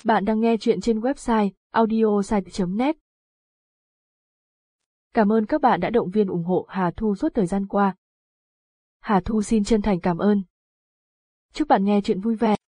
Bạn đang nghe chuyện trên website audiosite.net. Cảm ơn các bạn đã động viên ủng hộ Hà Thu suốt thời gian qua. Hà Thu xin chân thành cảm ơn. Chúc bạn nghe chuyện vui vẻ.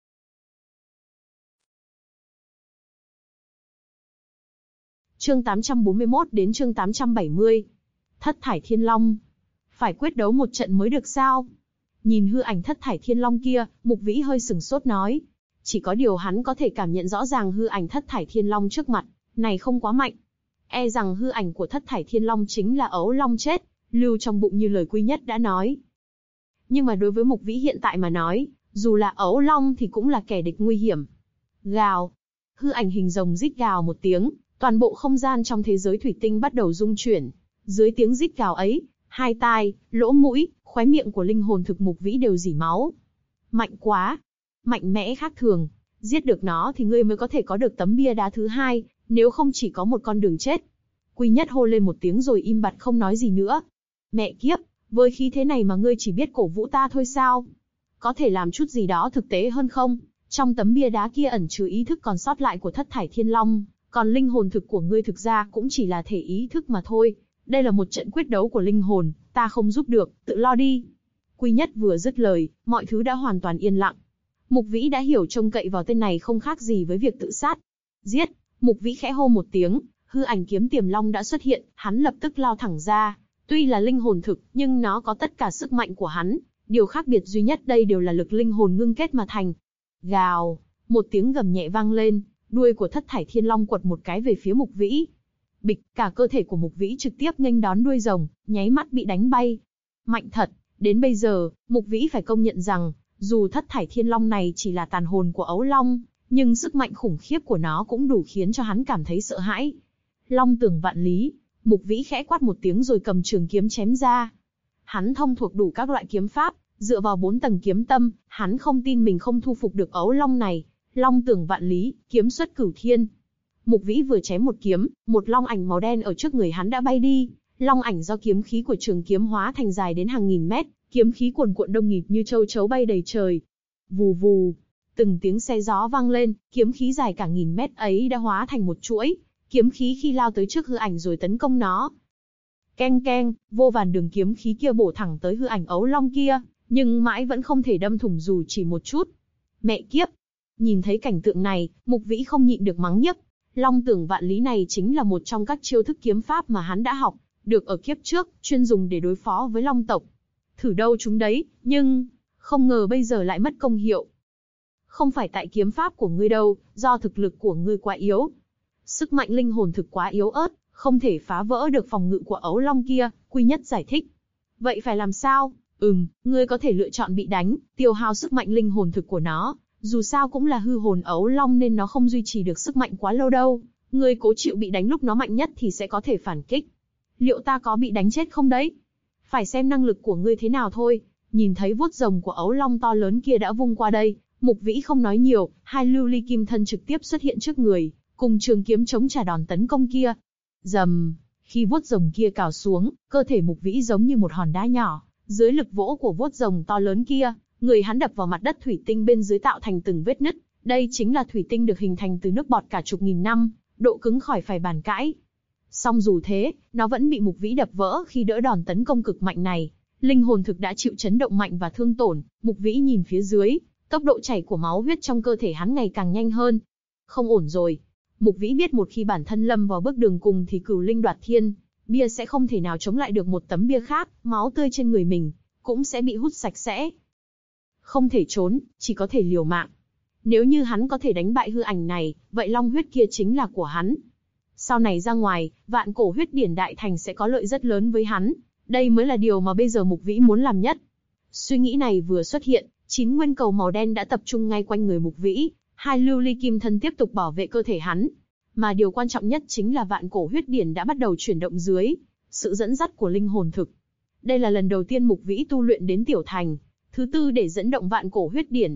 Chương 841 đến chương 870. Thất thải thiên long. Phải quyết đấu một trận mới được sao? Nhìn hư ảnh thất thải thiên long kia, Mục Vĩ hơi sửng sốt nói. Chỉ có điều hắn có thể cảm nhận rõ ràng hư ảnh thất thải thiên long trước mặt này không quá mạnh. E rằng hư ảnh của thất thải thiên long chính là ấu long chết, lưu trong bụng như lời Quy Nhất đã nói. Nhưng mà đối với Mục Vĩ hiện tại mà nói, dù là ấu long thì cũng là kẻ địch nguy hiểm. Gào. Hư ảnh hình rồng rít gào một tiếng, toàn bộ không gian trong thế giới thủy tinh bắt đầu rung chuyển. Dưới tiếng rít gào ấy, hai tai, lỗ mũi, khóe miệng của linh hồn thực Mục Vĩ đều rỉ máu. Mạnh quá, mạnh mẽ khác thường, giết được nó thì ngươi mới có thể có được tấm bia đá thứ hai, nếu không chỉ có một con đường chết. Quy Nhất hô lên một tiếng rồi im bặt không nói gì nữa. Mẹ kiếp, với khí thế này mà ngươi chỉ biết cổ vũ ta thôi sao? Có thể làm chút gì đó thực tế hơn không? Trong tấm bia đá kia ẩn chứa ý thức còn sót lại của thất thải thiên long, còn linh hồn thực của ngươi thực ra cũng chỉ là thể ý thức mà thôi. Đây là một trận quyết đấu của linh hồn, ta không giúp được, tự lo đi. Quy Nhất vừa dứt lời, mọi thứ đã hoàn toàn yên lặng. Mục Vĩ đã hiểu trông cậy vào tên này không khác gì với việc tự sát. Giết! Mục Vĩ khẽ hô một tiếng, hư ảnh kiếm tiềm long đã xuất hiện, hắn lập tức lao thẳng ra. Tuy là linh hồn thực, nhưng nó có tất cả sức mạnh của hắn. Điều khác biệt duy nhất đây đều là lực linh hồn ngưng kết mà thành. Gào! Một tiếng gầm nhẹ vang lên, đuôi của thất thải thiên long quật một cái về phía Mục Vĩ. Bịch! Cả cơ thể của Mục Vĩ trực tiếp nghênh đón đuôi rồng, nháy mắt bị đánh bay. Mạnh thật! Đến bây giờ, Mục Vĩ phải công nhận rằng, dù thất thải thiên long này chỉ là tàn hồn của ấu long, nhưng sức mạnh khủng khiếp của nó cũng đủ khiến cho hắn cảm thấy sợ hãi. Long tưởng vạn lý, Mục Vĩ khẽ quát một tiếng rồi cầm trường kiếm chém ra. Hắn thông thuộc đủ các loại kiếm pháp, dựa vào 4 tầng kiếm tâm, hắn không tin mình không thu phục được ấu long này. Long tưởng vạn lý, kiếm xuất cửu thiên. Mục Vĩ vừa chém một kiếm, một long ảnh màu đen ở trước người hắn đã bay đi. Long ảnh do kiếm khí của trường kiếm hóa thành dài đến hàng nghìn mét, kiếm khí cuồn cuộn đông nghịt như châu chấu bay đầy trời. Vù vù, từng tiếng xe gió vang lên, kiếm khí dài cả nghìn mét ấy đã hóa thành một chuỗi, kiếm khí khi lao tới trước hư ảnh rồi tấn công nó. Keng keng, vô vàn đường kiếm khí kia bổ thẳng tới hư ảnh ấu long kia, nhưng mãi vẫn không thể đâm thủng dù chỉ một chút. Mẹ kiếp! Nhìn thấy cảnh tượng này, Mục Vĩ không nhịn được mắng nhiếc. Long tưởng vạn lý này chính là một trong các chiêu thức kiếm pháp mà hắn đã học được ở kiếp trước, chuyên dùng để đối phó với long tộc. Thử đâu chúng đấy, nhưng không ngờ bây giờ lại mất công hiệu. Không phải tại kiếm pháp của ngươi đâu, do thực lực của ngươi quá yếu. Sức mạnh linh hồn thực quá yếu ớt, không thể phá vỡ được phòng ngự của ấu long kia, Quy Nhất giải thích. Vậy phải làm sao? Ngươi có thể lựa chọn bị đánh, tiêu hao sức mạnh linh hồn thực của nó. Dù sao cũng là hư hồn ấu long nên nó không duy trì được sức mạnh quá lâu đâu. Ngươi cố chịu bị đánh lúc nó mạnh nhất thì sẽ có thể phản kích. Liệu ta có bị đánh chết không đấy? Phải xem năng lực của ngươi thế nào thôi. Nhìn thấy vuốt rồng của ấu long to lớn kia đã vung qua đây, Mục Vĩ không nói nhiều, hai lưu ly kim thân trực tiếp xuất hiện trước người, cùng trường kiếm chống trả đòn tấn công kia. Rầm, khi vuốt rồng kia cào xuống, cơ thể Mục Vĩ giống như một hòn đá nhỏ, dưới lực vỗ của vuốt rồng to lớn kia, người hắn đập vào mặt đất thủy tinh bên dưới tạo thành từng vết nứt. Đây chính là thủy tinh được hình thành từ nước bọt cả chục nghìn năm, độ cứng khỏi phải bàn cãi. Song dù thế, nó vẫn bị Mục Vĩ đập vỡ khi đỡ đòn tấn công cực mạnh này. Linh hồn thực đã chịu chấn động mạnh và thương tổn. Mục Vĩ nhìn phía dưới, tốc độ chảy của máu huyết trong cơ thể hắn ngày càng nhanh hơn. Không ổn rồi. Mục Vĩ biết một khi bản thân lâm vào bước đường cùng thì cửu linh đoạt thiên, bia sẽ không thể nào chống lại được một tấm bia khác, máu tươi trên người mình cũng sẽ bị hút sạch sẽ. Không thể trốn, chỉ có thể liều mạng. Nếu như hắn có thể đánh bại hư ảnh này, vậy long huyết kia chính là của hắn. Sau này ra ngoài, vạn cổ huyết điển đại thành sẽ có lợi rất lớn với hắn. Đây mới là điều mà bây giờ Mục Vĩ muốn làm nhất. Suy nghĩ này vừa xuất hiện, 9 nguyên cầu màu đen đã tập trung ngay quanh người Mục Vĩ, hai lưu ly kim thân tiếp tục bảo vệ cơ thể hắn. Mà điều quan trọng nhất chính là vạn cổ huyết điển đã bắt đầu chuyển động dưới sự dẫn dắt của linh hồn thực. Đây là lần đầu tiên Mục Vĩ tu luyện đến tiểu thành, thứ tư để dẫn động vạn cổ huyết điển.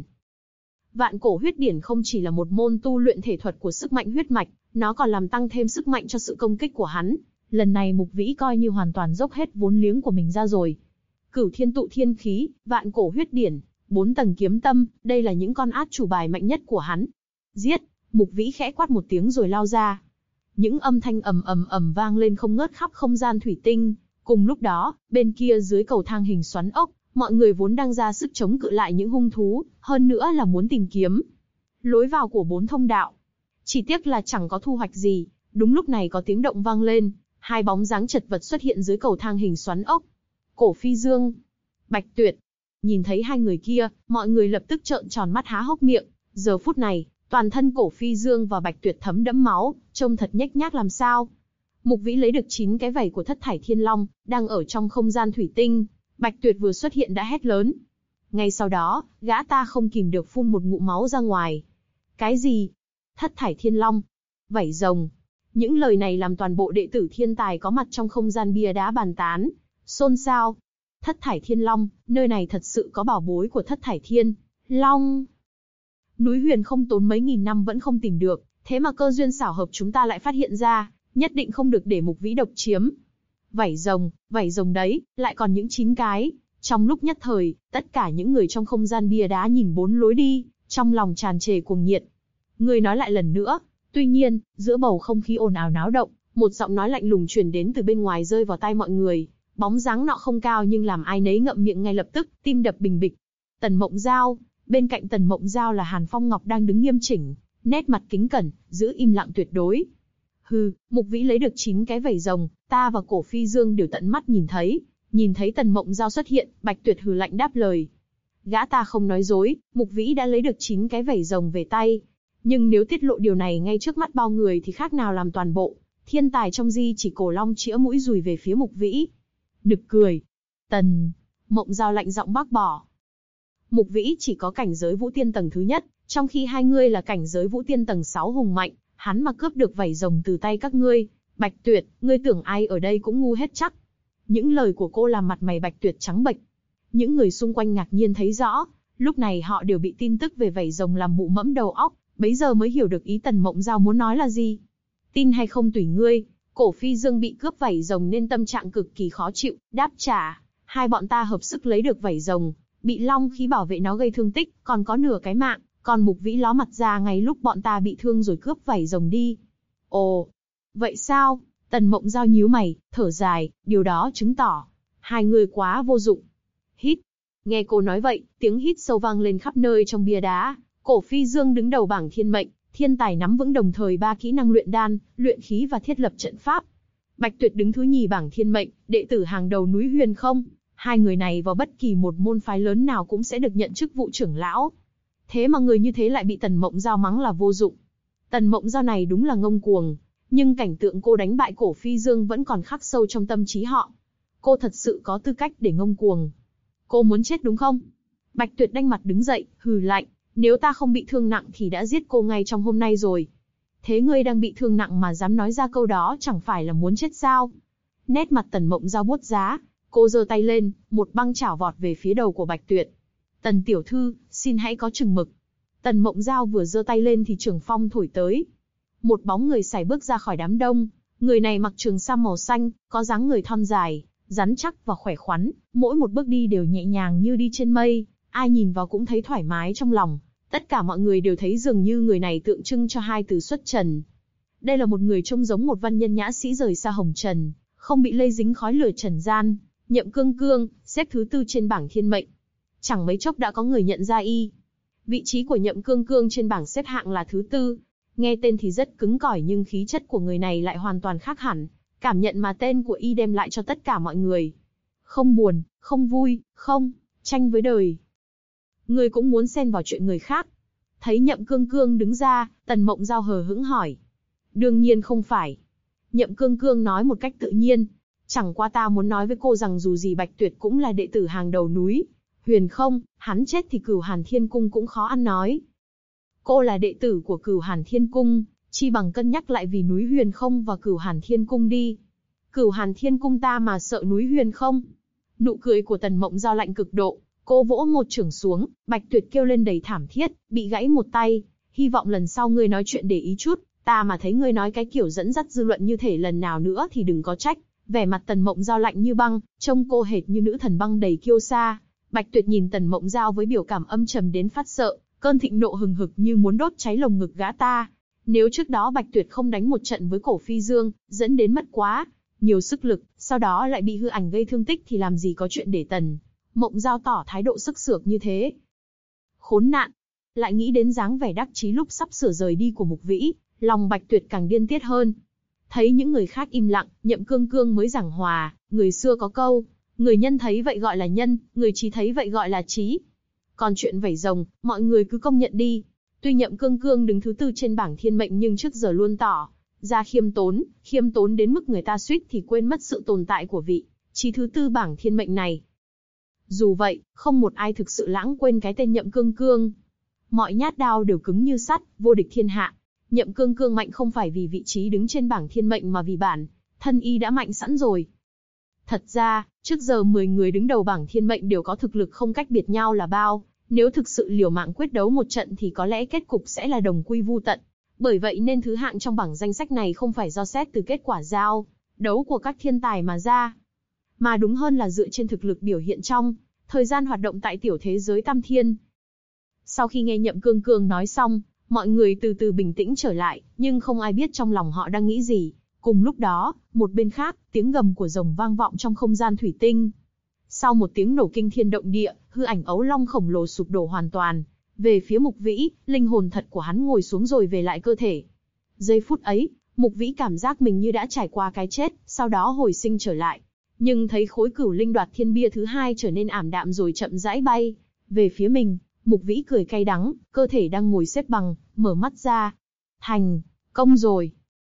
Vạn cổ huyết điển không chỉ là một môn tu luyện thể thuật của sức mạnh huyết mạch, nó còn làm tăng thêm sức mạnh cho sự công kích của hắn. Lần này Mục Vĩ coi như hoàn toàn dốc hết vốn liếng của mình ra rồi. Cửu thiên tụ thiên khí, vạn cổ huyết điển, 4 tầng kiếm tâm, đây là những con át chủ bài mạnh nhất của hắn. Giết! Mục Vĩ khẽ quát một tiếng rồi lao ra. Những âm thanh ầm ầm ầm vang lên không ngớt khắp không gian thủy tinh. Cùng lúc đó, bên kia dưới cầu thang hình xoắn ốc, mọi người vốn đang ra sức chống cự lại những hung thú, hơn nữa là muốn tìm kiếm lối vào của 4 thông đạo. Chỉ tiếc là chẳng có thu hoạch gì. Đúng lúc này có tiếng động vang lên, hai bóng dáng chật vật xuất hiện dưới cầu thang hình xoắn ốc. Cổ Phi Dương, Bạch Tuyệt. Nhìn thấy hai người kia, mọi người lập tức trợn tròn mắt há hốc miệng. Giờ phút này, toàn thân Cổ Phi Dương và Bạch Tuyệt thấm đẫm máu, trông thật nhếch nhác làm sao. Mục Vĩ lấy được 9 cái vảy của Thất Thải Thiên Long, đang ở trong không gian thủy tinh. Bạch Tuyệt vừa xuất hiện đã hét lớn. Ngay sau đó, gã ta không kìm được phun một ngụm máu ra ngoài. Cái gì? Thất Thải Thiên Long? Vảy rồng? Những lời này làm toàn bộ đệ tử thiên tài có mặt trong không gian bia đá bàn tán, xôn xao. Thất Thải Thiên Long, nơi này thật sự có bảo bối của Thất Thải Thiên Long. Núi Huyền không tốn mấy nghìn năm vẫn không tìm được, thế mà cơ duyên xảo hợp chúng ta lại phát hiện ra, nhất định không được để Mục Vĩ độc chiếm. Vảy rồng đấy, lại còn những 9 cái. Trong lúc nhất thời, tất cả những người trong không gian bia đá nhìn 4 lối đi, trong lòng tràn trề cuồng nhiệt. Người nói lại lần nữa. Tuy nhiên, giữa bầu không khí ồn ào náo động, một giọng nói lạnh lùng truyền đến từ bên ngoài rơi vào tai mọi người. Bóng dáng nọ không cao nhưng làm ai nấy ngậm miệng ngay lập tức, tim đập bình bịch. Tần Mộng Giao. Bên cạnh Tần Mộng Giao là Hàn Phong Ngọc đang đứng nghiêm chỉnh, nét mặt kính cẩn, giữ im lặng tuyệt đối. Hừ, Mục Vĩ lấy được 9 cái vảy rồng, ta và Cổ Phi Dương đều tận mắt nhìn thấy. Nhìn thấy Tần Mộng Giao xuất hiện, Bạch Tuyệt hừ lạnh đáp lời. Gã ta không nói dối, Mục Vĩ đã lấy được 9 cái vảy rồng về tay. Nhưng nếu tiết lộ điều này ngay trước mắt bao người thì khác nào làm toàn bộ thiên tài trong di chỉ Cổ Long chĩa mũi dùi về phía Mục Vĩ. Nực cười. Tần Mộng Giao lạnh giọng bác bỏ. Mục Vĩ chỉ có cảnh giới Vũ Tiên tầng thứ nhất, trong khi hai ngươi là cảnh giới Vũ Tiên tầng 6 hùng mạnh, hắn mà cướp được vảy rồng từ tay các ngươi, Bạch Tuyệt, ngươi tưởng ai ở đây cũng ngu hết chắc. Những lời của cô làm mặt mày Bạch Tuyệt trắng bệch. Những người xung quanh ngạc nhiên thấy rõ, lúc này họ đều bị tin tức về vảy rồng làm mụ mẫm đầu óc, bấy giờ mới hiểu được ý Tần Mộng Giao muốn nói là gì. Tin hay không tùy ngươi, Cổ Phi Dương bị cướp vảy rồng nên tâm trạng cực kỳ khó chịu, đáp trả, hai bọn ta hợp sức lấy được vảy rồng, bị long khí bảo vệ nó gây thương tích, còn có nửa cái mạng, còn Mục Vĩ ló mặt ra ngay lúc bọn ta bị thương rồi cướp vảy rồng đi. Ồ, vậy sao? Tần Mộng Giao nhíu mày, thở dài, điều đó chứng tỏ hai người quá vô dụng. Hít. Nghe cô nói vậy, tiếng hít sâu vang lên khắp nơi trong bia đá. Cổ Phi Dương đứng đầu bảng thiên mệnh, thiên tài nắm vững đồng thời 3 kỹ năng luyện đan, luyện khí và thiết lập trận pháp. Bạch Tuyệt đứng thứ nhì bảng thiên mệnh, đệ tử hàng đầu núi Huyền không. Hai người này vào bất kỳ một môn phái lớn nào cũng sẽ được nhận chức vụ trưởng lão. Thế mà người như thế lại bị Tần Mộng Giao mắng là vô dụng. Tần Mộng Giao này đúng là ngông cuồng, nhưng cảnh tượng cô đánh bại Cổ Phi Dương vẫn còn khắc sâu trong tâm trí họ. Cô thật sự có tư cách để ngông cuồng. Cô muốn chết đúng không? Bạch Tuyệt đanh mặt đứng dậy, hừ lạnh, nếu ta không bị thương nặng thì đã giết cô ngay trong hôm nay rồi. Thế ngươi đang bị thương nặng mà dám nói ra câu đó chẳng phải là muốn chết sao? Nét mặt Tần Mộng Giao buốt giá, cô giơ tay lên, một băng chảo vọt về phía đầu của Bạch Tuyệt. Tần tiểu thư, xin hãy có chừng mực. Tần Mộng Giao vừa giơ tay lên thì trường phong thổi tới. Một bóng người sải bước ra khỏi đám đông. Người này mặc trường sam màu xanh, có dáng người thon dài, rắn chắc và khỏe khoắn, mỗi một bước đi đều nhẹ nhàng như đi trên mây, ai nhìn vào cũng thấy thoải mái trong lòng. Tất cả mọi người đều thấy dường như người này tượng trưng cho hai từ xuất trần. Đây là một người trông giống một văn nhân nhã sĩ rời xa hồng trần, không bị lây dính khói lửa trần gian. Nhậm Cương Cương, xếp thứ 4 trên bảng thiên mệnh. Chẳng mấy chốc đã có người nhận ra y. Vị trí của Nhậm Cương Cương trên bảng xếp hạng là thứ 4. Nghe tên thì rất cứng cỏi nhưng khí chất của người này lại hoàn toàn khác hẳn. Cảm nhận mà tên của y đem lại cho tất cả mọi người. Không buồn, không vui, không tranh với đời. Người cũng muốn xen vào chuyện người khác. Thấy Nhậm Cương Cương đứng ra, Tần Mộng Giao hờ hững hỏi. Đương nhiên không phải. Nhậm Cương Cương nói một cách tự nhiên. Chẳng qua ta muốn nói với cô rằng dù gì Bạch Tuyệt cũng là đệ tử hàng đầu núi Huyền không, hắn chết thì Cửu Hàn Thiên Cung cũng khó ăn nói. Cô là đệ tử của Cửu Hàn Thiên Cung, chi bằng cân nhắc lại vì núi Huyền không và Cửu Hàn Thiên Cung đi. Cửu Hàn Thiên Cung ta mà sợ núi Huyền không? Nụ cười của Tần Mộng Giao lạnh cực độ, cô vỗ một chưởng xuống, Bạch Tuyệt kêu lên đầy thảm thiết, bị gãy một tay. Hy vọng lần sau ngươi nói chuyện để ý chút, ta mà thấy ngươi nói cái kiểu dẫn dắt dư luận như thể lần nào nữa thì đừng có trách. Vẻ mặt Tần Mộng Giao lạnh như băng, trông cô hệt như nữ thần băng đầy kiêu sa. Bạch Tuyệt nhìn Tần Mộng Giao với biểu cảm âm trầm đến phát sợ, cơn thịnh nộ hừng hực như muốn đốt cháy lồng ngực gã ta. Nếu trước đó Bạch Tuyệt không đánh một trận với Cổ Phi Dương, dẫn đến mất quá nhiều sức lực, sau đó lại bị hư ảnh gây thương tích thì làm gì có chuyện để Tần Mộng Giao tỏ thái độ sức sược như thế. Khốn nạn! Lại nghĩ đến dáng vẻ đắc chí lúc sắp sửa rời đi của Mục Vĩ, lòng Bạch Tuyệt càng điên tiết hơn. Thấy những người khác im lặng, Nhậm Cương Cương mới giảng hòa, người xưa có câu, người nhân thấy vậy gọi là nhân, người trí thấy vậy gọi là trí. Còn chuyện vảy rồng, mọi người cứ công nhận đi. Tuy Nhậm Cương Cương đứng thứ 4 trên bảng thiên mệnh nhưng trước giờ luôn tỏ ra khiêm tốn đến mức người ta suýt thì quên mất sự tồn tại của vị trí thứ 4 bảng thiên mệnh này. Dù vậy, không một ai thực sự lãng quên cái tên Nhậm Cương Cương. Mọi nhát đao đều cứng như sắt, vô địch thiên hạ. Nhậm Cương Cương mạnh không phải vì vị trí đứng trên bảng thiên mệnh mà vì bản thân y đã mạnh sẵn rồi. Thật ra, trước giờ 10 người đứng đầu bảng thiên mệnh đều có thực lực không cách biệt nhau là bao. Nếu thực sự liều mạng quyết đấu một trận thì có lẽ kết cục sẽ là đồng quy vu tận. Bởi vậy nên thứ hạng trong bảng danh sách này không phải do xét từ kết quả giao đấu của các thiên tài mà ra, mà đúng hơn là dựa trên thực lực biểu hiện trong thời gian hoạt động tại tiểu thế giới Tam Thiên. Sau khi nghe Nhậm Cương Cương nói xong, mọi người từ từ bình tĩnh trở lại, nhưng không ai biết trong lòng họ đang nghĩ gì. Cùng lúc đó, một bên khác, tiếng gầm của rồng vang vọng trong không gian thủy tinh. Sau một tiếng nổ kinh thiên động địa, hư ảnh ấu long khổng lồ sụp đổ hoàn toàn. Về phía Mục Vĩ, linh hồn thật của hắn ngồi xuống rồi về lại cơ thể. Giây phút ấy, Mục Vĩ cảm giác mình như đã trải qua cái chết, sau đó hồi sinh trở lại. Nhưng thấy khối cửu linh đoạt thiên bia thứ 2 trở nên ảm đạm rồi chậm rãi bay về phía mình, Mục Vĩ cười cay đắng, cơ thể đang ngồi xếp bằng, mở mắt ra. Thành công rồi.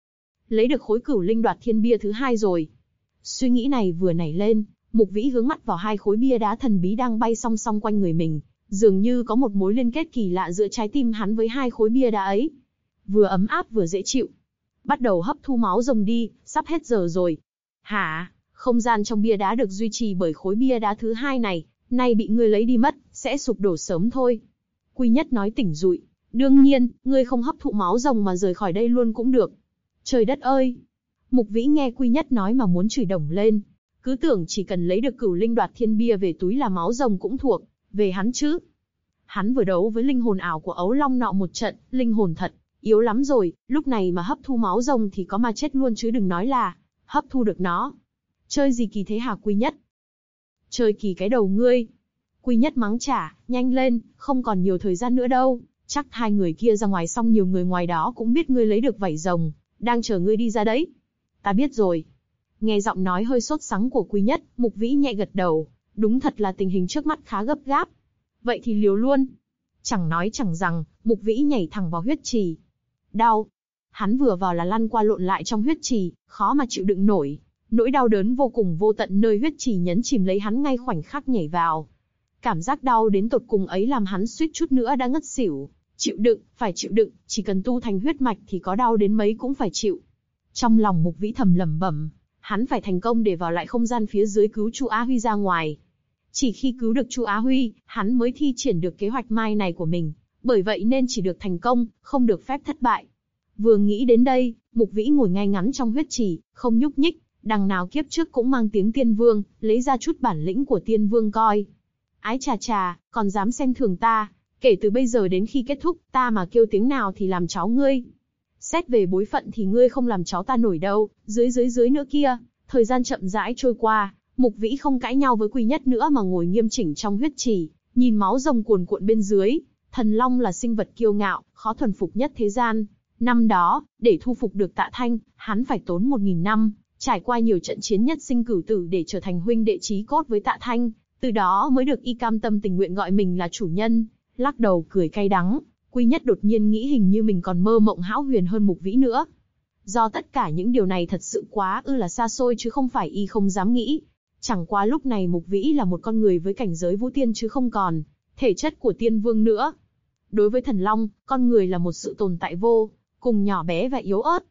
Lấy được khối cửu linh đoạt thiên bia thứ 2 rồi. Suy nghĩ này vừa nảy lên, Mục Vĩ hướng mắt vào 2 khối bia đá thần bí đang bay song song quanh người mình, dường như có một mối liên kết kỳ lạ giữa trái tim hắn với 2 khối bia đá ấy. Vừa ấm áp vừa dễ chịu. Bắt đầu hấp thu máu rồng đi, sắp hết giờ rồi. Hả? Không gian trong bia đá được duy trì bởi khối bia đá thứ 2 này, nay bị ngươi lấy đi mất, sẽ sụp đổ sớm thôi. Quy Nhất nói tỉnh dụi. Đương nhiên, ngươi không hấp thụ máu rồng mà rời khỏi đây luôn cũng được. Trời đất ơi! Mục Vĩ nghe Quy Nhất nói mà muốn chửi đồng lên. Cứ tưởng chỉ cần lấy được cửu linh đoạt thiên bia về túi là máu rồng cũng thuộc về hắn chứ. Hắn vừa đấu với linh hồn ảo của ấu long nọ một trận, linh hồn thật yếu lắm rồi, lúc này mà hấp thu máu rồng thì có mà chết luôn chứ đừng nói là hấp thu được nó. Chơi gì kỳ thế hả Quy Nhất? Chơi kỳ cái đầu ngươi. Quy Nhất mắng trả, nhanh lên, không còn nhiều thời gian nữa đâu. Chắc 2 người kia ra ngoài xong nhiều người ngoài đó cũng biết ngươi lấy được vảy rồng, đang chờ ngươi đi ra đấy. Ta biết rồi. Nghe giọng nói hơi sốt sắng của Quy Nhất, Mục Vĩ nhẹ gật đầu. Đúng thật là tình hình trước mắt khá gấp gáp. Vậy thì liều luôn. Chẳng nói chẳng rằng, Mục Vĩ nhảy thẳng vào huyết trì. Đau. Hắn vừa vào là lăn qua lộn lại trong huyết trì, khó mà chịu đựng nổi. Nỗi đau đớn vô cùng vô tận nơi huyết trì nhấn chìm lấy hắn ngay khoảnh khắc nhảy vào. Cảm giác đau đến tột cùng ấy làm hắn suýt chút nữa đã ngất xỉu. Chịu đựng, phải chịu đựng, chỉ cần tu thành huyết mạch thì có đau đến mấy cũng phải chịu. Trong lòng Mục Vĩ thầm lẩm bẩm, hắn phải thành công để vào lại không gian phía dưới cứu Chu Á Huy ra ngoài. Chỉ khi cứu được Chu Á Huy, hắn mới thi triển được kế hoạch mai này của mình. Bởi vậy nên chỉ được thành công, không được phép thất bại. Vừa nghĩ đến đây, Mục Vĩ ngồi ngay ngắn trong huyết trì, không nhúc nhích. Đằng nào kiếp trước cũng mang tiếng tiên vương, lấy ra chút bản lĩnh của tiên vương coi. Ái chà chà, còn dám xem thường ta, kể từ bây giờ đến khi kết thúc, ta mà kêu tiếng nào thì làm cháu ngươi. Xét về bối phận thì ngươi không làm cháu ta nổi đâu, dưới nữa kia. Thời gian chậm rãi trôi qua, Mục Vĩ không cãi nhau với Quy Nhất nữa mà ngồi nghiêm chỉnh trong huyết trì, nhìn máu rồng cuồn cuộn bên dưới. Thần Long là sinh vật kiêu ngạo, khó thuần phục nhất thế gian. Năm đó, để thu phục được Tạ Thanh, hắn phải tốn 1000 năm. Trải qua nhiều trận chiến nhất sinh cửu tử để trở thành huynh đệ chí cốt với Tạ Thanh, từ đó mới được y cam tâm tình nguyện gọi mình là chủ nhân. Lắc đầu cười cay đắng, Quy Nhất đột nhiên nghĩ hình như mình còn mơ mộng hão huyền hơn Mục Vĩ nữa. Do tất cả những điều này thật sự quá là xa xôi chứ không phải y không dám nghĩ. Chẳng qua lúc này Mục Vĩ là một con người với cảnh giới vũ tiên chứ không còn thể chất của tiên vương nữa. Đối với Thần Long, con người là một sự tồn tại vô cùng nhỏ bé và yếu ớt.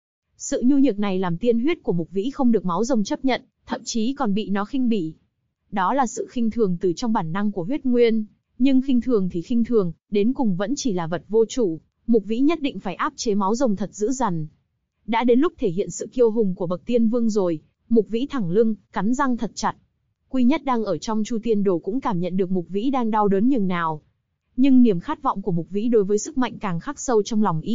Sự nhu nhược này làm tiên huyết của Mục Vĩ không được máu rồng chấp nhận, thậm chí còn bị nó khinh bỉ. Đó là sự khinh thường từ trong bản năng của huyết nguyên, nhưng khinh thường thì khinh thường, đến cùng vẫn chỉ là vật vô chủ. Mục Vĩ nhất định phải áp chế máu rồng thật dữ dằn. Đã đến lúc thể hiện sự kiêu hùng của bậc tiên vương rồi. Mục Vĩ thẳng lưng, cắn răng thật chặt. Quy Nhất đang ở trong Chu Tiên Đồ cũng cảm nhận được Mục Vĩ đang đau đớn nhường nào. Nhưng niềm khát vọng của Mục Vĩ đối với sức mạnh càng khắc sâu trong lòng y.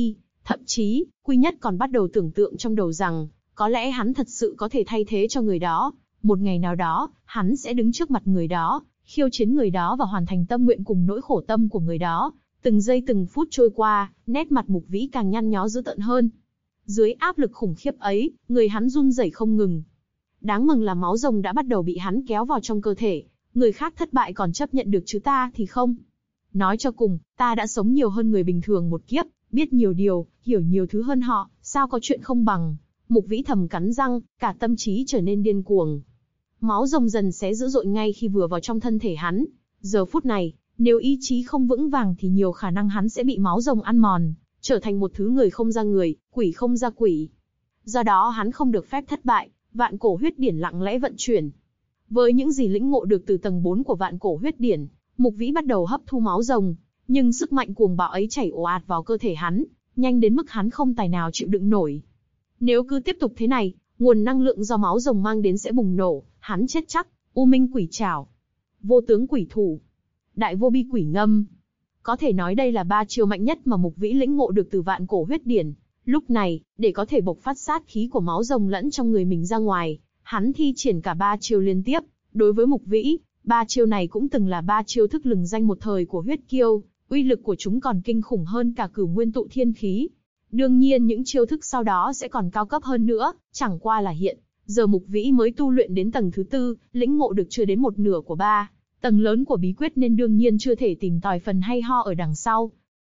Thậm chí, Quy Nhất còn bắt đầu tưởng tượng trong đầu rằng, có lẽ hắn thật sự có thể thay thế cho người đó. Một ngày nào đó, hắn sẽ đứng trước mặt người đó, khiêu chiến người đó và hoàn thành tâm nguyện cùng nỗi khổ tâm của người đó. Từng giây từng phút trôi qua, nét mặt Mục Vĩ càng nhăn nhó dữ tợn hơn. Dưới áp lực khủng khiếp ấy, người hắn run rẩy không ngừng. Đáng mừng là máu rồng đã bắt đầu bị hắn kéo vào trong cơ thể. Người khác thất bại còn chấp nhận được chứ ta thì không. Nói cho cùng, ta đã sống nhiều hơn người bình thường một kiếp, biết nhiều điều, hiểu nhiều thứ hơn họ, sao có chuyện không bằng. Mục Vĩ thầm cắn răng, cả tâm trí trở nên điên cuồng. Máu rồng dần xé dữ dội ngay khi vừa vào trong thân thể hắn. Giờ phút này, nếu ý chí không vững vàng thì nhiều khả năng hắn sẽ bị máu rồng ăn mòn, trở thành một thứ người không ra người, quỷ không ra quỷ. Do đó hắn không được phép thất bại, vạn cổ huyết điển lặng lẽ vận chuyển. Với những gì lĩnh ngộ được từ tầng 4 của vạn cổ huyết điển, Mục Vĩ bắt đầu hấp thu máu rồng, nhưng sức mạnh cuồng bạo ấy chảy ồ ạt vào cơ thể hắn, nhanh đến mức hắn không tài nào chịu đựng nổi. Nếu cứ tiếp tục thế này, nguồn năng lượng do máu rồng mang đến sẽ bùng nổ, hắn chết chắc. U Minh Quỷ Trảo, Vô Tướng Quỷ Thủ, Đại Vô Bi Quỷ Ngâm. Có thể nói đây là 3 chiêu mạnh nhất mà Mục Vĩ lĩnh ngộ được từ vạn cổ huyết điển. Lúc này, để có thể bộc phát sát khí của máu rồng lẫn trong người mình ra ngoài, hắn thi triển cả 3 chiêu liên tiếp. Đối với Mục Vĩ, 3 chiêu này cũng từng là 3 chiêu thức lừng danh một thời của huyết kiêu, uy lực của chúng còn kinh khủng hơn cả Cửu Nguyên Tụ Thiên Khí. Đương nhiên những chiêu thức sau đó sẽ còn cao cấp hơn nữa, chẳng qua là hiện giờ Mục Vĩ mới tu luyện đến tầng thứ 4, lĩnh ngộ được chưa đến một nửa của 3 tầng lớn của bí quyết nên đương nhiên chưa thể tìm tòi phần hay ho ở đằng sau.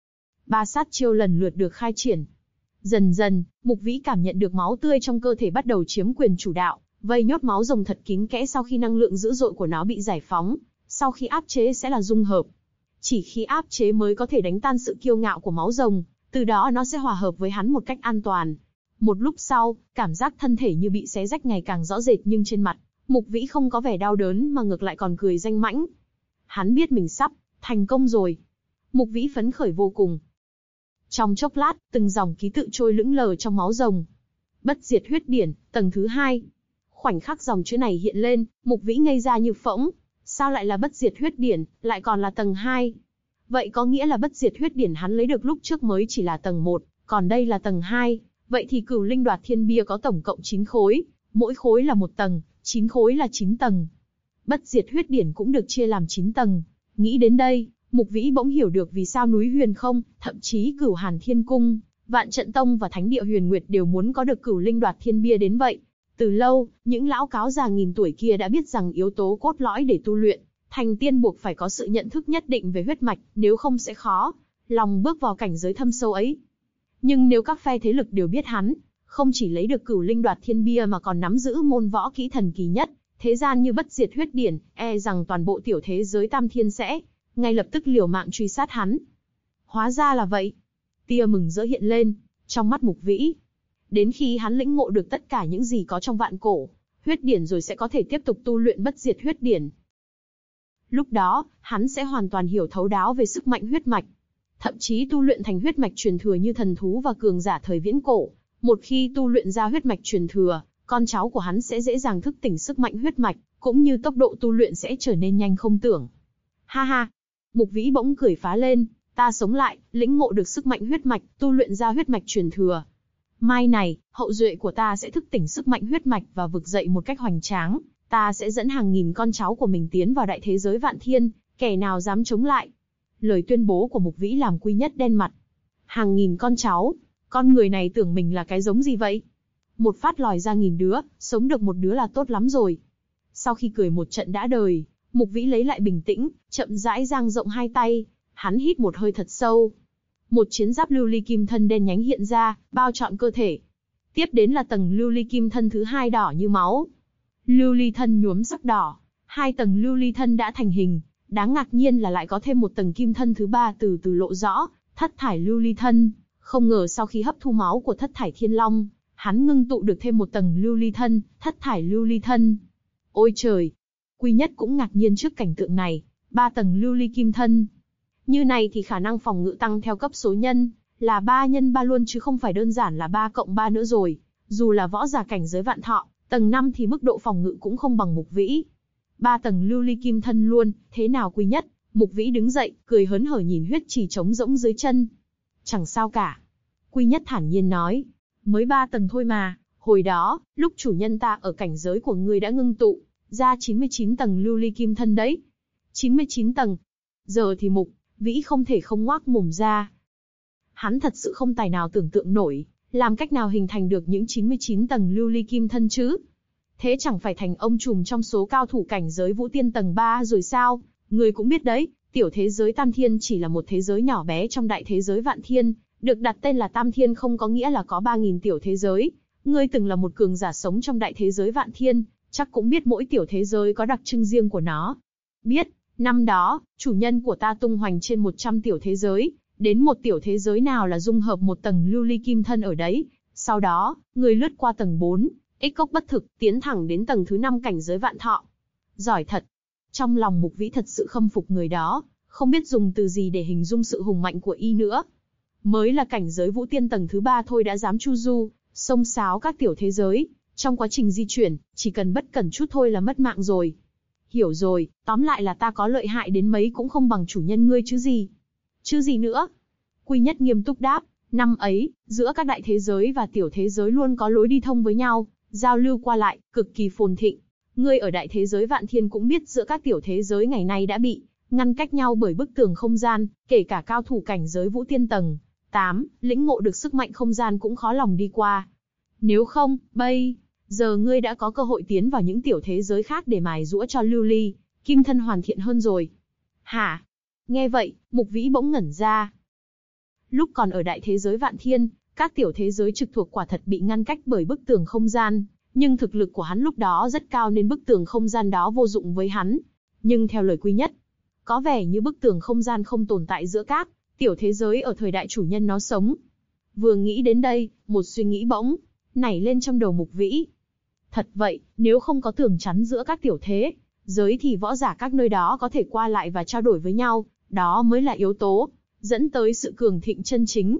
3 sát chiêu lần lượt được khai triển. Dần dần, Mục Vĩ cảm nhận được máu tươi trong cơ thể bắt đầu chiếm quyền chủ đạo, vây nhốt máu rồng thật kín kẽ. Sau khi năng lượng dữ dội của nó bị giải phóng, sau khi áp chế sẽ là dung hợp. Chỉ khi áp chế mới có thể đánh tan sự kiêu ngạo của máu rồng, từ đó nó sẽ hòa hợp với hắn một cách an toàn. Một lúc sau, cảm giác thân thể như bị xé rách ngày càng rõ rệt nhưng trên mặt, Mục Vĩ không có vẻ đau đớn mà ngược lại còn cười danh mãnh. Hắn biết mình sắp thành công rồi. Mục Vĩ phấn khởi vô cùng. Trong chốc lát, từng dòng ký tự trôi lững lờ trong máu rồng. Bất diệt huyết điển, tầng thứ 2. Khoảnh khắc dòng chữ này hiện lên, Mục Vĩ ngây ra như phỗng. Sao lại là bất diệt huyết điển, lại còn là tầng 2? Vậy có nghĩa là bất diệt huyết điển hắn lấy được lúc trước mới chỉ là tầng 1, còn đây là tầng 2. Vậy thì Cửu Linh Đoạt Thiên Bia có tổng cộng 9 khối, mỗi khối là 1 tầng, 9 khối là 9 tầng. Bất diệt huyết điển cũng được chia làm 9 tầng. Nghĩ đến đây, Mục Vĩ bỗng hiểu được vì sao núi Huyền Không, thậm chí Cửu Hàn Thiên Cung, Vạn Trận Tông và Thánh địa Huyền Nguyệt đều muốn có được Cửu Linh Đoạt Thiên Bia đến vậy. Từ lâu, những lão cáo già nghìn tuổi kia đã biết rằng yếu tố cốt lõi để tu luyện thành tiên buộc phải có sự nhận thức nhất định về huyết mạch, nếu không sẽ khó lòng bước vào cảnh giới thâm sâu ấy. Nhưng nếu các phe thế lực đều biết hắn không chỉ lấy được Cửu Linh Đoạt Thiên Bia mà còn nắm giữ môn võ kỹ thần kỳ nhất thế gian như bất diệt huyết điển, e rằng toàn bộ tiểu thế giới Tam Thiên sẽ ngay lập tức liều mạng truy sát hắn. Hóa ra là vậy. Tia mừng rỡ hiện lên trong mắt Mục Vĩ. Đến khi hắn lĩnh ngộ được tất cả những gì có trong vạn cổ huyết điển rồi sẽ có thể tiếp tục tu luyện bất diệt huyết điển. Lúc đó, hắn sẽ hoàn toàn hiểu thấu đáo về sức mạnh huyết mạch, thậm chí tu luyện thành huyết mạch truyền thừa như thần thú và cường giả thời viễn cổ. Một khi tu luyện ra huyết mạch truyền thừa, con cháu của hắn sẽ dễ dàng thức tỉnh sức mạnh huyết mạch, cũng như tốc độ tu luyện sẽ trở nên nhanh không tưởng. Ha ha! Mục Vĩ bỗng cười phá lên, ta sống lại, lĩnh ngộ được sức mạnh huyết mạch, tu luyện ra huyết mạch truyền thừa. Mai này, hậu duệ của ta sẽ thức tỉnh sức mạnh huyết mạch và vực dậy một cách hoành tráng. Ta sẽ dẫn hàng nghìn con cháu của mình tiến vào đại thế giới vạn thiên, kẻ nào dám chống lại. Lời tuyên bố của Mục Vĩ làm Quy Nhất đen mặt. Hàng nghìn con cháu, con người này tưởng mình là cái giống gì vậy? Một phát lòi ra nghìn đứa, sống được một đứa là tốt lắm rồi. Sau khi cười một trận đã đời, Mục Vĩ lấy lại bình tĩnh, chậm rãi dang rộng hai tay, hắn hít một hơi thật sâu. Một chiến giáp lưu ly kim thân đen nhánh hiện ra, bao trọn cơ thể. Tiếp đến là tầng lưu ly kim thân thứ 2 đỏ như máu. Lưu ly thân nhuốm sắc đỏ, 2 tầng lưu ly thân đã thành hình. Đáng ngạc nhiên là lại có thêm một tầng kim thân thứ 3 từ từ lộ rõ, thất thải lưu ly thân. Không ngờ sau khi hấp thu máu của thất thải thiên long, hắn ngưng tụ được thêm một tầng lưu ly thân, thất thải lưu ly thân. Ôi trời! Quy Nhất cũng ngạc nhiên trước cảnh tượng này, 3 tầng lưu ly kim thân. Như này thì khả năng phòng ngự tăng theo cấp số nhân, là 3 x 3 luôn chứ không phải đơn giản là 3 + 3 nữa rồi. Dù là võ giả cảnh giới vạn thọ, tầng 5 thì mức độ phòng ngự cũng không bằng Mục Vĩ. 3 tầng lưu ly kim thân luôn, thế nào Quy Nhất? Mục Vĩ đứng dậy, cười hớn hở nhìn huyết trì trống rỗng dưới chân. Chẳng sao cả. Quy Nhất thản nhiên nói, mới 3 tầng thôi mà, hồi đó, lúc chủ nhân ta ở cảnh giới của ngươi đã ngưng tụ ra 99 tầng lưu ly kim thân đấy. 99 tầng. Giờ thì Mục Vĩ không thể không ngoác mồm ra. Hắn thật sự không tài nào tưởng tượng nổi, làm cách nào hình thành được những 99 tầng lưu ly kim thân chứ? Thế chẳng phải thành ông trùm trong số cao thủ cảnh giới vũ tiên tầng 3 rồi sao? Ngươi cũng biết đấy, tiểu thế giới Tam Thiên chỉ là một thế giới nhỏ bé trong đại thế giới Vạn Thiên, được đặt tên là Tam Thiên không có nghĩa là có 3.000 tiểu thế giới. Ngươi từng là một cường giả sống trong đại thế giới Vạn Thiên, chắc cũng biết mỗi tiểu thế giới có đặc trưng riêng của nó. Biết, năm đó, chủ nhân của ta tung hoành trên 100 tiểu thế giới, đến một tiểu thế giới nào là dung hợp một tầng lưu ly kim thân ở đấy. Sau đó, ngươi lướt qua tầng 4, ích cốc bất thực, tiến thẳng đến tầng thứ 5 cảnh giới vạn thọ. Giỏi thật. Trong lòng Mục Vĩ thật sự khâm phục người đó, không biết dùng từ gì để hình dung sự hùng mạnh của y nữa. Mới là cảnh giới vũ tiên tầng thứ 3 thôi đã dám chu du, xông xáo các tiểu thế giới. Trong quá trình di chuyển, chỉ cần bất cẩn chút thôi là mất mạng rồi. Hiểu rồi, tóm lại là ta có lợi hại đến mấy cũng không bằng chủ nhân ngươi chứ gì. Chứ gì nữa? Quy Nhất nghiêm túc đáp, năm ấy, giữa các đại thế giới và tiểu thế giới luôn có lối đi thông với nhau, giao lưu qua lại, cực kỳ phồn thịnh. Ngươi ở đại thế giới Vạn Thiên cũng biết giữa các tiểu thế giới ngày nay đã bị ngăn cách nhau bởi bức tường không gian, kể cả cao thủ cảnh giới vũ tiên tầng 8, lĩnh ngộ được sức mạnh không gian cũng khó lòng đi qua. Nếu không, bây giờ ngươi đã có cơ hội tiến vào những tiểu thế giới khác để mài giũa cho lưu ly kim thân hoàn thiện hơn rồi. Hả? Nghe vậy, Mục Vĩ bỗng ngẩn ra. Lúc còn ở đại thế giới Vạn Thiên, các tiểu thế giới trực thuộc quả thật bị ngăn cách bởi bức tường không gian, nhưng thực lực của hắn lúc đó rất cao nên bức tường không gian đó vô dụng với hắn. Nhưng theo lời Quy Nhất, có vẻ như bức tường không gian không tồn tại giữa các tiểu thế giới ở thời đại chủ nhân nó sống. Vừa nghĩ đến đây, một suy nghĩ bỗng nảy lên trong đầu Mục Vĩ. Thật vậy, nếu không có tường chắn giữa các tiểu thế giới thì võ giả các nơi đó có thể qua lại và trao đổi với nhau, đó mới là yếu tố dẫn tới sự cường thịnh chân chính.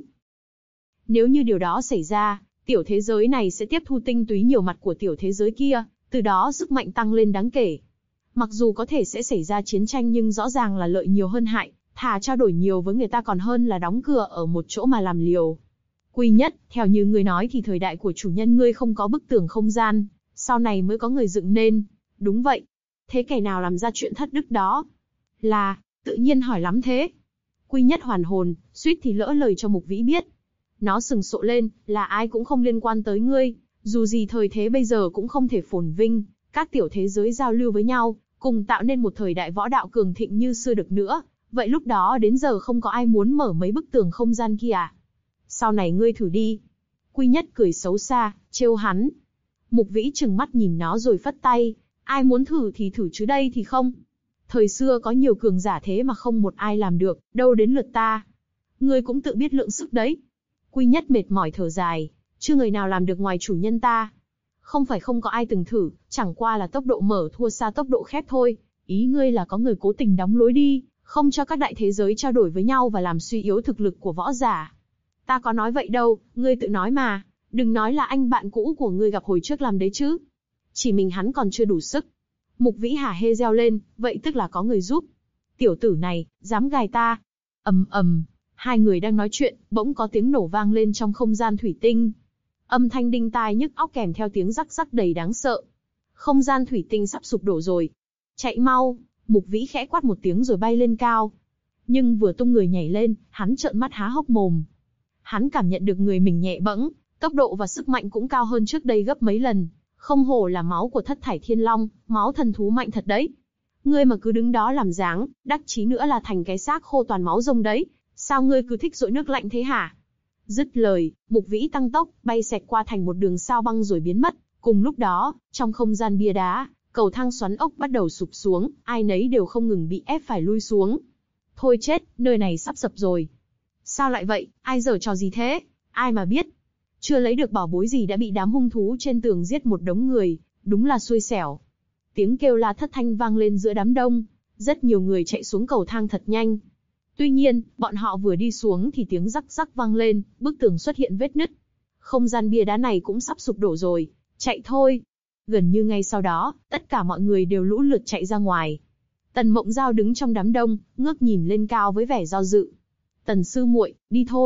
Nếu như điều đó xảy ra, tiểu thế giới này sẽ tiếp thu tinh túy nhiều mặt của tiểu thế giới kia, từ đó sức mạnh tăng lên đáng kể. Mặc dù có thể sẽ xảy ra chiến tranh nhưng rõ ràng là lợi nhiều hơn hại, thà trao đổi nhiều với người ta còn hơn là đóng cửa ở một chỗ mà làm liều. Quy Nhất, theo như ngươi nói thì thời đại của chủ nhân ngươi không có bức tường không gian, sau này mới có người dựng nên. Đúng vậy. Thế kẻ nào làm ra chuyện thất đức đó? Là, tự nhiên hỏi lắm thế. Quy Nhất hoàn hồn, suýt thì lỡ lời cho Mục Vĩ biết. Nó sừng sộ lên, là ai cũng không liên quan tới ngươi, dù gì thời thế bây giờ cũng không thể phồn vinh, các tiểu thế giới giao lưu với nhau, cùng tạo nên một thời đại võ đạo cường thịnh như xưa được nữa. Vậy lúc đó đến giờ không có ai muốn mở mấy bức tường không gian kia à? Sau này ngươi thử đi. Quy Nhất cười xấu xa, trêu hắn. Mục Vĩ trừng mắt nhìn nó rồi phất tay. Ai muốn thử thì thử chứ đây thì không. Thời xưa có nhiều cường giả thế mà không một ai làm được, đâu đến lượt ta. Ngươi cũng tự biết lượng sức đấy. Quy Nhất mệt mỏi thở dài, chưa người nào làm được ngoài chủ nhân ta. Không phải không có ai từng thử, chẳng qua là tốc độ mở thua xa tốc độ khép thôi. Ý ngươi là có người cố tình đóng lối đi, không cho các đại thế giới trao đổi với nhau và làm suy yếu thực lực của võ giả. Ta có nói vậy đâu, ngươi tự nói mà. Đừng nói là anh bạn cũ của ngươi gặp hồi trước làm đấy chứ. Chỉ mình hắn còn chưa đủ sức. Mục Vĩ hả hê reo lên, vậy tức là có người giúp. Tiểu tử này, dám gài ta. Ầm ầm, hai người đang nói chuyện, bỗng có tiếng nổ vang lên trong không gian thủy tinh. Âm thanh đinh tai nhức óc kèm theo tiếng rắc rắc đầy đáng sợ. Không gian thủy tinh sắp sụp đổ rồi. Chạy mau, Mục Vĩ khẽ quát một tiếng rồi bay lên cao. Nhưng vừa tung người nhảy lên, hắn trợn mắt há hốc mồm. Hắn cảm nhận được người mình nhẹ bẫng, tốc độ và sức mạnh cũng cao hơn trước đây gấp mấy lần. Không hổ là máu của Thất Thải Thiên Long, máu thần thú mạnh thật đấy. Ngươi mà cứ đứng đó làm dáng, đắc chí nữa là thành cái xác khô toàn máu rông đấy. Sao ngươi cứ thích dội nước lạnh thế hả? Dứt lời, Mục Vĩ tăng tốc, bay xẹt qua thành một đường sao băng rồi biến mất. Cùng lúc đó, trong không gian bia đá, cầu thang xoắn ốc bắt đầu sụp xuống, ai nấy đều không ngừng bị ép phải lui xuống. Thôi chết, nơi này sắp sập rồi. Sao lại vậy, ai giở trò gì thế? Ai mà biết. Chưa lấy được bảo bối gì đã bị đám hung thú trên tường giết một đống người, đúng là xui xẻo. Tiếng kêu la thất thanh vang lên giữa đám đông, rất nhiều người chạy xuống cầu thang thật nhanh. Tuy nhiên, bọn họ vừa đi xuống thì tiếng rắc rắc vang lên, bức tường xuất hiện vết nứt. Không gian bia đá này cũng sắp sụp đổ rồi, chạy thôi. Gần như ngay sau đó, tất cả mọi người đều lũ lượt chạy ra ngoài. Tần Mộng Giao đứng trong đám đông, ngước nhìn lên cao với vẻ do dự. Tần sư muội, đi thôi.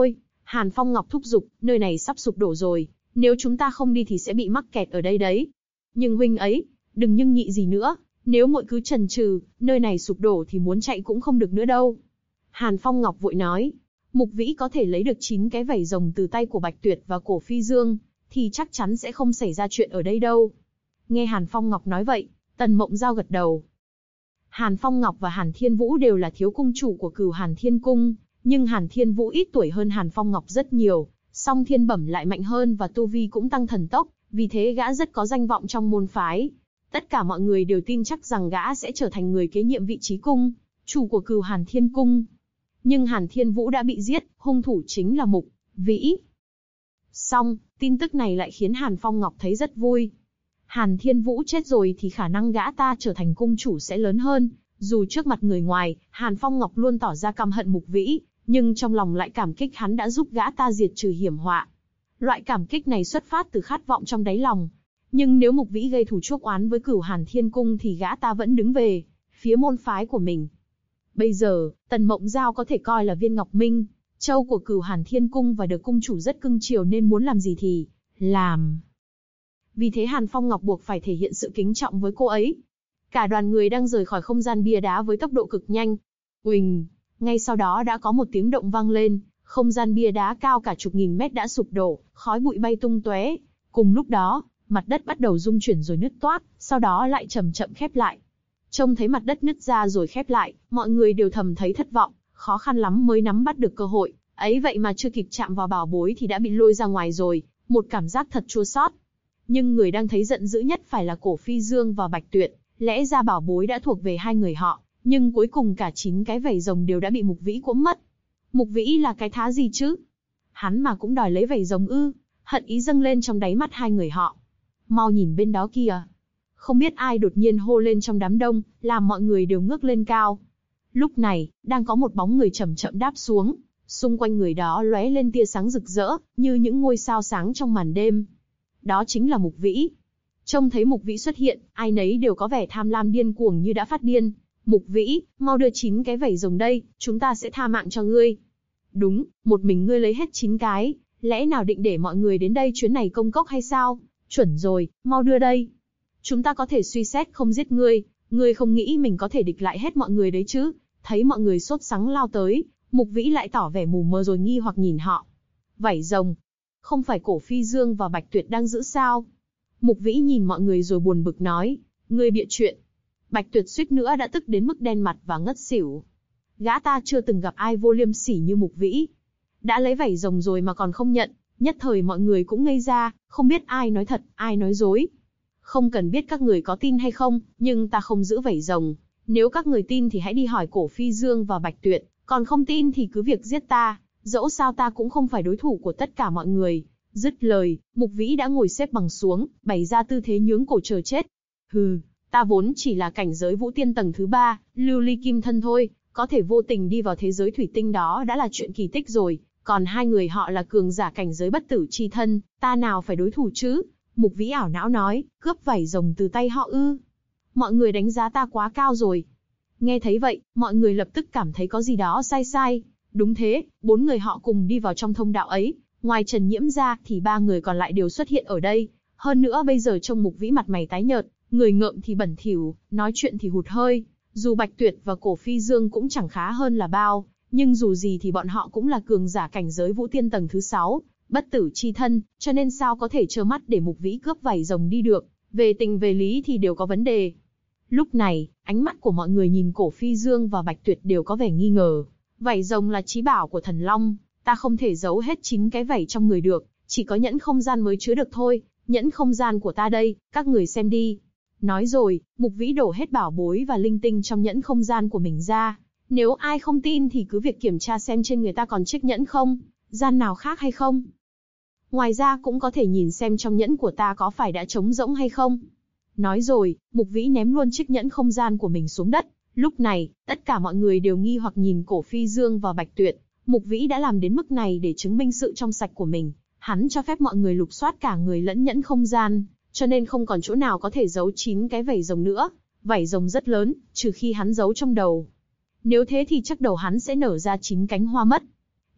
Hàn Phong Ngọc thúc giục, nơi này sắp sụp đổ rồi, nếu chúng ta không đi thì sẽ bị mắc kẹt ở đây đấy. Nhưng huynh ấy, đừng nhưng nhị gì nữa, nếu muội cứ chần chừ, nơi này sụp đổ thì muốn chạy cũng không được nữa đâu. Hàn Phong Ngọc vội nói, Mục Vĩ có thể lấy được 9 cái vảy rồng từ tay của Bạch Tuyệt và Cổ Phi Dương, thì chắc chắn sẽ không xảy ra chuyện ở đây đâu. Nghe Hàn Phong Ngọc nói vậy, Tần Mộng Giao gật đầu. Hàn Phong Ngọc và Hàn Thiên Vũ đều là thiếu cung chủ của Cửu Hàn Thiên Cung, nhưng Hàn Thiên Vũ ít tuổi hơn Hàn Phong Ngọc rất nhiều, song thiên bẩm lại mạnh hơn và tu vi cũng tăng thần tốc, vì thế gã rất có danh vọng trong môn phái. Tất cả mọi người đều tin chắc rằng gã sẽ trở thành người kế nhiệm vị trí cung chủ của Cửu Hàn Thiên Cung. Nhưng Hàn Thiên Vũ đã bị giết, hung thủ chính là Mục Vĩ. Song, tin tức này lại khiến Hàn Phong Ngọc thấy rất vui. Hàn Thiên Vũ chết rồi thì khả năng gã ta trở thành cung chủ sẽ lớn hơn. Dù trước mặt người ngoài, Hàn Phong Ngọc luôn tỏ ra căm hận Mục Vĩ, nhưng trong lòng lại cảm kích hắn đã giúp gã ta diệt trừ hiểm họa. Loại cảm kích này xuất phát từ khát vọng trong đáy lòng. Nhưng nếu Mục Vĩ gây thù chuốc oán với Cửu Hàn Thiên Cung thì gã ta vẫn đứng về phía môn phái của mình. Bây giờ, Tần Mộng Giao có thể coi là viên ngọc minh châu của Cửu Hàn Thiên Cung và được cung chủ rất cưng chiều nên muốn làm gì thì làm. Vì thế Hàn Phong Ngọc buộc phải thể hiện sự kính trọng với cô ấy. Cả đoàn người đang rời khỏi không gian bia đá với tốc độ cực nhanh. Uỳnh, ngay sau đó đã có một tiếng động vang lên, không gian bia đá cao cả chục nghìn mét đã sụp đổ, khói bụi bay tung tóe. Cùng lúc đó, mặt đất bắt đầu rung chuyển rồi nứt toác, sau đó lại chậm chậm khép lại. Trông thấy mặt đất nứt ra rồi khép lại, mọi người đều thầm thấy thất vọng, khó khăn lắm mới nắm bắt được cơ hội, ấy vậy mà chưa kịp chạm vào bảo bối thì đã bị lôi ra ngoài rồi, một cảm giác thật chua xót. Nhưng người đang thấy giận dữ nhất phải là Cổ Phi Dương và Bạch Tuyệt, lẽ ra bảo bối đã thuộc về hai người họ, nhưng cuối cùng cả 9 cái vảy rồng đều đã bị Mục Vĩ cuỗm mất. Mục Vĩ là cái thá gì chứ? Hắn mà cũng đòi lấy vảy rồng ư? Hận ý dâng lên trong đáy mắt hai người họ. Mau nhìn bên đó kìa. Không biết ai đột nhiên hô lên trong đám đông, làm mọi người đều ngước lên cao. Lúc này, đang có một bóng người chậm chậm đáp xuống, xung quanh người đó lóe lên tia sáng rực rỡ, như những ngôi sao sáng trong màn đêm. Đó chính là Mục Vĩ. Trông thấy Mục Vĩ xuất hiện, ai nấy đều có vẻ tham lam điên cuồng như đã phát điên. Mục Vĩ, mau đưa 9 cái vảy rồng đây, chúng ta sẽ tha mạng cho ngươi. Đúng, một mình ngươi lấy hết 9 cái, lẽ nào định để mọi người đến đây chuyến này công cốc hay sao? Chuẩn rồi, mau đưa đây. Chúng ta có thể suy xét không giết ngươi, ngươi không nghĩ mình có thể địch lại hết mọi người đấy chứ? Thấy mọi người sốt sắng lao tới, Mục Vĩ lại tỏ vẻ mù mờ rồi nghi hoặc nhìn họ. Vảy rồng, không phải Cổ Phi Dương và Bạch Tuyệt đang giữ sao? Mục Vĩ nhìn mọi người rồi buồn bực nói, ngươi bịa chuyện. Bạch Tuyệt suýt nữa đã tức đến mức đen mặt và ngất xỉu. Gã ta chưa từng gặp ai vô liêm sỉ như Mục Vĩ. Đã lấy vảy rồng rồi mà còn không nhận, nhất thời mọi người cũng ngây ra, không biết ai nói thật, ai nói dối. Không cần biết các người có tin hay không, nhưng ta không giữ vảy rồng. Nếu các người tin thì hãy đi hỏi Cổ Phi Dương và Bạch Tuyệt, còn không tin thì cứ việc giết ta, dẫu sao ta cũng không phải đối thủ của tất cả mọi người. Dứt lời, Mục Vĩ đã ngồi xếp bằng xuống, bày ra tư thế nhướng cổ chờ chết. Hừ, ta vốn chỉ là cảnh giới vũ tiên tầng thứ 3, lưu ly kim thân thôi, có thể vô tình đi vào thế giới thủy tinh đó đã là chuyện kỳ tích rồi. Còn hai người họ là cường giả cảnh giới bất tử chi thân, ta nào phải đối thủ chứ? Mục Vĩ ảo não nói, cướp vảy rồng từ tay họ ư? Mọi người đánh giá ta quá cao rồi. Nghe thấy vậy, mọi người lập tức cảm thấy có gì đó sai sai. Đúng thế, 4 người họ cùng đi vào trong thông đạo ấy. Ngoài Trần Nhiễm ra thì 3 người còn lại đều xuất hiện ở đây. Hơn nữa bây giờ trông Mục Vĩ mặt mày tái nhợt, người ngợm thì bẩn thỉu, nói chuyện thì hụt hơi. Dù Bạch Tuyệt và Cổ Phi Dương cũng chẳng khá hơn là bao, nhưng dù gì thì bọn họ cũng là cường giả cảnh giới vũ tiên tầng thứ 6, bất tử chi thân, cho nên sao có thể trơ mắt để Mục Vĩ cướp vảy rồng đi được, về tình về lý thì đều có vấn đề. Lúc này, ánh mắt của mọi người nhìn Cổ Phi Dương và Bạch Tuyệt đều có vẻ nghi ngờ. Vảy rồng là chí bảo của thần long, ta không thể giấu hết 9 cái vảy trong người được, chỉ có nhẫn không gian mới chứa được thôi, nhẫn không gian của ta đây, các người xem đi. Nói rồi, Mục Vĩ đổ hết bảo bối và linh tinh trong nhẫn không gian của mình ra. Nếu ai không tin thì cứ việc kiểm tra xem trên người ta còn chiếc nhẫn không, gian nào khác hay không. Ngoài ra cũng có thể nhìn xem trong nhẫn của ta có phải đã trống rỗng hay không. Nói rồi, Mục Vĩ ném luôn chiếc nhẫn không gian của mình xuống đất. Lúc này, tất cả mọi người đều nghi hoặc nhìn Cổ Phi Dương và Bạch Tuyệt. Mục Vĩ đã làm đến mức này để chứng minh sự trong sạch của mình. Hắn cho phép mọi người lục soát cả người lẫn nhẫn không gian, cho nên không còn chỗ nào có thể giấu 9 cái vảy rồng nữa. Vảy rồng rất lớn, trừ khi hắn giấu trong đầu. Nếu thế thì chắc đầu hắn sẽ nở ra 9 cánh hoa mất.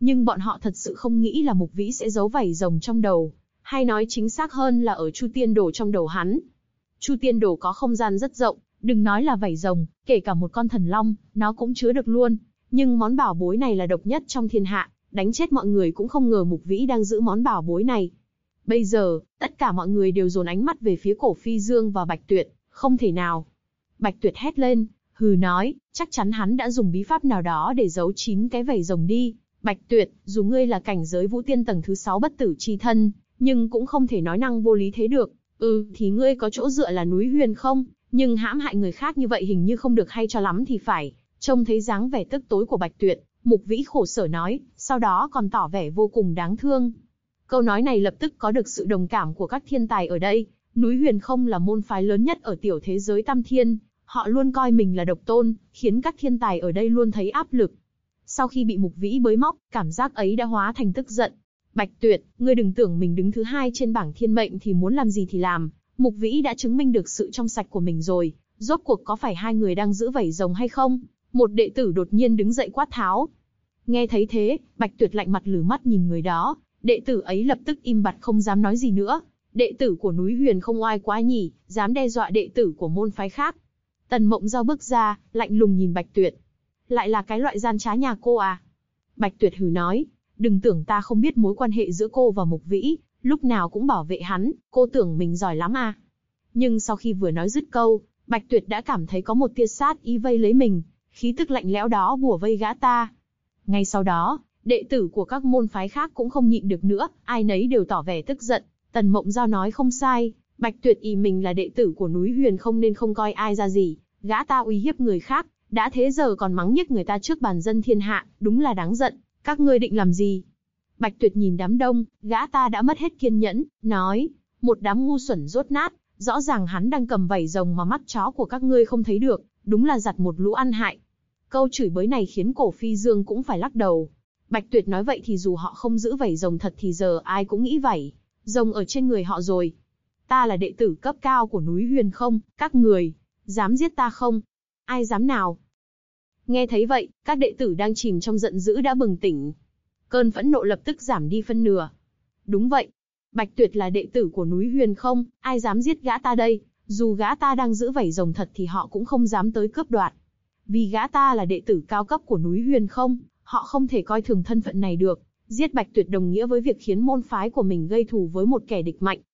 Nhưng bọn họ thật sự không nghĩ là Mục Vĩ sẽ giấu vảy rồng trong đầu, hay nói chính xác hơn là ở Chu Tiên Đồ trong đầu hắn. Chu Tiên Đồ có không gian rất rộng, đừng nói là vảy rồng, kể cả một con thần long, nó cũng chứa được luôn. Nhưng món bảo bối này là độc nhất trong thiên hạ, đánh chết mọi người cũng không ngờ Mục Vĩ đang giữ món bảo bối này. Bây giờ, tất cả mọi người đều dồn ánh mắt về phía Cổ Phi Dương và Bạch Tuyệt, không thể nào. Bạch Tuyệt hét lên, hừ nói, chắc chắn hắn đã dùng bí pháp nào đó để giấu 9 cái vảy rồng đi. Bạch Tuyệt, dù ngươi là cảnh giới Vũ Tiên tầng thứ 6 bất tử chi thân, nhưng cũng không thể nói năng vô lý thế được. Thì ngươi có chỗ dựa là núi Huyền không, nhưng hãm hại người khác như vậy hình như không được hay cho lắm thì phải. Trông thấy dáng vẻ tức tối của Bạch Tuyệt, Mục Vĩ khổ sở nói, sau đó còn tỏ vẻ vô cùng đáng thương. Câu nói này lập tức có được sự đồng cảm của các thiên tài ở đây. Núi Huyền không là môn phái lớn nhất ở tiểu thế giới Tam Thiên, họ luôn coi mình là độc tôn, khiến các thiên tài ở đây luôn thấy áp lực. Sau khi bị Mục Vĩ bới móc, cảm giác ấy đã hóa thành tức giận. Bạch Tuyệt, ngươi đừng tưởng mình đứng thứ 2 trên bảng thiên mệnh thì muốn làm gì thì làm. Mục Vĩ đã chứng minh được sự trong sạch của mình rồi. Rốt cuộc có phải hai người đang giữ vảy rồng hay không? Một đệ tử đột nhiên đứng dậy quát tháo. Nghe thấy thế, Bạch Tuyệt lạnh mặt lử mắt nhìn người đó. Đệ tử ấy lập tức im bặt không dám nói gì nữa. Đệ tử của núi Huyền không oai quá nhỉ, dám đe dọa đệ tử của môn phái khác. Tần Mộng Giao bước ra, lạnh lùng nhìn Bạch Tuyệt. Lại là cái loại gian trá nhà cô à? Bạch Tuyệt hừ nói, đừng tưởng ta không biết mối quan hệ giữa cô và Mục Vĩ, lúc nào cũng bảo vệ hắn, cô tưởng mình giỏi lắm à? Nhưng sau khi vừa nói dứt câu, Bạch Tuyệt đã cảm thấy có một tia sát ý vây lấy mình, khí tức lạnh lẽo đó bủa vây gã ta. Ngay sau đó, đệ tử của các môn phái khác cũng không nhịn được nữa, ai nấy đều tỏ vẻ tức giận. Tần Mộng Giao nói không sai, Bạch Tuyệt ý mình là đệ tử của núi Huyền không nên không coi ai ra gì, gã ta uy hiếp người khác, đã thế giờ còn mắng nhiếc người ta trước bàn dân thiên hạ, đúng là đáng giận, các ngươi định làm gì? Bạch Tuyệt nhìn đám đông, gã ta đã mất hết kiên nhẫn, nói, một đám ngu xuẩn dốt nát, rõ ràng hắn đang cầm vảy rồng mà mắt chó của các ngươi không thấy được, đúng là giặt một lũ ăn hại. Câu chửi bới này khiến Cổ Phi Dương cũng phải lắc đầu. Bạch Tuyệt nói vậy thì dù họ không giữ vảy rồng thật thì giờ ai cũng nghĩ vảy rồng ở trên người họ rồi. Ta là đệ tử cấp cao của núi Huyền không, các người dám giết ta không? Ai dám nào? Nghe thấy vậy, các đệ tử đang chìm trong giận dữ đã bừng tỉnh. Cơn phẫn nộ lập tức giảm đi phân nửa. Đúng vậy, Bạch Tuyệt là đệ tử của núi Huyền không, ai dám giết gã ta đây? Dù gã ta đang giữ vảy rồng thật thì họ cũng không dám tới cướp đoạt. Vì gã ta là đệ tử cao cấp của núi Huyền không, họ không thể coi thường thân phận này được. Giết Bạch Tuyệt đồng nghĩa với việc khiến môn phái của mình gây thù với một kẻ địch mạnh.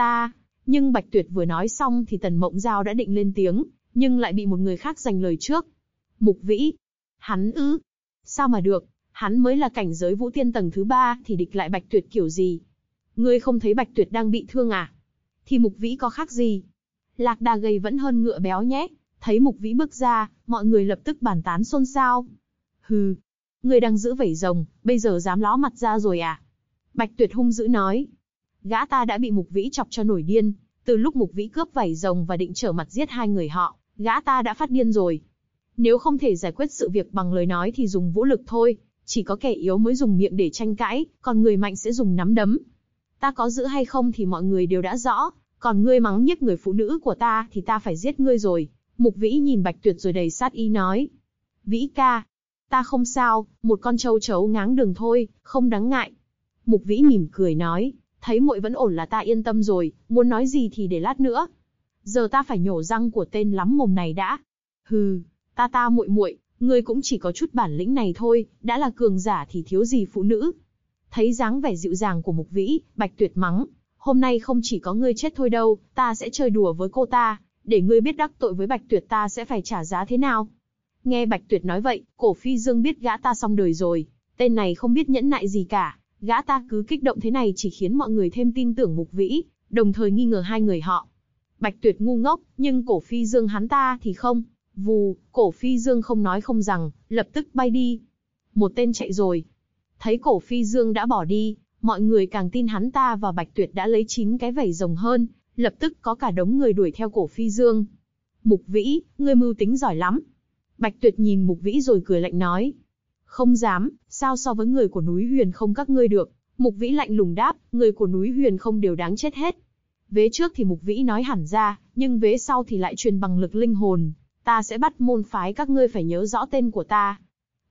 Nhưng Bạch Tuyệt vừa nói xong thì Tần Mộng Giao đã định lên tiếng, nhưng lại bị một người khác giành lời trước. Mục Vĩ. Hắn ư? Sao mà được, hắn mới là cảnh giới Vũ Tiên tầng thứ 3 thì địch lại Bạch Tuyệt kiểu gì? Ngươi không thấy Bạch Tuyệt đang bị thương à? Thì Mục Vĩ có khác gì? Lạc Đà gầy vẫn hơn ngựa béo nhé. Thấy Mục Vĩ bước ra, mọi người lập tức bàn tán xôn xao. Hừ, ngươi đang giữ vảy rồng, bây giờ dám ló mặt ra rồi à? Bạch Tuyệt hung dữ nói. Gã ta đã bị Mục Vĩ chọc cho nổi điên, từ lúc Mục Vĩ cướp vảy rồng và định trở mặt giết hai người họ, gã ta đã phát điên rồi. Nếu không thể giải quyết sự việc bằng lời nói thì dùng vũ lực thôi, chỉ có kẻ yếu mới dùng miệng để tranh cãi, còn người mạnh sẽ dùng nắm đấm. Ta có giữ hay không thì mọi người đều đã rõ, còn ngươi mắng nhiếc người phụ nữ của ta thì ta phải giết ngươi rồi. Mục Vĩ nhìn Bạch Tuyệt rồi đầy sát ý nói. Vĩ ca, ta không sao, một con châu chấu ngáng đường thôi, không đáng ngại. Mục Vĩ mỉm cười nói, thấy muội vẫn ổn là ta yên tâm rồi, muốn nói gì thì để lát nữa. Giờ ta phải nhổ răng của tên lắm mồm này đã. Hừ, ta muội, ngươi cũng chỉ có chút bản lĩnh này thôi, đã là cường giả thì thiếu gì phụ nữ. Thấy dáng vẻ dịu dàng của Mục Vĩ, Bạch Tuyệt mắng, hôm nay không chỉ có ngươi chết thôi đâu, ta sẽ chơi đùa với cô ta, để ngươi biết đắc tội với Bạch Tuyệt ta sẽ phải trả giá thế nào. Nghe Bạch Tuyệt nói vậy, Cổ Phi Dương biết gã ta xong đời rồi, tên này không biết nhẫn nại gì cả, gã ta cứ kích động thế này chỉ khiến mọi người thêm tin tưởng Mục Vĩ, đồng thời nghi ngờ hai người họ. Bạch Tuyệt ngu ngốc, nhưng Cổ Phi Dương hắn ta thì không. Vù, Cổ Phi Dương không nói không rằng, lập tức bay đi. Một tên chạy rồi. Thấy Cổ Phi Dương đã bỏ đi, mọi người càng tin hắn ta và Bạch Tuyệt đã lấy 9 cái vảy rồng hơn, lập tức có cả đống người đuổi theo Cổ Phi Dương. Mục Vĩ, ngươi mưu tính giỏi lắm. Bạch Tuyệt nhìn Mục Vĩ rồi cười lạnh nói. Không dám, sao so với người của núi Huyền không các ngươi được. Mục Vĩ lạnh lùng đáp, người của núi Huyền không đều đáng chết hết. Vế trước thì Mục Vĩ nói hẳn ra, nhưng vế sau thì lại truyền bằng lực linh hồn. Ta sẽ bắt môn phái các ngươi phải nhớ rõ tên của ta.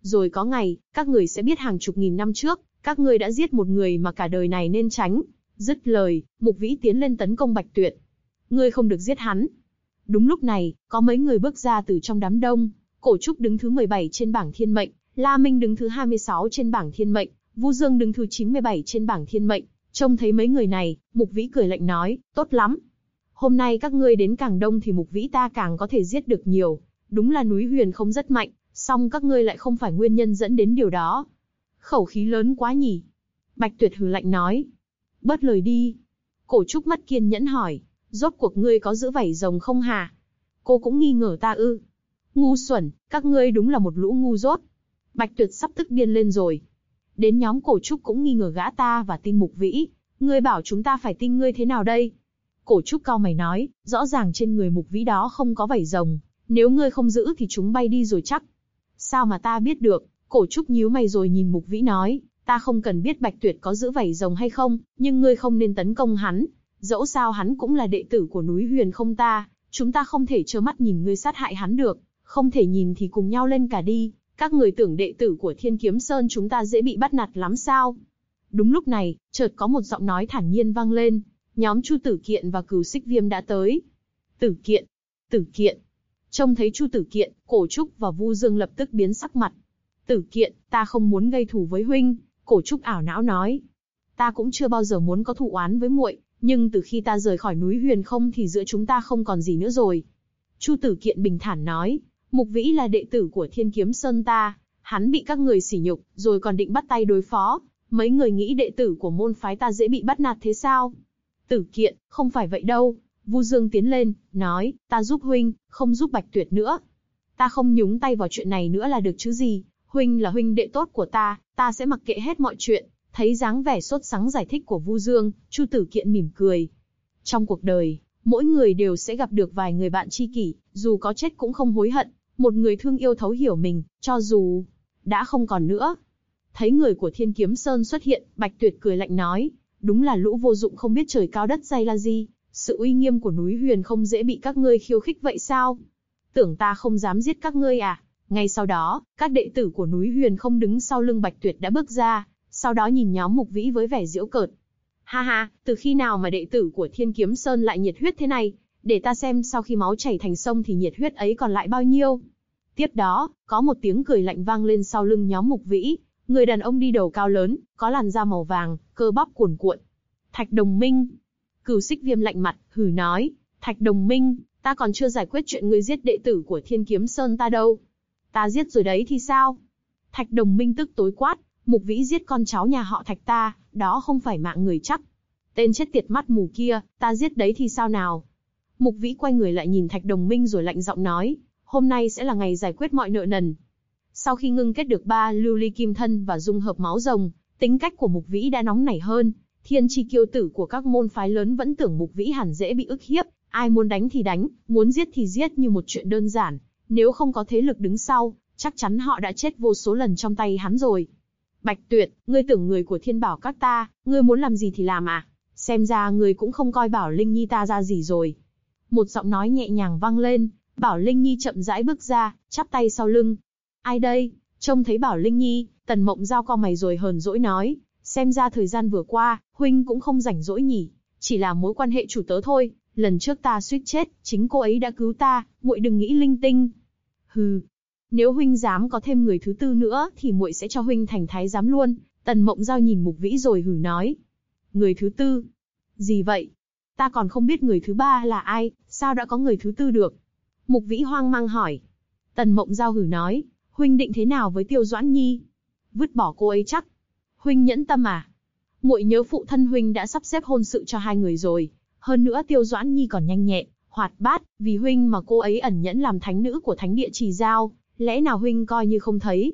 Rồi có ngày, các người sẽ biết hàng chục nghìn năm trước, các ngươi đã giết một người mà cả đời này nên tránh. Dứt lời, Mục Vĩ tiến lên tấn công Bạch Tuyệt. Ngươi không được giết hắn. Đúng lúc này, có mấy người bước ra từ trong đám đông. Cổ Trúc đứng thứ 17 trên bảng thiên mệnh, La Minh đứng thứ 26 trên bảng thiên mệnh, Vu Dương đứng thứ 97 trên bảng thiên mệnh. Trông thấy mấy người này, Mục Vĩ cười lạnh nói, tốt lắm. Hôm nay các ngươi đến càng đông thì Mục Vĩ ta càng có thể giết được nhiều. Đúng là núi Huyền không rất mạnh, song các ngươi lại không phải nguyên nhân dẫn đến điều đó. Khẩu khí lớn quá nhỉ. Bạch Tuyệt hừ lạnh nói. Bớt lời đi. Cổ Trúc mất kiên nhẫn hỏi, rốt cuộc ngươi có giữ vảy rồng không hả? Cô cũng nghi ngờ ta ư? Ngu xuẩn, các ngươi đúng là một lũ ngu dốt. Bạch Tuyệt sắp tức điên lên rồi. Đến nhóm Cổ Trúc cũng nghi ngờ gã ta và tin Mục Vĩ. Ngươi bảo chúng ta phải tin ngươi thế nào đây? Cổ Trúc cau mày nói, rõ ràng trên người Mục Vĩ đó không có vảy rồng. Nếu ngươi không giữ thì chúng bay đi rồi chắc. Sao mà ta biết được? Cổ Trúc nhíu mày rồi nhìn Mục Vĩ nói, ta không cần biết Bạch Tuyệt có giữ vảy rồng hay không, nhưng ngươi không nên tấn công hắn. Dẫu sao hắn cũng là đệ tử của núi Huyền không ta, chúng ta không thể trơ mắt nhìn ngươi sát hại hắn được, không thể nhìn thì cùng nhau lên cả đi. Các người tưởng đệ tử của Thiên Kiếm Sơn chúng ta dễ bị bắt nạt lắm sao? Đúng lúc này, chợt có một giọng nói thản nhiên vang lên, nhóm Chu Tử Kiện và Cửu Xích Viêm đã tới. Tử Kiện, Tử Kiện. Trông thấy Chu Tử Kiện, Cổ Trúc và Vu Dương lập tức biến sắc mặt. Tử Kiện, ta không muốn gây thù với huynh. Cổ Trúc ảo não nói. Ta cũng chưa bao giờ muốn có thù oán với muội, nhưng từ khi ta rời khỏi núi Huyền không thì giữa chúng ta không còn gì nữa rồi. Chu Tử Kiện bình thản nói. Mục Vĩ là đệ tử của Thiên Kiếm Sơn ta, hắn bị các người sỉ nhục, rồi còn định bắt tay đối phó. Mấy người nghĩ đệ tử của môn phái ta dễ bị bắt nạt thế sao? Tử Kiện, không phải vậy đâu. Vu Dương tiến lên, nói, ta giúp huynh, không giúp Bạch Tuyệt nữa. Ta không nhúng tay vào chuyện này nữa là được chứ gì. Huynh là huynh đệ tốt của ta sẽ mặc kệ hết mọi chuyện. Thấy dáng vẻ sốt sắng giải thích của Vu Dương, Chu Tử Kiện mỉm cười. Trong cuộc đời, mỗi người đều sẽ gặp được vài người bạn tri kỷ, dù có chết cũng không hối hận. Một người thương yêu thấu hiểu mình, cho dù đã không còn nữa. Thấy người của Thiên Kiếm Sơn xuất hiện, Bạch Tuyệt cười lạnh nói, đúng là lũ vô dụng không biết trời cao đất dày là gì. Sự uy nghiêm của núi Huyền không dễ bị các ngươi khiêu khích vậy sao? Tưởng ta không dám giết các ngươi à? Ngay sau đó, các đệ tử của núi Huyền không đứng sau lưng Bạch Tuyệt đã bước ra, sau đó nhìn nhóm Mục Vĩ với vẻ giễu cợt. Ha ha, từ khi nào mà đệ tử của Thiên Kiếm Sơn lại nhiệt huyết thế này? Để ta xem sau khi máu chảy thành sông thì nhiệt huyết ấy còn lại bao nhiêu. Tiếp đó, có một tiếng cười lạnh vang lên sau lưng nhóm Mục Vĩ. Người đàn ông đi đầu cao lớn, có làn da màu vàng, cơ bắp cuồn cuộn. Thạch Đồng Minh. Cửu Xích Viêm lạnh mặt, hừ nói, Thạch Đồng Minh, ta còn chưa giải quyết chuyện ngươi giết đệ tử của Thiên Kiếm Sơn ta đâu. Ta giết rồi đấy thì sao? Thạch Đồng Minh tức tối quát, Mục Vĩ giết con cháu nhà họ Thạch ta, đó không phải mạng người chắc. Tên chết tiệt mắt mù kia, ta giết đấy thì sao nào? Mục Vĩ quay người lại nhìn Thạch Đồng Minh rồi lạnh giọng nói, hôm nay sẽ là ngày giải quyết mọi nợ nần. Sau khi ngưng kết được 3 lưu ly kim thân và dung hợp máu rồng, tính cách của Mục Vĩ đã nóng nảy hơn. Thiên chi kiêu tử của các môn phái lớn vẫn tưởng Mục Vĩ hẳn dễ bị ức hiếp, ai muốn đánh thì đánh, muốn giết thì giết như một chuyện đơn giản. Nếu không có thế lực đứng sau, chắc chắn họ đã chết vô số lần trong tay hắn rồi. Bạch Tuyệt, ngươi tưởng người của Thiên Bảo các ta, ngươi muốn làm gì thì làm à? Xem ra ngươi cũng không coi Bảo Linh Nhi ta ra gì rồi. Một giọng nói nhẹ nhàng vang lên, Bảo Linh Nhi chậm rãi bước ra, chắp tay sau lưng. Ai đây? Trông thấy Bảo Linh Nhi, Tần Mộng Giao cau mày rồi hờn dỗi nói, xem ra thời gian vừa qua, huynh cũng không rảnh rỗi nhỉ, chỉ là mối quan hệ chủ tớ thôi, lần trước ta suýt chết, chính cô ấy đã cứu ta, muội đừng nghĩ linh tinh. Hừ, nếu huynh dám có thêm người thứ tư nữa thì muội sẽ cho huynh thành thái giám luôn. Tần Mộng Giao nhìn Mục Vĩ rồi hừ nói, người thứ tư? Gì vậy? Ta còn không biết người thứ ba là ai, sao đã có người thứ tư được? Mục Vĩ hoang mang hỏi. Tần Mộng Giao hừ nói, huynh định thế nào với Tiêu Doãn Nhi? Vứt bỏ cô ấy chắc? Huynh nhẫn tâm à? Muội nhớ phụ thân huynh đã sắp xếp hôn sự cho hai người rồi, hơn nữa Tiêu Doãn Nhi còn nhanh nhẹn, hoạt bát, vì huynh mà cô ấy ẩn nhẫn làm thánh nữ của thánh địa Trì Giao, lẽ nào huynh coi như không thấy?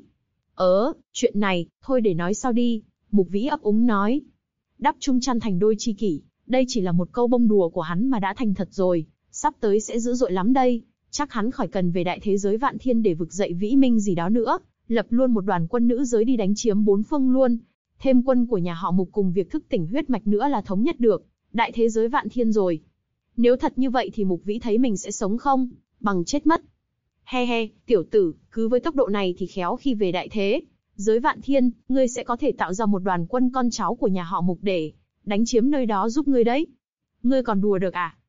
Chuyện này, thôi để nói sau đi, Mục Vĩ ấp úng nói. Đắp chung chăn thành đôi chi kỷ, đây chỉ là một câu bông đùa của hắn mà đã thành thật rồi, sắp tới sẽ dữ dội lắm đây, chắc hắn khỏi cần về đại thế giới Vạn Thiên để vực dậy vĩ minh gì đó nữa, lập luôn một đoàn quân nữ giới đi đánh chiếm bốn phương luôn, thêm quân của nhà họ Mục cùng việc thức tỉnh huyết mạch nữa là thống nhất được đại thế giới Vạn Thiên rồi. Nếu thật như vậy thì Mục Vĩ thấy mình sẽ sống không, bằng chết mất. He he, tiểu tử, cứ với tốc độ này thì khéo khi về đại thế giới vạn thiên, ngươi sẽ có thể tạo ra một đoàn quân con cháu của nhà họ Mục để đánh chiếm nơi đó giúp ngươi đấy. Ngươi còn đùa được à?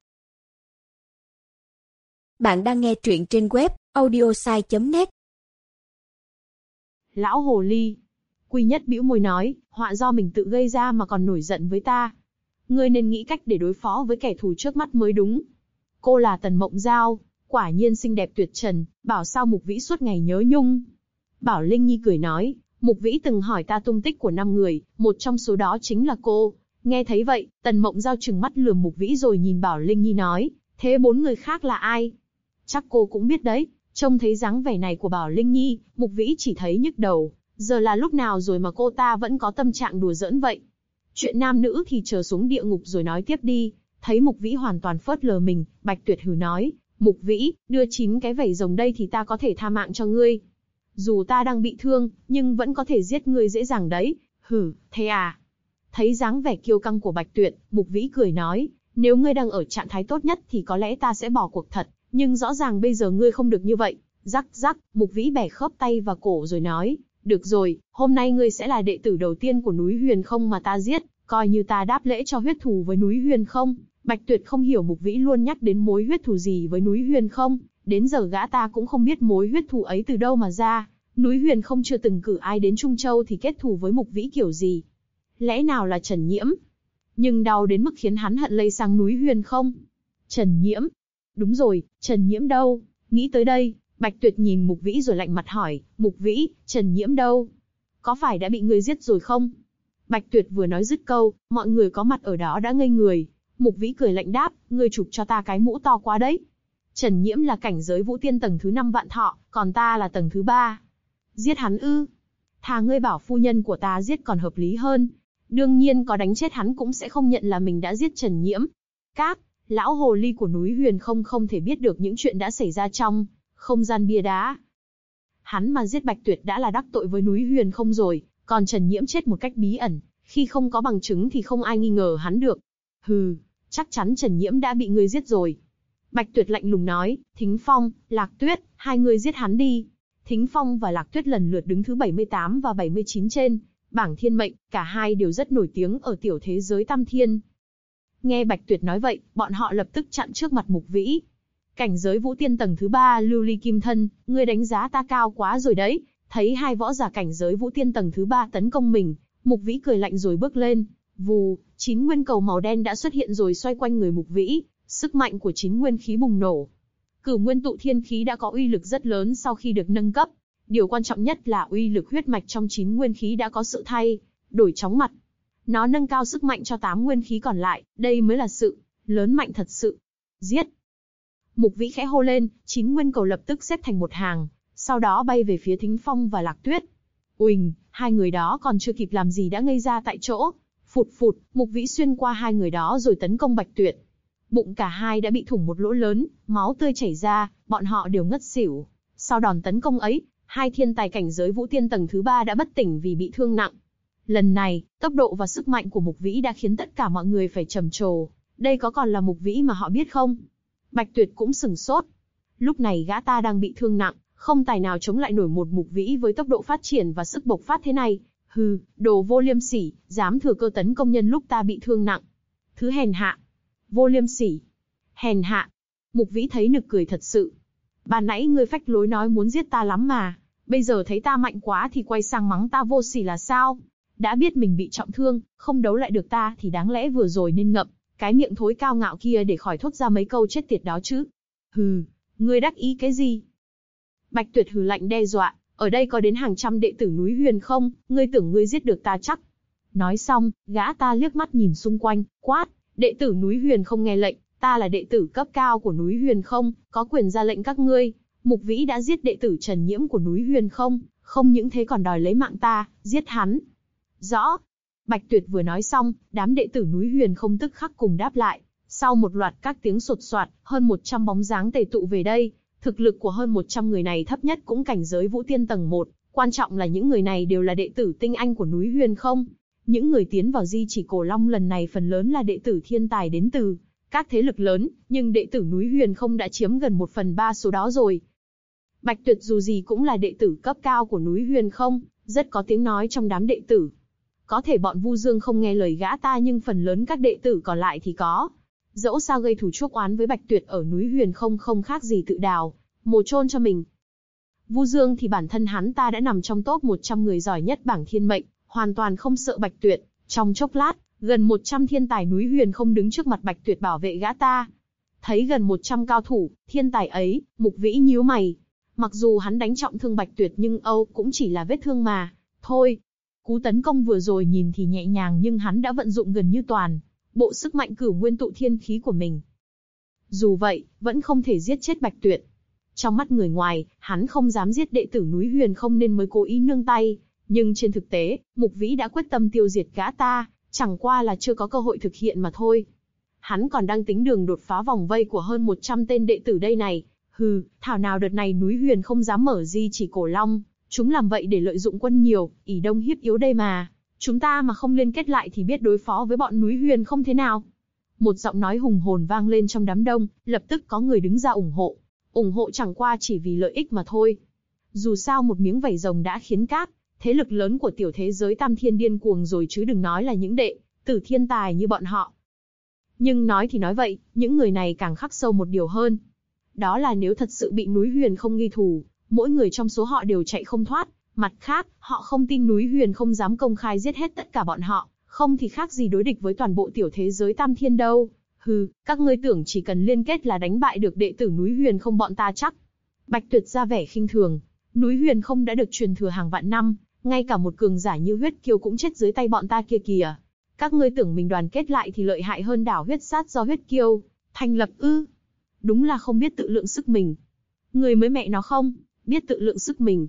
Bạn đang nghe truyện trên web audiosai.net. Lão hồ ly. Quy Nhất bĩu môi nói, họa do mình tự gây ra mà còn nổi giận với ta. Ngươi nên nghĩ cách để đối phó với kẻ thù trước mắt mới đúng. Cô là Tần Mộng Giao, quả nhiên xinh đẹp tuyệt trần, bảo sao Mục Vĩ suốt ngày nhớ nhung. Bảo Linh Nhi cười nói, Mục Vĩ từng hỏi ta tung tích của 5 người, một trong số đó chính là cô. Nghe thấy vậy, Tần Mộng Giao trừng mắt lườm Mục Vĩ rồi nhìn Bảo Linh Nhi nói, thế 4 người khác là ai? Chắc cô cũng biết đấy. Trông thấy dáng vẻ này của Bảo Linh Nhi, Mục Vĩ chỉ thấy nhức đầu. Giờ là lúc nào rồi mà cô ta vẫn có tâm trạng đùa giỡn vậy? Chuyện nam nữ thì chờ xuống địa ngục rồi nói tiếp đi. Thấy Mục Vĩ hoàn toàn phớt lờ mình, Bạch Tuyệt hừ nói, Mục Vĩ, đưa 9 cái vảy rồng đây thì ta có thể tha mạng cho ngươi. Dù ta đang bị thương, nhưng vẫn có thể giết ngươi dễ dàng đấy. Hử, thế à? Thấy dáng vẻ kiêu căng của Bạch Tuyệt, Mục Vĩ cười nói, nếu ngươi đang ở trạng thái tốt nhất thì có lẽ ta sẽ bỏ cuộc thật, nhưng rõ ràng bây giờ ngươi không được như vậy. Rắc rắc, Mục Vĩ bẻ khớp tay và cổ rồi nói, được rồi, hôm nay ngươi sẽ là đệ tử đầu tiên của núi Huyền Không mà ta giết, coi như ta đáp lễ cho huyết thù với núi Huyền Không. Bạch Tuyệt không hiểu Mục Vĩ luôn nhắc đến mối huyết thù gì với núi Huyền Không, đến giờ gã ta cũng không biết mối huyết thù ấy từ đâu mà ra. Núi Huyền Không chưa từng cử ai đến Trung Châu thì kết thù với Mục Vĩ kiểu gì? Lẽ nào là Trần Nhiễm? Nhưng đau đến mức khiến hắn hận lây sang núi Huyền Không. Trần Nhiễm? Đúng rồi, Trần Nhiễm đâu? Nghĩ tới đây, Bạch Tuyệt nhìn Mục Vĩ rồi lạnh mặt hỏi, Mục Vĩ, Trần Nhiễm đâu? Có phải đã bị ngươi giết rồi không? Bạch Tuyệt vừa nói dứt câu, mọi người có mặt ở đó đã ngây người. Mục Vĩ cười lạnh đáp, ngươi chụp cho ta cái mũ to quá đấy. Trần Nhiễm là cảnh giới Vũ Tiên tầng thứ 5 vạn thọ, còn ta là tầng thứ 3. Giết hắn ư? Thà ngươi bảo phu nhân của ta giết còn hợp lý hơn. Đương nhiên có đánh chết hắn cũng sẽ không nhận là mình đã giết Trần Nhiễm. Các lão hồ ly của núi Huyền Không không thể biết được những chuyện đã xảy ra trong không gian bia đá. Hắn mà giết Bạch Tuyệt đã là đắc tội với núi Huyền Không rồi, còn Trần Nhiễm chết một cách bí ẩn, khi không có bằng chứng thì không ai nghi ngờ hắn được. Hừ, chắc chắn Trần Nhiễm đã bị ngươi giết rồi. Bạch Tuyệt lạnh lùng nói, Thính Phong, Lạc Tuyết, hai người giết hắn đi. Thính Phong và Lạc Tuyết lần lượt đứng thứ 78 và 79 trên bảng thiên mệnh, cả hai đều rất nổi tiếng ở tiểu thế giới Tam Thiên. Nghe Bạch Tuyệt nói vậy, bọn họ lập tức chặn trước mặt Mục Vĩ. Cảnh giới Vũ Tiên tầng thứ 3 Lưu Ly Kim Thân, ngươi đánh giá ta cao quá rồi đấy. Thấy hai võ giả cảnh giới Vũ Tiên tầng thứ 3 tấn công mình, Mục Vĩ cười lạnh rồi bước lên. Vù, 9 nguyên cầu màu đen đã xuất hiện rồi xoay quanh người Mục Vĩ, sức mạnh của 9 nguyên khí bùng nổ. Cửu nguyên tụ thiên khí đã có uy lực rất lớn sau khi được nâng cấp. Điều quan trọng nhất là uy lực huyết mạch trong 9 nguyên khí đã có sự thay đổi chóng mặt. Nó nâng cao sức mạnh cho 8 nguyên khí còn lại, đây mới là sự lớn mạnh thật sự. Giết! Mục Vĩ khẽ hô lên, 9 nguyên cầu lập tức xếp thành một hàng, sau đó bay về phía Thính Phong và Lạc Tuyết. Uỳnh, hai người đó còn chưa kịp làm gì đã ngây ra tại chỗ. Phụt phụt, Mục Vĩ xuyên qua hai người đó rồi tấn công Bạch Tuyệt. Bụng cả hai đã bị thủng một lỗ lớn, máu tươi chảy ra, bọn họ đều ngất xỉu. Sau đòn tấn công ấy, hai thiên tài cảnh giới Vũ Tiên tầng thứ 3 đã bất tỉnh vì bị thương nặng. Lần này, tốc độ và sức mạnh của Mục Vĩ đã khiến tất cả mọi người phải trầm trồ. Đây có còn là Mục Vĩ mà họ biết không? Bạch Tuyệt cũng sửng sốt. Lúc này gã ta đang bị thương nặng, không tài nào chống lại nổi một Mục Vĩ với tốc độ phát triển và sức bộc phát thế này. Hừ, đồ vô liêm sỉ, dám thừa cơ tấn công nhân lúc ta bị thương nặng. Thứ hèn hạ. Vô liêm sỉ. Hèn hạ. Mục Vĩ thấy nực cười thật sự. Ban nãy ngươi phách lối nói muốn giết ta lắm mà. Bây giờ thấy ta mạnh quá thì quay sang mắng ta vô sỉ là sao? Đã biết mình bị trọng thương, không đấu lại được ta thì đáng lẽ vừa rồi nên ngậm cái miệng thối cao ngạo kia để khỏi thốt ra mấy câu chết tiệt đó chứ. Hừ, ngươi đắc ý cái gì? Bạch Tuyệt hừ lạnh đe dọa, ở đây có đến hàng trăm đệ tử núi Huyền Không, ngươi tưởng ngươi giết được ta chắc? Nói xong, gã ta liếc mắt nhìn xung quanh, quát, đệ tử núi Huyền Không nghe lệnh, ta là đệ tử cấp cao của núi Huyền Không, có quyền ra lệnh các ngươi. Mục Vĩ đã giết đệ tử Trần Nhiễm của núi Huyền Không, không những thế còn đòi lấy mạng ta, giết hắn. Rõ. Bạch Tuyệt vừa nói xong, đám đệ tử núi Huyền Không tức khắc cùng đáp lại. Sau một loạt các tiếng sột soạt, hơn 100 bóng dáng tề tụ về đây. Thực lực của hơn 100 người này thấp nhất cũng cảnh giới Vũ Tiên tầng 1, quan trọng là những người này đều là đệ tử tinh anh của núi Huyền Không. Những người tiến vào Di Chỉ Cổ Long lần này phần lớn là đệ tử thiên tài đến từ các thế lực lớn, nhưng đệ tử núi Huyền Không đã chiếm gần 1/3 số đó rồi. Bạch Tuyệt dù gì cũng là đệ tử cấp cao của núi Huyền Không, rất có tiếng nói trong đám đệ tử. Có thể bọn Vu Dương không nghe lời gã ta nhưng phần lớn các đệ tử còn lại thì có. Dẫu sao gây thù chuốc oán với Bạch Tuyệt ở núi Huyền Không không khác gì tự đào mồ chôn cho mình. Vu Dương thì bản thân hắn ta đã nằm trong top 100 người giỏi nhất bảng thiên mệnh, hoàn toàn không sợ Bạch Tuyệt. Trong chốc lát, gần 100 thiên tài núi Huyền Không đứng trước mặt Bạch Tuyệt bảo vệ gã ta. Thấy gần 100 cao thủ, thiên tài ấy, Mục Vĩ nhíu mày. Mặc dù hắn đánh trọng thương Bạch Tuyệt nhưng cũng chỉ là vết thương mà, thôi. Cú tấn công vừa rồi nhìn thì nhẹ nhàng nhưng hắn đã vận dụng gần như toàn bộ sức mạnh cửu nguyên tụ thiên khí của mình. Dù vậy, vẫn không thể giết chết Bạch Tuyệt. Trong mắt người ngoài, hắn không dám giết đệ tử núi Huyền Không nên mới cố ý nương tay. Nhưng trên thực tế, Mục Vĩ đã quyết tâm tiêu diệt gã ta, chẳng qua là chưa có cơ hội thực hiện mà thôi. Hắn còn đang tính đường đột phá vòng vây của hơn 100 tên đệ tử đây này. Hừ, thảo nào đợt này núi Huyền không dám mở di chỉ cổ long. Chúng làm vậy để lợi dụng quân nhiều, ỷ đông hiếp yếu đây mà. Chúng ta mà không liên kết lại thì biết đối phó với bọn núi Huyền không thế nào. Một giọng nói hùng hồn vang lên trong đám đông, lập tức có người đứng ra ủng hộ. Ủng hộ chẳng qua chỉ vì lợi ích mà thôi. Dù sao một miếng vảy rồng đã khiến các thế lực lớn của tiểu thế giới Tam Thiên điên cuồng rồi chứ đừng nói là những đệ tử thiên tài như bọn họ. Nhưng nói thì nói vậy, những người này càng khắc sâu một điều hơn. Đó là nếu thật sự bị núi Huyền không nghi thù, mỗi người trong số họ đều chạy không thoát. Mặt khác, họ không tin núi Huyền không dám công khai giết hết tất cả bọn họ, không thì khác gì đối địch với toàn bộ tiểu thế giới Tam Thiên đâu. Hừ, các ngươi tưởng chỉ cần liên kết là đánh bại được đệ tử núi Huyền không bọn ta chắc. Bạch Tuyệt ra vẻ khinh thường. Núi Huyền không đã được truyền thừa hàng vạn năm, ngay cả một cường giả như Huyết Kiêu cũng chết dưới tay bọn ta kia kìa. Các ngươi tưởng mình đoàn kết lại thì lợi hại hơn đảo Huyết Sát do Huyết Kiêu thành lập ư? Đúng là không biết tự lượng sức mình. Người mới mẹ nó không biết tự lượng sức mình.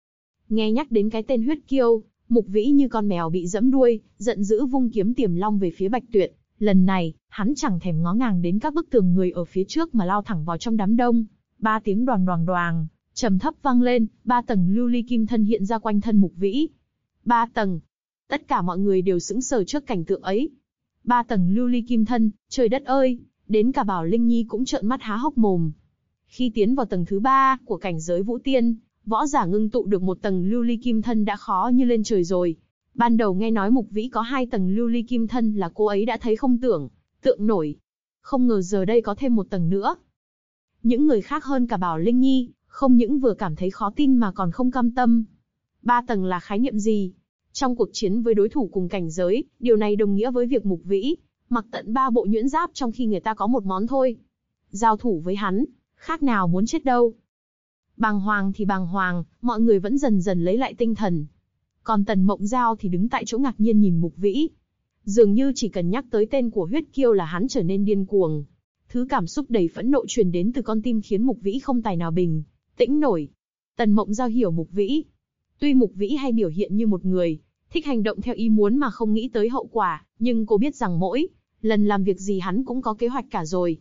Nghe nhắc đến cái tên Huyết Kiêu, Mục Vĩ như con mèo bị giẫm đuôi, giận dữ vung kiếm Tiềm Long về phía Bạch Tuyệt. Lần này, hắn chẳng thèm ngó ngàng đến các bức tường người ở phía trước mà lao thẳng vào trong đám đông. 3 tiếng đoàng đoàng đoàng, trầm thấp vang lên, 3 tầng lưu ly kim thân hiện ra quanh thân Mục Vĩ. 3 tầng. Tất cả mọi người đều sững sờ trước cảnh tượng ấy. 3 tầng lưu ly kim thân, trời đất ơi, đến cả Bảo Linh Nhi cũng trợn mắt há hốc mồm. Khi tiến vào tầng thứ 3 của cảnh giới Vũ Tiên, võ giả ngưng tụ được một tầng lưu ly kim thân đã khó như lên trời rồi. Ban đầu nghe nói Mục Vĩ có 2 tầng lưu ly kim thân là cô ấy đã thấy không tưởng tượng nổi. Không ngờ giờ đây có thêm một tầng nữa. Những người khác hơn cả Bảo Linh Nhi, không những vừa cảm thấy khó tin mà còn không cam tâm. 3 tầng là khái niệm gì? Trong cuộc chiến với đối thủ cùng cảnh giới, điều này đồng nghĩa với việc Mục Vĩ mặc tận 3 bộ nhuyễn giáp trong khi người ta có một món thôi. Giao thủ với hắn, khác nào muốn chết đâu. Bàng hoàng thì bàng hoàng, mọi người vẫn dần dần lấy lại tinh thần. Còn Tần Mộng Giao thì đứng tại chỗ ngạc nhiên nhìn Mục Vĩ. Dường như chỉ cần nhắc tới tên của Huyết Kiêu là hắn trở nên điên cuồng. Thứ cảm xúc đầy phẫn nộ truyền đến từ con tim khiến Mục Vĩ không tài nào bình tĩnh nổi. Tần Mộng Giao hiểu Mục Vĩ. Tuy Mục Vĩ hay biểu hiện như một người thích hành động theo ý muốn mà không nghĩ tới hậu quả, nhưng cô biết rằng mỗi lần làm việc gì hắn cũng có kế hoạch cả rồi.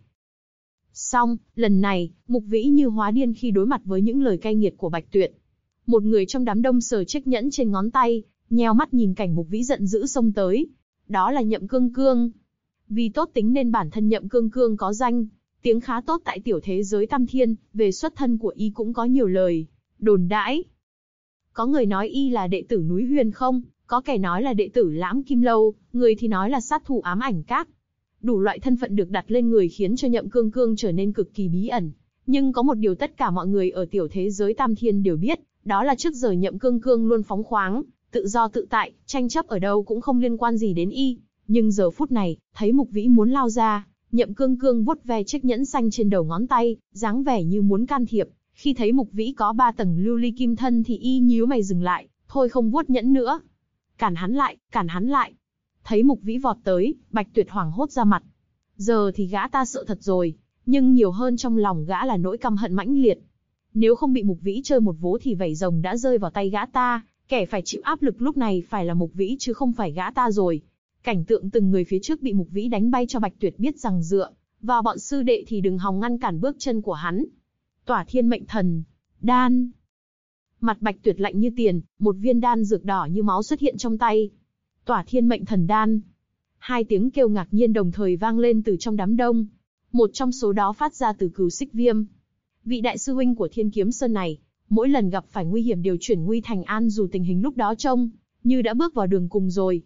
Xong, lần này, Mục Vĩ như hóa điên khi đối mặt với những lời cay nghiệt của Bạch Tuyệt. Một người trong đám đông sờ chiếc nhẫn trên ngón tay, nheo mắt nhìn cảnh Mục Vĩ giận dữ xông tới. Đó là Nhậm Cương Cương. Vì tốt tính nên bản thân Nhậm Cương Cương có danh tiếng khá tốt tại tiểu thế giới Tam Thiên, về xuất thân của y cũng có nhiều lời đồn đãi. Có người nói y là đệ tử núi Huyền Không, có kẻ nói là đệ tử Lãm Kim Lâu, người thì nói là sát thủ ám ảnh các. Đủ loại thân phận được đặt lên người khiến cho Nhậm Cương Cương trở nên cực kỳ bí ẩn. Nhưng có một điều tất cả mọi người ở tiểu thế giới Tam Thiên đều biết, đó là trước giờ Nhậm Cương Cương luôn phóng khoáng, tự do tự tại, tranh chấp ở đâu cũng không liên quan gì đến y. Nhưng giờ phút này, thấy Mục Vĩ muốn lao ra, Nhậm Cương Cương vuốt ve chiếc nhẫn xanh trên đầu ngón tay, dáng vẻ như muốn can thiệp. Khi thấy Mục Vĩ có 3 tầng lưu ly kim thân thì y nhíu mày dừng lại, thôi không vuốt nhẫn nữa. Cản hắn lại, cản hắn lại. Thấy Mục Vĩ vọt tới, Bạch Tuyệt hoảng hốt ra mặt. Giờ thì gã ta sợ thật rồi, nhưng nhiều hơn trong lòng gã là nỗi căm hận mãnh liệt. Nếu không bị Mục Vĩ chơi một vố thì vảy rồng đã rơi vào tay gã ta, kẻ phải chịu áp lực lúc này phải là Mục Vĩ chứ không phải gã ta rồi. Cảnh tượng từng người phía trước bị Mục Vĩ đánh bay cho Bạch Tuyệt biết rằng dựa vào bọn sư đệ thì đừng hòng ngăn cản bước chân của hắn. Tỏa Thiên Mệnh Thần Đan. Mặt Bạch Tuyệt lạnh như tiền, một viên đan dược đỏ như máu xuất hiện trong tay. Tỏa Thiên Mệnh Thần Đan. 2 tiếng kêu ngạc nhiên đồng thời vang lên từ trong đám đông. Một trong số đó phát ra từ Cửu Xích Viêm. vị đại sư huynh của Thiên Kiếm Sơn này, mỗi lần gặp phải nguy hiểm đều chuyển nguy thành an, dù tình hình lúc đó trông như đã bước vào đường cùng rồi.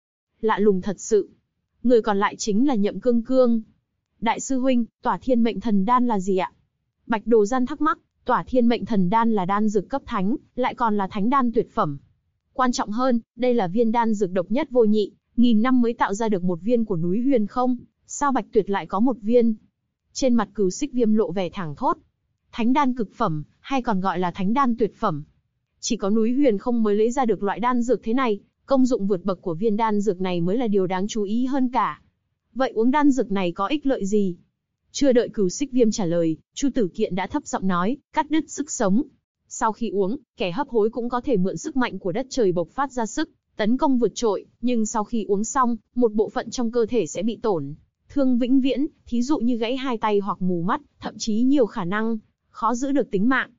Lạ lùng thật sự. Người còn lại chính là Nhậm Cương Cương. Đại sư huynh, Tỏa Thiên Mệnh Thần Đan là gì ạ? Bạch Đồ Gian thắc mắc. Tỏa Thiên Mệnh Thần Đan là đan dược cấp thánh, lại còn là thánh đan tuyệt phẩm. Quan trọng hơn, đây là viên đan dược độc nhất vô nhị, nghìn năm mới tạo ra được một viên của núi Huyền Không, sao Bạch Tuyệt lại có một viên? Trên mặt Cửu Xích Viêm lộ vẻ thẳng thốt. Thánh đan cực phẩm, hay còn gọi là thánh đan tuyệt phẩm. Chỉ có núi Huyền Không mới lấy ra được loại đan dược thế này, công dụng vượt bậc của viên đan dược này mới là điều đáng chú ý hơn cả. Vậy uống đan dược này có ích lợi gì? Chưa đợi Cửu Xích Viêm trả lời, Chu Tử Kiện đã thấp giọng nói, cắt đứt sức sống. Sau khi uống, kẻ hấp hối cũng có thể mượn sức mạnh của đất trời bộc phát ra sức, tấn công vượt trội, nhưng sau khi uống xong, một bộ phận trong cơ thể sẽ bị tổn thương vĩnh viễn, thí dụ như gãy hai tay hoặc mù mắt, thậm chí nhiều khả năng khó giữ được tính mạng.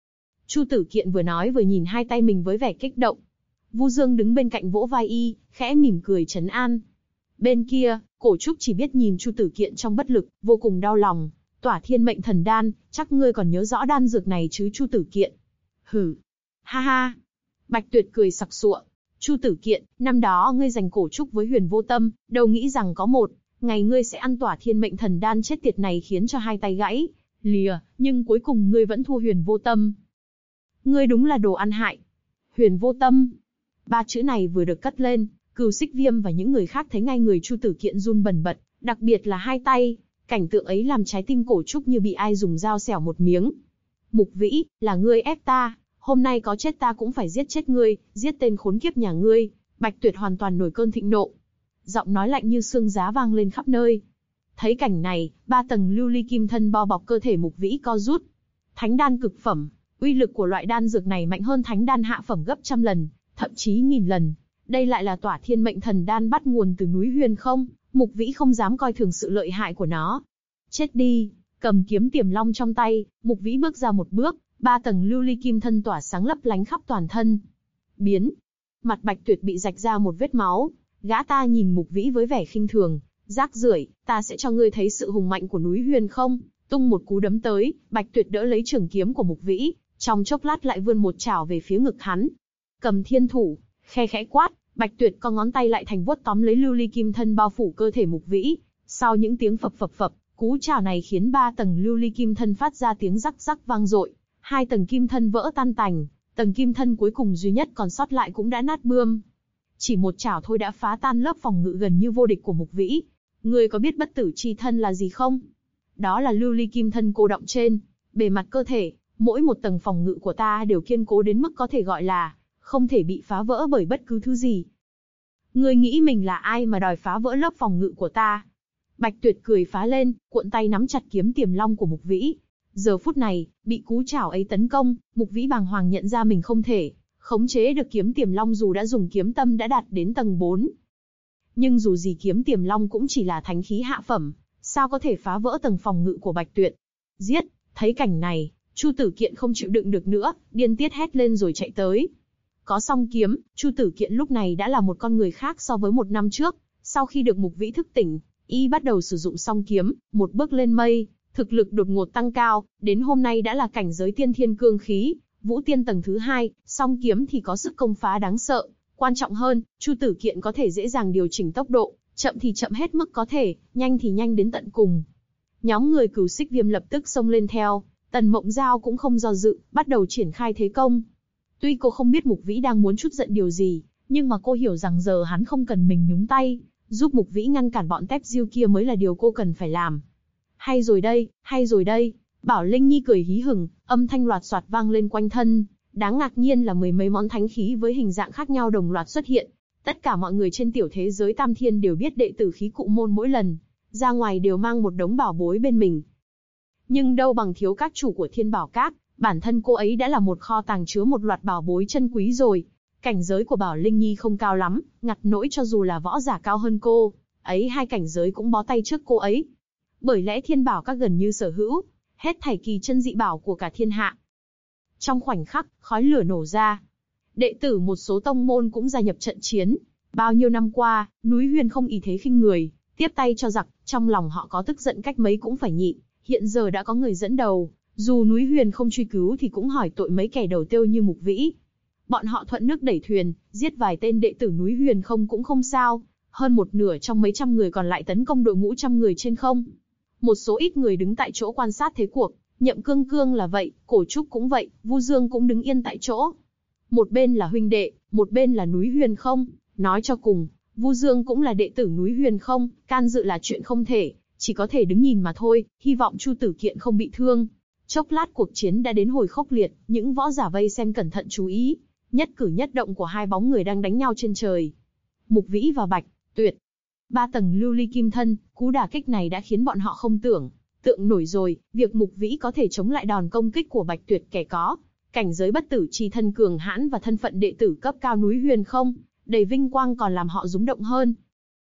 Chu Tử Kiện vừa nói vừa nhìn hai tay mình với vẻ kích động. Vu Dương đứng bên cạnh vỗ vai y, khẽ mỉm cười trấn an. Bên kia, Cổ Trúc chỉ biết nhìn Chu Tử Kiện trong bất lực, vô cùng đau lòng. Tỏa Thiên Mệnh Thần Đan, chắc ngươi còn nhớ rõ đan dược này chứ Chu Tử Kiện? Hử, ha ha. Bạch Tuyệt cười sặc sụa. Chu Tử Kiện, năm đó ngươi giành Cổ Trúc với Huyền Vô Tâm, đâu nghĩ rằng có một ngày ngươi sẽ ăn Tỏa Thiên Mệnh Thần Đan chết tiệt này khiến cho hai tay gãy lìa, nhưng cuối cùng ngươi vẫn thua Huyền Vô Tâm. Ngươi đúng là đồ ăn hại. Huyền Vô Tâm. Ba chữ này vừa được cất lên, Cửu Xích Viêm và những người khác thấy ngay người Chu Tử Kiện run bần bật, đặc biệt là hai tay. Cảnh tượng ấy làm trái tim Cổ Trúc như bị ai dùng dao xẻo một miếng. Mục Vĩ, là ngươi ép ta, hôm nay có chết ta cũng phải giết chết ngươi, giết tên khốn kiếp nhà ngươi. Bạch Tuyệt hoàn toàn nổi cơn thịnh nộ. Giọng nói lạnh như xương giá vang lên khắp nơi. Thấy cảnh này, 3 tầng lưu ly kim thân bao bọc cơ thể Mục Vĩ co rút. Thánh đan cực phẩm, uy lực của loại đan dược này mạnh hơn thánh đan hạ phẩm gấp trăm lần, thậm chí nghìn lần. Đây lại là Tỏa Thiên Mệnh Thần Đan bắt nguồn từ núi Huyền Không, Mục Vĩ không dám coi thường sự lợi hại của nó. Chết đi! Cầm kiếm Tiềm Long trong tay, Mục Vĩ bước ra một bước, 3 tầng lưu ly kim thân tỏa sáng lấp lánh khắp toàn thân. Biến! Mặt Bạch Tuyệt bị rạch ra một vết máu, gã ta nhìn Mục Vĩ với vẻ khinh thường, rác rưởi, ta sẽ cho ngươi thấy sự hùng mạnh của núi Huyền Không. Tung một cú đấm tới, Bạch Tuyệt đỡ lấy trường kiếm của Mục Vĩ, trong chốc lát lại vươn một chảo về phía ngực hắn. Cầm thiên thủ, khe khẽ quát, Bạch Tuyệt co ngón tay lại thành vuốt tóm lấy lưu ly kim thân bao phủ cơ thể Mục Vĩ. Sau những tiếng phập phập phập, cú chảo này khiến 3 tầng lưu ly kim thân phát ra tiếng rắc rắc vang dội, 2 tầng kim thân vỡ tan tành, tầng kim thân cuối cùng duy nhất còn sót lại cũng đã nát bươm. Chỉ một chảo thôi đã phá tan lớp phòng ngự gần như vô địch của Mục Vĩ. Ngươi có biết bất tử chi thân là gì không? Đó là lưu ly kim thân cô đọng trên bề mặt cơ thể, mỗi một tầng phòng ngự của ta đều kiên cố đến mức có thể gọi là không thể bị phá vỡ bởi bất cứ thứ gì. Ngươi nghĩ mình là ai mà đòi phá vỡ lớp phòng ngự của ta? Bạch Tuyệt cười phá lên, cuộn tay nắm chặt kiếm Tiềm Long của Mục Vĩ. Giờ phút này, bị cú chảo ấy tấn công, Mục Vĩ bàng hoàng nhận ra mình không thể khống chế được kiếm Tiềm Long dù đã dùng kiếm tâm đã đạt đến tầng 4. Nhưng dù gì kiếm Tiềm Long cũng chỉ là thánh khí hạ phẩm, sao có thể phá vỡ tầng phòng ngự của Bạch Tuyệt? Giết! Thấy cảnh này, Chu Tử Kiện không chịu đựng được nữa, điên tiết hét lên rồi chạy tới. Có song kiếm, Chu Tử Kiện lúc này đã là một con người khác so với một năm trước. Sau khi được Mục Vĩ thức tỉnh, y bắt đầu sử dụng song kiếm, một bước lên mây, thực lực đột ngột tăng cao, đến hôm nay đã là cảnh giới tiên thiên cương khí, vũ tiên tầng thứ 2, song kiếm thì có sức công phá đáng sợ. Quan trọng hơn, Chu Tử Kiện có thể dễ dàng điều chỉnh tốc độ, chậm thì chậm hết mức có thể, nhanh thì nhanh đến tận cùng. Nhóm người Cửu Xích Viêm lập tức xông lên theo, Tần Mộng Giao cũng không do dự, bắt đầu triển khai thế công. Tuy cô không biết Mục Vĩ đang muốn trút giận điều gì, nhưng mà cô hiểu rằng giờ hắn không cần mình nhúng tay, giúp Mục Vĩ ngăn cản bọn tép diêu kia mới là điều cô cần phải làm. Hay rồi đây, hay rồi đây, Bảo Linh Nhi cười hí hửng, âm thanh loạt xoạt vang lên quanh thân. Đáng ngạc nhiên là mười mấy món thánh khí với hình dạng khác nhau đồng loạt xuất hiện. Tất cả mọi người trên tiểu thế giới Tam Thiên đều biết đệ tử khí cụ môn mỗi lần ra ngoài đều mang một đống bảo bối bên mình. Nhưng đâu bằng thiếu các chủ của Thiên Bảo Các, bản thân cô ấy đã là một kho tàng chứa một loạt bảo bối chân quý rồi. Cảnh giới của Bảo Linh Nhi không cao lắm, ngặt nỗi cho dù là võ giả cao hơn cô ấy hai cảnh giới cũng bó tay trước cô ấy. Bởi lẽ Thiên Bảo Các gần như sở hữu hết thảy kỳ chân dị bảo của cả thiên hạ. Trong khoảnh khắc, khói lửa nổ ra. Đệ tử một số tông môn cũng gia nhập trận chiến. Bao nhiêu năm qua, núi Huyền không ỷ thế khinh người, tiếp tay cho giặc, trong lòng họ có tức giận cách mấy cũng phải nhịn. Hiện giờ đã có người dẫn đầu, Dù núi Huyền không truy cứu thì cũng hỏi tội mấy kẻ đầu tiêu như Mục Vĩ. Bọn họ thuận nước đẩy thuyền, giết vài tên đệ tử núi Huyền không cũng không sao. Hơn một nửa trong mấy trăm người còn lại tấn công đội ngũ trăm người trên không. Một số ít người đứng tại chỗ quan sát thế cuộc. Nhậm Cương Cương là vậy, Cổ Trúc cũng vậy, Vu Dương cũng đứng yên tại chỗ. Một bên là huynh đệ, một bên là núi Huyền không. Nói cho cùng, Vu Dương cũng là đệ tử núi Huyền không, can dự là chuyện không thể, chỉ có thể đứng nhìn mà thôi, hy vọng Chu Tử Kiện không bị thương. Chốc lát cuộc chiến đã đến hồi khốc liệt, những võ giả vây xem cẩn thận chú ý, nhất cử nhất động của hai bóng người đang đánh nhau trên trời. Mục Vĩ và Bạch Tuyệt. 3 tầng lưu ly kim thân, cú đả kích này đã khiến bọn họ không tưởng tượng nổi rồi, việc Mục Vĩ có thể chống lại đòn công kích của Bạch Tuyệt kẻ có cảnh giới bất tử chi thân cường hãn và thân phận đệ tử cấp cao núi Huyền không, đầy vinh quang còn làm họ rúng động hơn.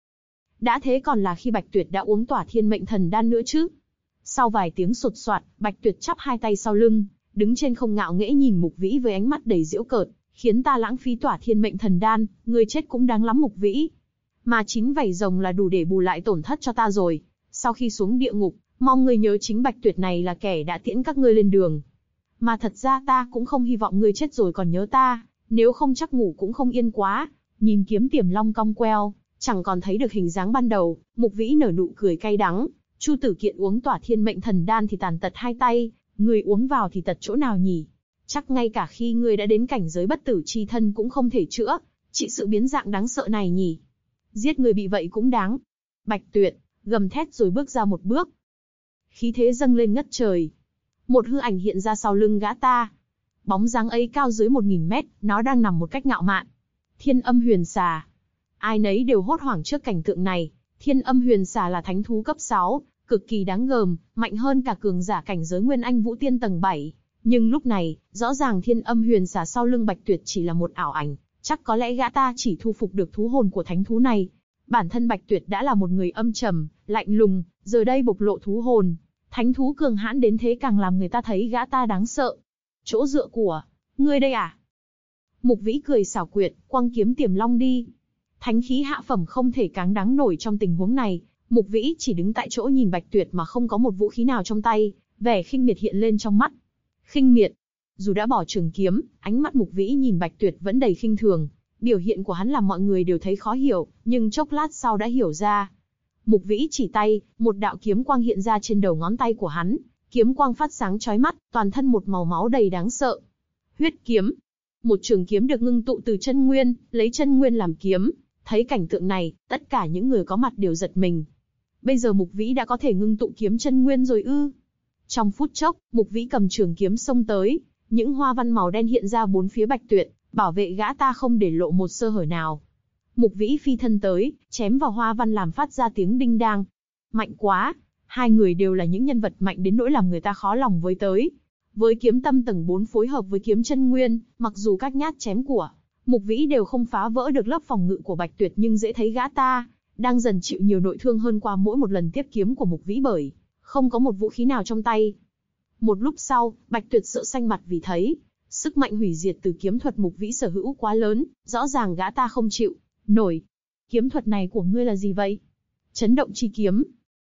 Đã thế còn là khi Bạch Tuyệt đã uống tỏa thiên mệnh thần đan nữa chứ. Sau vài tiếng sột soạt, Bạch Tuyệt chắp hai tay sau lưng, đứng trên không ngạo nghễ nhìn Mục Vĩ với ánh mắt đầy giễu cợt, khiến ta lãng phí tỏa thiên mệnh thần đan, người chết cũng đáng lắm Mục Vĩ. Mà 9 vảy rồng là đủ để bù lại tổn thất cho ta rồi. Sau khi xuống địa ngục, mong người nhớ chính Bạch Tuyệt này là kẻ đã tiễn các ngươi lên đường. Mà thật ra ta cũng không hy vọng ngươi chết rồi còn nhớ ta, nếu không chắc ngủ cũng không yên quá. Nhìn kiếm tiềm long cong queo, chẳng còn thấy được hình dáng ban đầu, Mục Vĩ nở nụ cười cay đắng. Chu Tử Kiện uống tỏa thiên mệnh thần đan thì tàn tật hai tay, người uống vào thì tật chỗ nào nhỉ? Chắc ngay cả khi ngươi đã đến cảnh giới bất tử chi thân cũng không thể chữa, trị sự biến dạng đáng sợ này nhỉ? Giết người bị vậy cũng đáng. Bạch Tuyệt gầm thét rồi bước ra một bước. Khí thế dâng lên ngất trời. Một hư ảnh hiện ra sau lưng gã ta. Bóng dáng ấy cao dưới 1000 mét, nó đang nằm một cách ngạo mạn. Thiên Âm Huyền Xà. Ai nấy đều hốt hoảng trước cảnh tượng này. Thiên Âm Huyền Xà là thánh thú cấp 6, cực kỳ đáng gờm, mạnh hơn cả cường giả cảnh giới Nguyên Anh Vũ Tiên tầng 7. Nhưng lúc này, rõ ràng Thiên Âm Huyền Xà sau lưng Bạch Tuyệt chỉ là một ảo ảnh, chắc có lẽ gã ta chỉ thu phục được thú hồn của thánh thú này. Bản thân Bạch Tuyệt đã là một người âm trầm, lạnh lùng, giờ đây bộc lộ thú hồn. Thánh thú cường hãn đến thế càng làm người ta thấy gã ta đáng sợ. Chỗ dựa của ngươi đây à? Mục Vĩ cười xảo quyệt, quăng kiếm tiềm long đi. Thánh khí hạ phẩm không thể cáng đáng nổi trong tình huống này. Mục Vĩ chỉ đứng tại chỗ nhìn Bạch Tuyệt mà không có một vũ khí nào trong tay, vẻ khinh miệt hiện lên trong mắt. Khinh miệt. Dù đã bỏ trường kiếm, ánh mắt Mục Vĩ nhìn Bạch Tuyệt vẫn đầy khinh thường. Biểu hiện của hắn làm mọi người đều thấy khó hiểu, nhưng chốc lát sau đã hiểu ra. Mục Vĩ chỉ tay, một đạo kiếm quang hiện ra trên đầu ngón tay của hắn. Kiếm quang phát sáng chói mắt, toàn thân một màu máu đầy đáng sợ. Huyết kiếm. Một trường kiếm được ngưng tụ từ chân nguyên, lấy chân nguyên làm kiếm. Thấy cảnh tượng này, tất cả những người có mặt đều giật mình. Bây giờ Mục Vĩ đã có thể ngưng tụ kiếm chân nguyên rồi ư? Trong phút chốc, Mục Vĩ cầm trường kiếm xông tới, những hoa văn màu đen hiện ra bốn phía Bạch Tuyệt, bảo vệ gã ta không để lộ một sơ hở nào. Mục Vĩ phi thân tới, chém vào hoa văn làm phát ra tiếng đinh đang. Mạnh quá, hai người đều là những nhân vật mạnh đến nỗi làm người ta khó lòng với tới. Với kiếm tâm tầng 4 phối hợp với kiếm chân nguyên, mặc dù các nhát chém của Mục Vĩ đều không phá vỡ được lớp phòng ngự của Bạch Tuyệt, nhưng dễ thấy gã ta đang dần chịu nhiều nội thương hơn qua mỗi một lần tiếp kiếm của Mục Vĩ bởi không có một vũ khí nào trong tay. Một lúc sau, Bạch Tuyệt sợ xanh mặt vì thấy sức mạnh hủy diệt từ kiếm thuật Mục Vĩ sở hữu quá lớn, rõ ràng gã ta không chịu nổi. Kiếm thuật này của ngươi là gì vậy? Chấn động chi kiếm.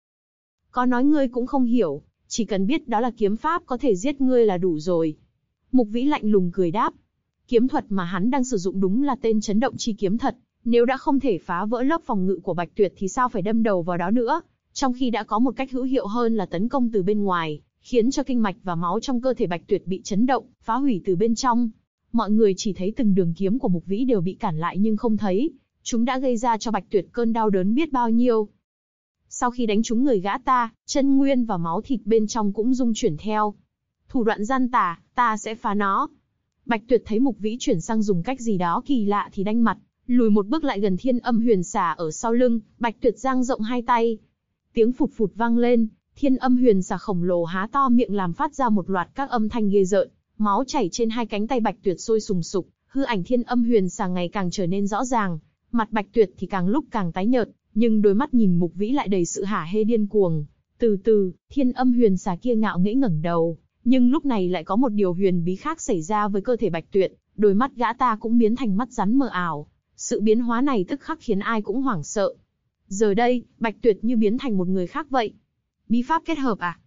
Có nói ngươi cũng không hiểu, chỉ cần biết đó là kiếm pháp có thể giết ngươi là đủ rồi. Mục Vĩ lạnh lùng cười đáp. Kiếm thuật mà hắn đang sử dụng đúng là tên chấn động chi kiếm thật. Nếu đã không thể phá vỡ lớp phòng ngự của Bạch Tuyệt thì sao phải đâm đầu vào đó nữa, trong khi đã có một cách hữu hiệu hơn là tấn công từ bên ngoài, khiến cho kinh mạch và máu trong cơ thể Bạch Tuyệt bị chấn động, phá hủy từ bên trong. Mọi người chỉ thấy từng đường kiếm của Mục Vĩ đều bị cản lại nhưng không thấy chúng đã gây ra cho Bạch Tuyệt cơn đau đớn biết bao nhiêu. Sau khi đánh trúng người gã ta, chân nguyên và máu thịt bên trong cũng rung chuyển theo. Thủ đoạn gian tà, ta sẽ phá nó. Bạch Tuyệt thấy Mục Vĩ chuyển sang dùng cách gì đó kỳ lạ thì đanh mặt, lùi một bước lại gần Thiên Âm Huyền Xà ở sau lưng. Bạch Tuyệt dang rộng hai tay, tiếng phụt phụt vang lên. Thiên Âm Huyền Xà khổng lồ há to miệng làm phát ra một loạt các âm thanh ghê rợn, máu chảy trên hai cánh tay Bạch Tuyệt sôi sùng sục. Hư ảnh Thiên Âm Huyền Xà ngày càng trở nên rõ ràng, mặt Bạch Tuyệt thì càng lúc càng tái nhợt, nhưng đôi mắt nhìn Mục Vĩ lại đầy sự hả hê điên cuồng. Từ từ, Thiên Âm Huyền Xà kia ngạo nghễ ngẩng đầu, nhưng lúc này lại có một điều huyền bí khác xảy ra với cơ thể Bạch Tuyệt, đôi mắt gã ta cũng biến thành mắt rắn mờ ảo. Sự biến hóa này tức khắc khiến ai cũng hoảng sợ. Giờ đây, Bạch Tuyệt như biến thành một người khác vậy. Bí pháp kết hợp à?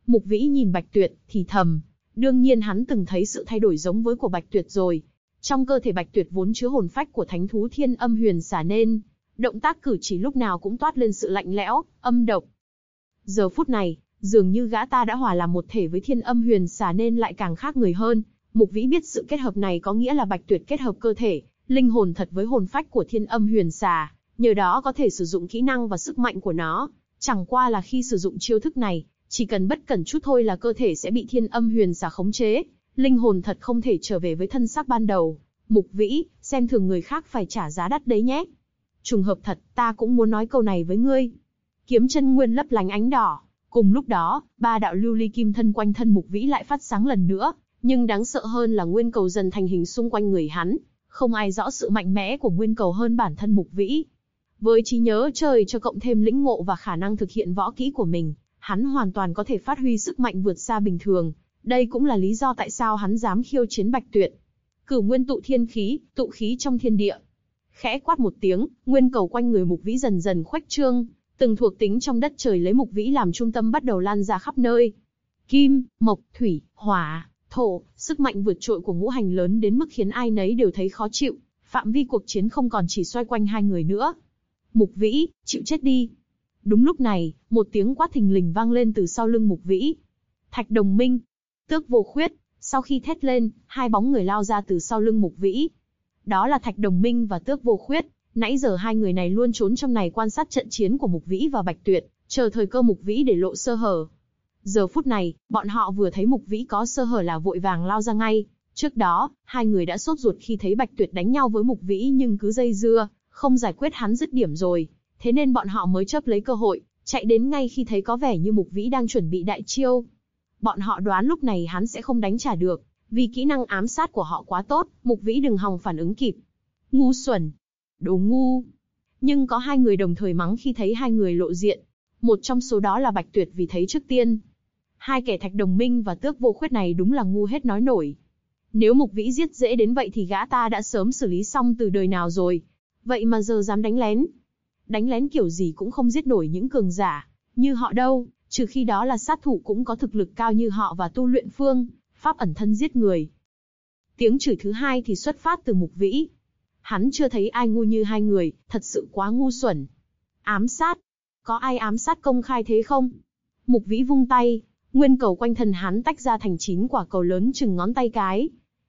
Mục Vĩ nhìn Bạch Tuyệt, thì thầm. Đương nhiên hắn từng thấy sự thay đổi giống với của Bạch Tuyệt rồi. Trong cơ thể Bạch Tuyệt vốn chứa hồn phách của thánh thú Thiên Âm Huyền Xà nên động tác cử chỉ lúc nào cũng toát lên sự lạnh lẽo, âm độc. Giờ phút này, dường như gã ta đã hòa làm một thể với Thiên Âm Huyền Xà nên lại càng khác người hơn. Mục Vĩ biết sự kết hợp này có nghĩa là Bạch Tuyệt kết hợp cơ thể, linh hồn thật với hồn phách của Thiên Âm Huyền Xà, nhờ đó có thể sử dụng kỹ năng và sức mạnh của nó. Chẳng qua là khi sử dụng chiêu thức này, chỉ cần bất cẩn chút thôi là cơ thể sẽ bị Thiên Âm Huyền Xà khống chế, linh hồn thật không thể trở về với thân xác ban đầu. Mục Vĩ, xem thường người khác phải trả giá đắt đấy nhé. Trùng hợp thật, ta cũng muốn nói câu này với ngươi. Kiếm chân nguyên lấp lánh ánh đỏ. Cùng lúc đó, 3 đạo lưu ly kim thân quanh thân Mục Vĩ lại phát sáng lần nữa, nhưng đáng sợ hơn là nguyên cầu dần thành hình xung quanh người hắn. Không ai rõ sự mạnh mẽ của nguyên cầu hơn bản thân Mục Vĩ. Với trí nhớ trời cho cộng thêm lĩnh ngộ và khả năng thực hiện võ kỹ của mình, hắn hoàn toàn có thể phát huy sức mạnh vượt xa bình thường. Đây cũng là lý do tại sao hắn dám khiêu chiến Bạch Tuyệt. Cửu nguyên tụ thiên khí, tụ khí trong thiên địa. Khẽ quát một tiếng, nguyên cầu quanh người Mục Vĩ dần dần khuếch trương, từng thuộc tính trong đất trời lấy Mục Vĩ làm trung tâm bắt đầu lan ra khắp nơi. Kim, mộc, thủy, hỏa, thổ, sức mạnh vượt trội của ngũ hành lớn đến mức khiến ai nấy đều thấy khó chịu. Phạm vi cuộc chiến không còn chỉ xoay quanh hai người nữa. Mục Vĩ, chịu chết đi. Đúng lúc này, một tiếng quát thình lình vang lên từ sau lưng Mục Vĩ. Thạch Đồng Minh, Tước Vô Khuyết. Sau khi thét lên, hai bóng người lao ra từ sau lưng Mục Vĩ. Đó là Thạch Đồng Minh và Tước Vô Khuyết. Nãy giờ hai người này luôn trốn trong này quan sát trận chiến của Mục Vĩ và Bạch Tuyệt, chờ thời cơ Mục Vĩ để lộ sơ hở. Giờ phút này, bọn họ vừa thấy Mục Vĩ có sơ hở là vội vàng lao ra ngay. Trước đó, hai người đã sốt ruột khi thấy Bạch Tuyệt đánh nhau với Mục Vĩ nhưng cứ dây dưa, không giải quyết hắn dứt điểm rồi. Thế nên bọn họ mới chớp lấy cơ hội, chạy đến ngay khi thấy có vẻ như Mục Vĩ đang chuẩn bị đại chiêu. Bọn họ đoán lúc này hắn sẽ không đánh trả được, vì kỹ năng ám sát của họ quá tốt, Mục Vĩ đừng hòng phản ứng kịp. Ngu xuẩn! Đồ ngu! Nhưng có hai người đồng thời mắng khi thấy hai người lộ diện. Một trong số đó là Bạch Tuyệt vì thấy trước tiên. Hai kẻ Thạch Đồng Minh và Tước Vô Khuyết này đúng là ngu hết nói nổi. Nếu Mục Vĩ giết dễ đến vậy thì gã ta đã sớm xử lý xong từ đời nào rồi. Vậy mà giờ dám đánh lén. Đánh lén kiểu gì cũng không giết nổi những cường giả như họ đâu, trừ khi đó là sát thủ cũng có thực lực cao như họ và tu luyện phương pháp ẩn thân giết người. Tiếng chửi thứ hai thì xuất phát từ Mục Vĩ. Hắn chưa thấy ai ngu như hai người, thật sự quá ngu xuẩn. Ám sát? Có ai ám sát công khai thế không? Mục Vĩ vung tay, nguyên cầu quanh thân hắn tách ra thành 9 quả cầu lớn chừng ngón tay cái.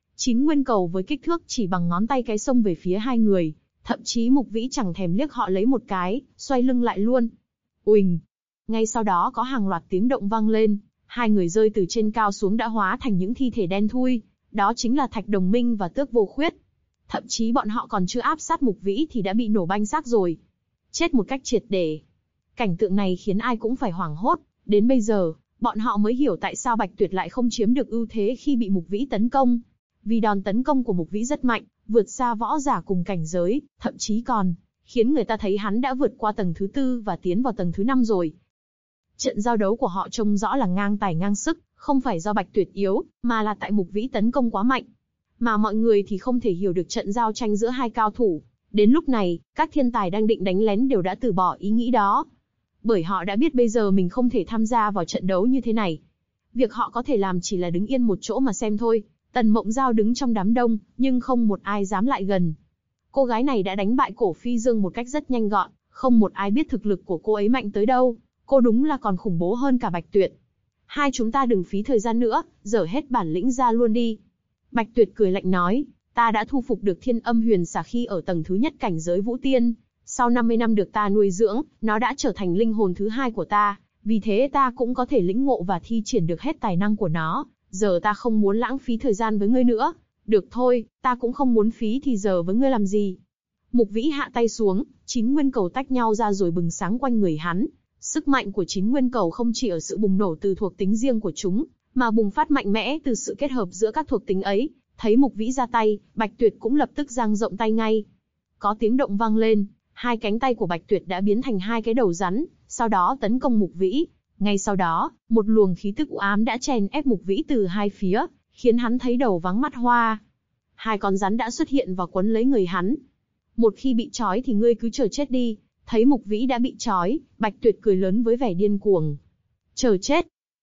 9 nguyên cầu với kích thước chỉ bằng ngón tay cái xông về phía hai người. Thậm chí Mục Vĩ chẳng thèm liếc họ lấy một cái, xoay lưng lại luôn. Uỳnh! Ngay sau đó có hàng loạt tiếng động vang lên, hai người rơi từ trên cao xuống đã hóa thành những thi thể đen thui. Đó chính là Thạch Đồng Minh và Tước Vô Khuyết. Thậm chí bọn họ còn chưa áp sát Mục Vĩ thì đã bị nổ banh xác rồi. Chết một cách triệt để. Cảnh tượng này khiến ai cũng phải hoảng hốt. Đến bây giờ, bọn họ mới hiểu tại sao Bạch Tuyệt lại không chiếm được ưu thế khi bị Mục Vĩ tấn công. Vì đòn tấn công của Mục Vĩ rất mạnh, vượt xa võ giả cùng cảnh giới, thậm chí còn khiến người ta thấy hắn đã vượt qua tầng thứ 4 và tiến vào tầng thứ 5 rồi. Trận giao đấu của họ trông rõ là ngang tài ngang sức, không phải do Bạch Tuyệt yếu, mà là tại Mục Vĩ tấn công quá mạnh. Mà mọi người thì không thể hiểu được trận giao tranh giữa hai cao thủ. Đến lúc này, các thiên tài đang định đánh lén đều đã từ bỏ ý nghĩ đó. Bởi họ đã biết bây giờ mình không thể tham gia vào trận đấu như thế này. Việc họ có thể làm chỉ là đứng yên một chỗ mà xem thôi. Tần Mộng Giao đứng trong đám đông, nhưng không một ai dám lại gần. Cô gái này đã đánh bại Cổ Phi Dương một cách rất nhanh gọn, không một ai biết thực lực của cô ấy mạnh tới đâu. Cô đúng là còn khủng bố hơn cả Bạch Tuyệt. Hai chúng ta đừng phí thời gian nữa, dở hết bản lĩnh ra luôn đi. Bạch Tuyệt cười lạnh nói, ta đã thu phục được Thiên Âm Huyền Xà khi ở tầng thứ nhất cảnh giới Vũ Tiên. Sau 50 năm được ta nuôi dưỡng, nó đã trở thành linh hồn thứ hai của ta, vì thế ta cũng có thể lĩnh ngộ và thi triển được hết tài năng của nó. Giờ ta không muốn lãng phí thời gian với ngươi nữa. Được thôi, ta cũng không muốn phí thì giờ với ngươi làm gì. Mục Vĩ hạ tay xuống, 9 nguyên cầu tách nhau ra rồi bừng sáng quanh người hắn. Sức mạnh của 9 nguyên cầu không chỉ ở sự bùng nổ từ thuộc tính riêng của chúng, mà bùng phát mạnh mẽ từ sự kết hợp giữa các thuộc tính ấy. Thấy Mục Vĩ ra tay, Bạch Tuyệt cũng lập tức dang rộng tay ngay. Có tiếng động vang lên, hai cánh tay của Bạch Tuyệt đã biến thành hai cái đầu rắn, sau đó tấn công Mục Vĩ. Ngay sau đó, một luồng khí tức u ám đã chèn ép Mục Vĩ từ hai phía, khiến hắn thấy đầu váng mắt hoa. Hai con rắn đã xuất hiện và quấn lấy người hắn. Một khi bị trói thì ngươi cứ chờ chết đi. Thấy Mục Vĩ đã bị trói, Bạch Tuyệt cười lớn với vẻ điên cuồng. Chờ chết.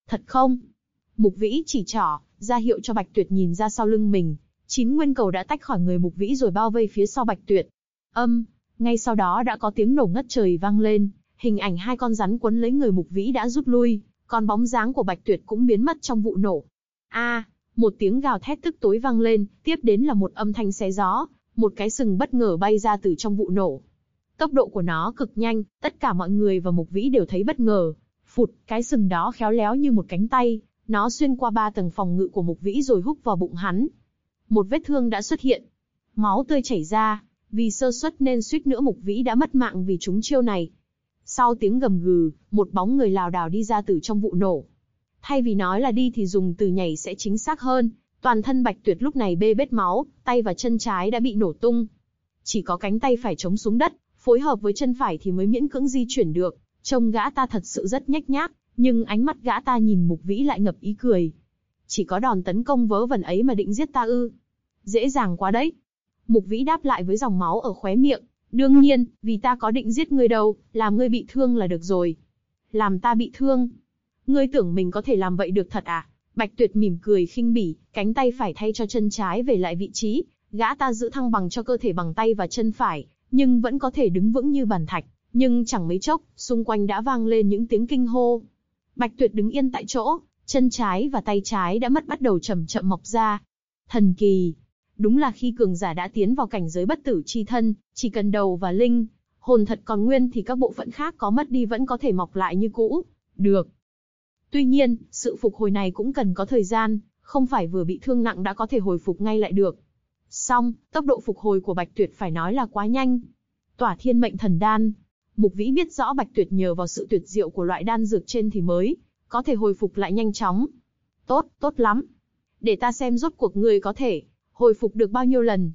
Thật không? Mục Vĩ chỉ trỏ, ra hiệu cho Bạch Tuyệt nhìn ra sau lưng mình. 9 nguyên cầu đã tách khỏi người Mục Vĩ rồi bao vây phía sau Bạch Tuyệt. Ngay sau đó đã có tiếng nổ ngất trời vang lên, hình ảnh 2 con rắn quấn lấy người Mục Vĩ đã rút lui, còn bóng dáng của Bạch Tuyệt cũng biến mất trong vụ nổ. Một tiếng gào thét tức tối vang lên, tiếp đến là một âm thanh xé gió, một cái sừng bất ngờ bay ra từ trong vụ nổ. Tốc độ của nó cực nhanh, tất cả mọi người và Mục Vĩ đều thấy bất ngờ. Phụt, cái sừng đó khéo léo như một cánh tay, nó xuyên qua 3 tầng phòng ngự của Mục Vĩ rồi húc vào bụng hắn. Một vết thương đã xuất hiện, máu tươi chảy ra, vì sơ suất nên suýt nữa Mục Vĩ đã mất mạng vì trúng chiêu này. Sau tiếng gầm gừ, một bóng người lảo đảo đi ra từ trong vụ nổ. Thay vì nói là đi thì dùng từ nhảy sẽ chính xác hơn, toàn thân Bạch Tuyệt lúc này bê bết máu, tay và chân trái đã bị nổ tung. Chỉ có cánh tay phải chống xuống đất, phối hợp với chân phải thì mới miễn cưỡng di chuyển được. Trông gã ta thật sự rất nhếch nhác, nhưng ánh mắt gã ta nhìn Mục Vĩ lại ngập ý cười. Chỉ có đòn tấn công vớ vẩn ấy mà định giết ta ư? Dễ dàng quá đấy. Mục Vĩ đáp lại với dòng máu ở khóe miệng. Đương nhiên, vì ta có định giết ngươi đâu, làm ngươi bị thương là được rồi. Làm ta bị thương? Ngươi tưởng mình có thể làm vậy được thật à? Bạch Tuyệt mỉm cười khinh bỉ, cánh tay phải thay cho chân trái về lại vị trí. Gã ta giữ thăng bằng cho cơ thể bằng tay và chân phải, nhưng vẫn có thể đứng vững như bàn thạch. Nhưng chẳng mấy chốc, xung quanh đã vang lên những tiếng kinh hô. Bạch Tuyệt đứng yên tại chỗ, chân trái và tay trái đã mất bắt đầu chậm chậm mọc ra. Thần kỳ! Đúng là khi cường giả đã tiến vào cảnh giới bất tử chi thân, chỉ cần đầu và linh hồn thật còn nguyên thì các bộ phận khác có mất đi vẫn có thể mọc lại như cũ. Được. Tuy nhiên, sự phục hồi này cũng cần có thời gian, không phải vừa bị thương nặng đã có thể hồi phục ngay lại được. Song, tốc độ phục hồi của Bạch Tuyệt phải nói là quá nhanh. Tỏa Thiên Mệnh Thần Đan. Mục Vĩ biết rõ Bạch Tuyệt nhờ vào sự tuyệt diệu của loại đan dược trên thì mới có thể hồi phục lại nhanh chóng. Tốt, tốt lắm. Để ta xem rốt cuộc ngươi có thể hồi phục được bao nhiêu lần.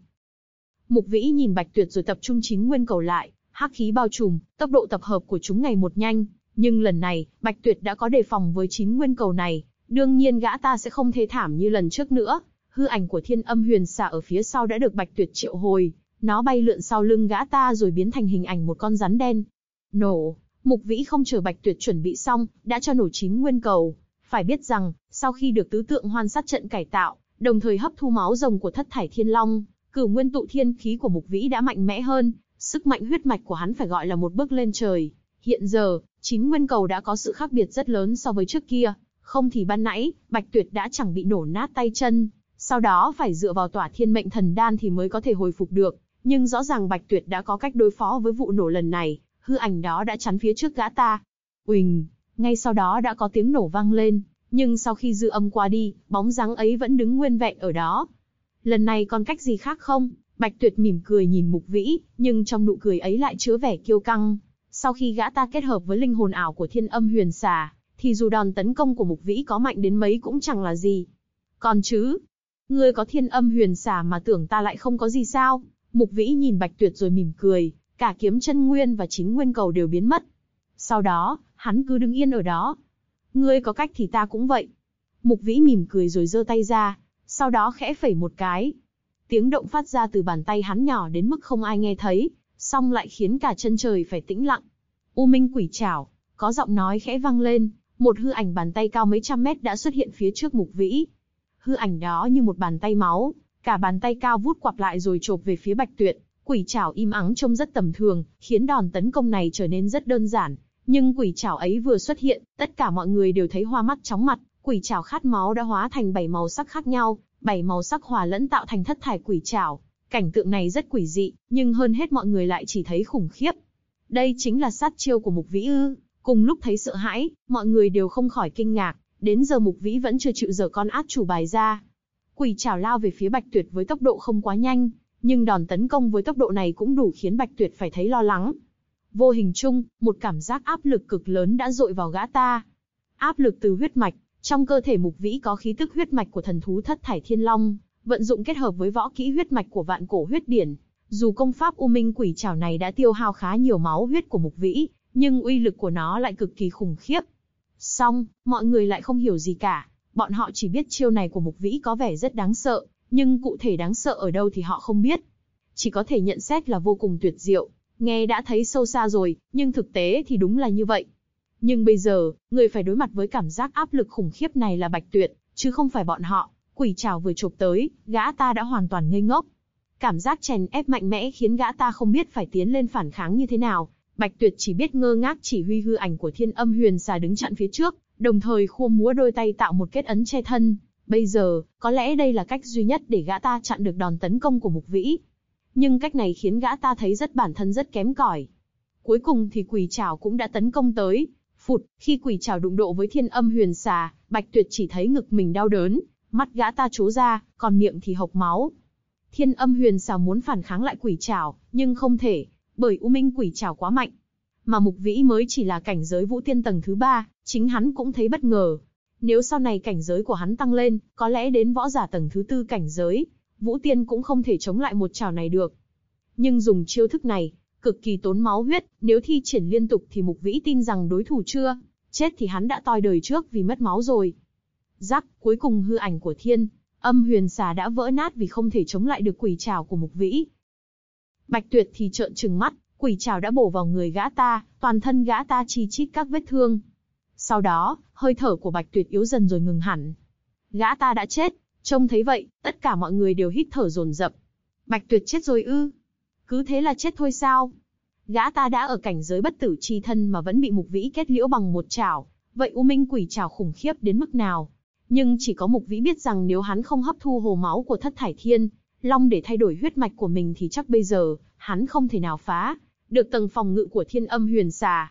Mục Vĩ nhìn Bạch Tuyệt rồi tập trung 9 nguyên cầu lại, hắc khí bao trùm, tốc độ tập hợp của chúng ngày một nhanh. Nhưng lần này, Bạch Tuyệt đã có đề phòng với 9 nguyên cầu này, đương nhiên gã ta sẽ không thê thảm như lần trước nữa. Hư ảnh của Thiên Âm Huyền Xà ở phía sau đã được Bạch Tuyệt triệu hồi, nó bay lượn sau lưng gã ta rồi biến thành hình ảnh một con rắn đen. Nổ! Mục Vĩ không chờ Bạch Tuyệt chuẩn bị xong, đã cho nổ 9 nguyên cầu. Phải biết rằng, sau khi được tứ tượng hoan sát trận cải tạo, đồng thời hấp thu máu rồng của Thất Thải Thiên Long, cửu nguyên tụ thiên khí của Mục Vĩ đã mạnh mẽ hơn, sức mạnh huyết mạch của hắn phải gọi là một bước lên trời. Hiện giờ, 9 nguyên cầu đã có sự khác biệt rất lớn so với trước kia, không thì ban nãy, Bạch Tuyệt đã chẳng bị nổ nát tay chân, sau đó phải dựa vào Tỏa Thiên Mệnh Thần Đan thì mới có thể hồi phục được, nhưng rõ ràng Bạch Tuyệt đã có cách đối phó với vụ nổ lần này, hư ảnh đó đã chắn phía trước gã ta. Uỳnh, ngay sau đó đã có tiếng nổ vang lên, nhưng sau khi dư âm qua đi, bóng dáng ấy vẫn đứng nguyên vẹn ở đó. Lần này còn cách gì khác không? Bạch Tuyệt mỉm cười nhìn Mục Vĩ, nhưng trong nụ cười ấy lại chứa vẻ kiêu căng. Sau khi gã ta kết hợp với linh hồn ảo của Thiên Âm Huyền Xà, thì dù đòn tấn công của Mục Vĩ có mạnh đến mấy cũng chẳng là gì. Còn chứ, ngươi có Thiên Âm Huyền Xà mà tưởng ta lại không có gì sao? Mục Vĩ nhìn Bạch Tuyệt rồi mỉm cười, cả kiếm chân nguyên và 9 nguyên cầu đều biến mất. Sau đó, hắn cứ đứng yên ở đó. Ngươi có cách thì ta cũng vậy. Mục Vĩ mỉm cười rồi giơ tay ra, sau đó khẽ phẩy một cái. Tiếng động phát ra từ bàn tay hắn nhỏ đến mức không ai nghe thấy, song lại khiến cả chân trời phải tĩnh lặng. U Minh Quỷ Trảo, có giọng nói khẽ vang lên, một hư ảnh bàn tay cao mấy trăm mét đã xuất hiện phía trước Mục Vĩ. Hư ảnh đó như một bàn tay máu, cả bàn tay cao vút quặp lại rồi chộp về phía Bạch Tuyệt. Quỷ trảo im ắng trông rất tầm thường, khiến đòn tấn công này trở nên rất đơn giản. Nhưng quỷ trảo ấy vừa xuất hiện, tất cả mọi người đều thấy hoa mắt chóng mặt. Quỷ trảo khát máu đã hóa thành 7 màu sắc khác nhau, 7 màu sắc hòa lẫn tạo thành thất thải quỷ trảo. Cảnh tượng này rất quỷ dị, nhưng hơn hết mọi người lại chỉ thấy khủng khiếp. Đây chính là sát chiêu của Mục Vĩ ư? Cùng lúc thấy sợ hãi, mọi người đều không khỏi kinh ngạc. Đến giờ Mục Vĩ vẫn chưa chịu giở con át chủ bài ra. Quỷ trảo lao về phía Bạch Tuyệt với tốc độ không quá nhanh, nhưng đòn tấn công với tốc độ này cũng đủ khiến Bạch Tuyệt phải thấy lo lắng. Vô hình chung, một cảm giác áp lực cực lớn đã dội vào gã ta. Áp lực từ huyết mạch, trong cơ thể Mục Vĩ có khí tức huyết mạch của thần thú Thất Thải Thiên Long, vận dụng kết hợp với võ kỹ huyết mạch của Vạn Cổ Huyết Điển. Dù công pháp U Minh Quỷ Trảo này đã tiêu hao khá nhiều máu huyết của Mục Vĩ, nhưng uy lực của nó lại cực kỳ khủng khiếp. Song, mọi người lại không hiểu gì cả, bọn họ chỉ biết chiêu này của Mục Vĩ có vẻ rất đáng sợ, nhưng cụ thể đáng sợ ở đâu thì họ không biết. Chỉ có thể nhận xét là vô cùng tuyệt diệu, nghe đã thấy sâu xa rồi, nhưng thực tế thì đúng là như vậy. Nhưng bây giờ, người phải đối mặt với cảm giác áp lực khủng khiếp này là Bạch Tuyệt, chứ không phải bọn họ. Quỷ trảo vừa chộp tới, gã ta đã hoàn toàn ngây ngốc. Cảm giác chèn ép mạnh mẽ khiến gã ta không biết phải tiến lên phản kháng như thế nào. Bạch Tuyệt chỉ biết ngơ ngác chỉ huy hư ảnh của Thiên Âm Huyền Xà đứng chặn phía trước, đồng thời khua múa đôi tay tạo một kết ấn che thân. Bây giờ, có lẽ đây là cách duy nhất để gã ta chặn được đòn tấn công của Mục Vĩ. Nhưng cách này khiến gã ta thấy bản thân rất kém cỏi. Cuối cùng thì quỷ trảo cũng đã tấn công tới. Phụt, khi quỷ trảo đụng độ với Thiên Âm Huyền Xà, Bạch Tuyệt chỉ thấy ngực mình đau đớn, mắt gã ta trố ra, còn miệng thì hộc máu. Thiên Âm Huyền Xà muốn phản kháng lại quỷ trảo, nhưng không thể, bởi U Minh quỷ trảo quá mạnh. Mà Mục Vĩ mới chỉ là cảnh giới Vũ Tiên tầng thứ 3, chính hắn cũng thấy bất ngờ. Nếu sau này cảnh giới của hắn tăng lên, có lẽ đến võ giả tầng thứ 4 cảnh giới, Vũ Tiên cũng không thể chống lại một trảo này được. Nhưng dùng chiêu thức này, cực kỳ tốn máu huyết, nếu thi triển liên tục thì Mục Vĩ tin rằng đối thủ chưa chết thì hắn đã toi đời trước vì mất máu rồi. Rắc, cuối cùng hư ảnh của Thiên Âm Huyền Xà đã vỡ nát vì không thể chống lại được quỷ trảo của Mục Vĩ. Bạch Tuyệt thì trợn trừng mắt, quỷ trảo đã bổ vào người gã ta, toàn thân gã ta chi chít các vết thương. Sau đó, hơi thở của Bạch Tuyệt yếu dần rồi ngừng hẳn. Gã ta đã chết, trông thấy vậy, tất cả mọi người đều hít thở dồn dập. Bạch Tuyệt chết rồi ư? Cứ thế là chết thôi sao? Gã ta đã ở cảnh giới bất tử chi thân mà vẫn bị Mục Vĩ kết liễu bằng một chảo, vậy U Minh quỷ trảo khủng khiếp đến mức nào? Nhưng chỉ có Mục Vĩ biết rằng nếu hắn không hấp thu hồ máu của Thất Thải Thiên Long để thay đổi huyết mạch của mình thì chắc bây giờ, hắn không thể nào phá được tầng phòng ngự của Thiên Âm Huyền Xà.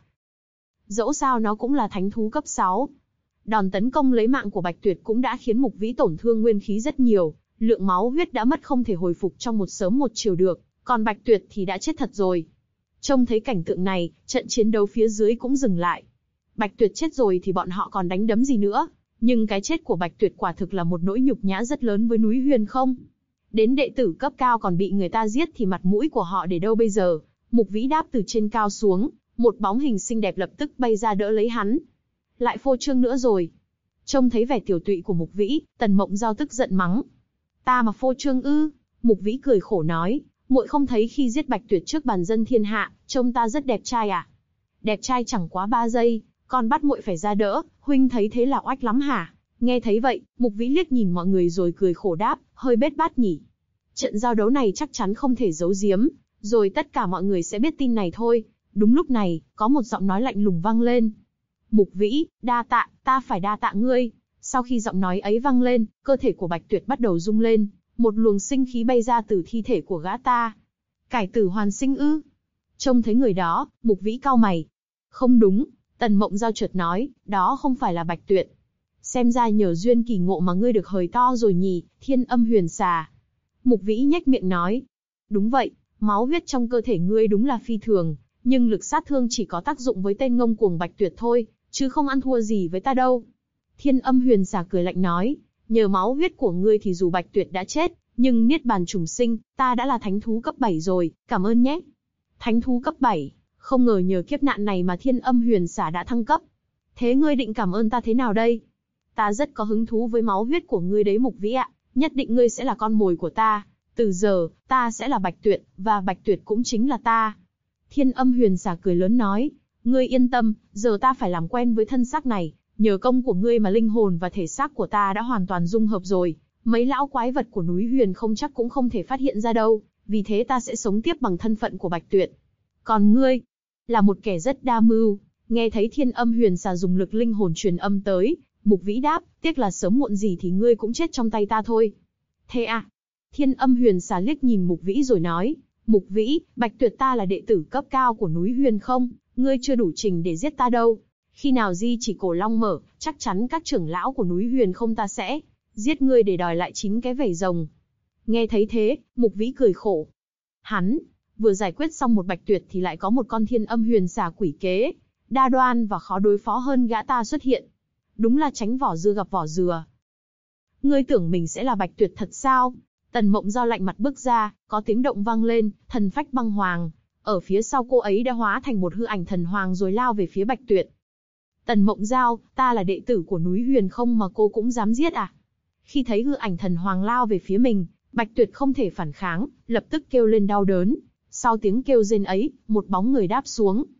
Dẫu sao nó cũng là thánh thú cấp 6. Đòn tấn công lấy mạng của Bạch Tuyệt cũng đã khiến Mục Vĩ tổn thương nguyên khí rất nhiều, lượng máu huyết đã mất không thể hồi phục trong một sớm một chiều được, còn Bạch Tuyệt thì đã chết thật rồi. Trông thấy cảnh tượng này, trận chiến đấu phía dưới cũng dừng lại. Bạch Tuyệt chết rồi thì bọn họ còn đánh đấm gì nữa, nhưng cái chết của Bạch Tuyệt quả thực là một nỗi nhục nhã rất lớn với núi Huyền không. Đến đệ tử cấp cao còn bị người ta giết thì mặt mũi của họ để đâu bây giờ? Mục Vĩ đáp từ trên cao xuống, một bóng hình xinh đẹp lập tức bay ra đỡ lấy hắn. Lại phô trương nữa rồi. Trông thấy vẻ tiểu tụy của Mục Vĩ, Tần Mộng Giao tức giận mắng. Ta mà phô trương ư? Mục Vĩ cười khổ nói, muội không thấy khi giết Bạch Tuyệt trước bàn dân thiên hạ, trông ta rất đẹp trai à? Đẹp trai chẳng quá 3 giây, còn bắt muội phải ra đỡ, huynh thấy thế là oách lắm hả? Nghe thấy vậy, Mục Vĩ liếc nhìn mọi người rồi cười khổ đáp, hơi bết bát nhỉ. Trận giao đấu này chắc chắn không thể giấu giếm, rồi tất cả mọi người sẽ biết tin này thôi. Đúng lúc này, có một giọng nói lạnh lùng vang lên. Mục Vĩ, đa tạ, ta phải đa tạ ngươi. Sau khi giọng nói ấy vang lên, cơ thể của Bạch Tuyệt bắt đầu rung lên, một luồng sinh khí bay ra từ thi thể của gã ta. Cải tử hoàn sinh ư? Trông thấy người đó, Mục Vĩ cau mày. Không đúng, Tần Mộng Giao chợt nói, đó không phải là Bạch Tuyệt. Xem ra nhờ duyên kỳ ngộ mà ngươi được hời to rồi nhỉ, Thiên Âm Huyền Xà. Mục Vĩ nhếch miệng nói. Đúng vậy, máu huyết trong cơ thể ngươi đúng là phi thường, nhưng lực sát thương chỉ có tác dụng với tên ngông cuồng Bạch Tuyệt thôi, chứ không ăn thua gì với ta đâu. Thiên Âm Huyền Xà cười lạnh nói, nhờ máu huyết của ngươi thì dù Bạch Tuyệt đã chết, nhưng niết bàn trùng sinh, ta đã là thánh thú cấp 7 rồi, cảm ơn nhé. Thánh thú cấp 7, không ngờ nhờ kiếp nạn này mà Thiên Âm Huyền Xà đã thăng cấp. Thế ngươi định cảm ơn ta thế nào đây? Ta rất có hứng thú với máu huyết của ngươi đấy Mục Vĩ ạ, nhất định ngươi sẽ là con mồi của ta. Từ giờ, ta sẽ là Bạch Tuyệt, và Bạch Tuyệt cũng chính là ta. Thiên Âm Huyền Xà cười lớn nói, ngươi yên tâm, giờ ta phải làm quen với thân xác này, nhờ công của ngươi mà linh hồn và thể xác của ta đã hoàn toàn dung hợp rồi, mấy lão quái vật của núi Huyền không chắc cũng không thể phát hiện ra đâu, vì thế ta sẽ sống tiếp bằng thân phận của Bạch Tuyệt. Còn ngươi, là một kẻ rất đa mưu. Nghe thấy Thiên Âm Huyền Xà dùng lực linh hồn truyền âm tới, Mục Vĩ đáp, tiếc là sớm muộn gì thì ngươi cũng chết trong tay ta thôi. Thế à? Thiên Âm Huyền Xà liếc nhìn Mục Vĩ rồi nói, Mục Vĩ, Bạch Tuyệt ta là đệ tử cấp cao của núi Huyền không, ngươi chưa đủ trình để giết ta đâu. Khi nào di chỉ cổ long mở, chắc chắn các trưởng lão của núi Huyền không ta sẽ giết ngươi để đòi lại 9 cái vảy rồng. Nghe thấy thế, Mục Vĩ cười khổ. Hắn vừa giải quyết xong một Bạch Tuyệt thì lại có một con Thiên Âm Huyền Xà quỷ kế, đa đoan và khó đối phó hơn gã ta xuất hiện. Đúng là tránh vỏ dưa gặp vỏ dừa. Ngươi tưởng mình sẽ là Bạch Tuyệt thật sao? Tần Mộng Giao lạnh mặt bước ra, có tiếng động vang lên, thần phách băng hoàng. Ở phía sau cô ấy đã hóa thành một hư ảnh thần hoàng rồi lao về phía Bạch Tuyệt. Tần Mộng Giao, ta là đệ tử của núi Huyền không mà cô cũng dám giết à? Khi thấy hư ảnh thần hoàng lao về phía mình, Bạch Tuyệt không thể phản kháng, lập tức kêu lên đau đớn. Sau tiếng kêu rên ấy, một bóng người đáp xuống.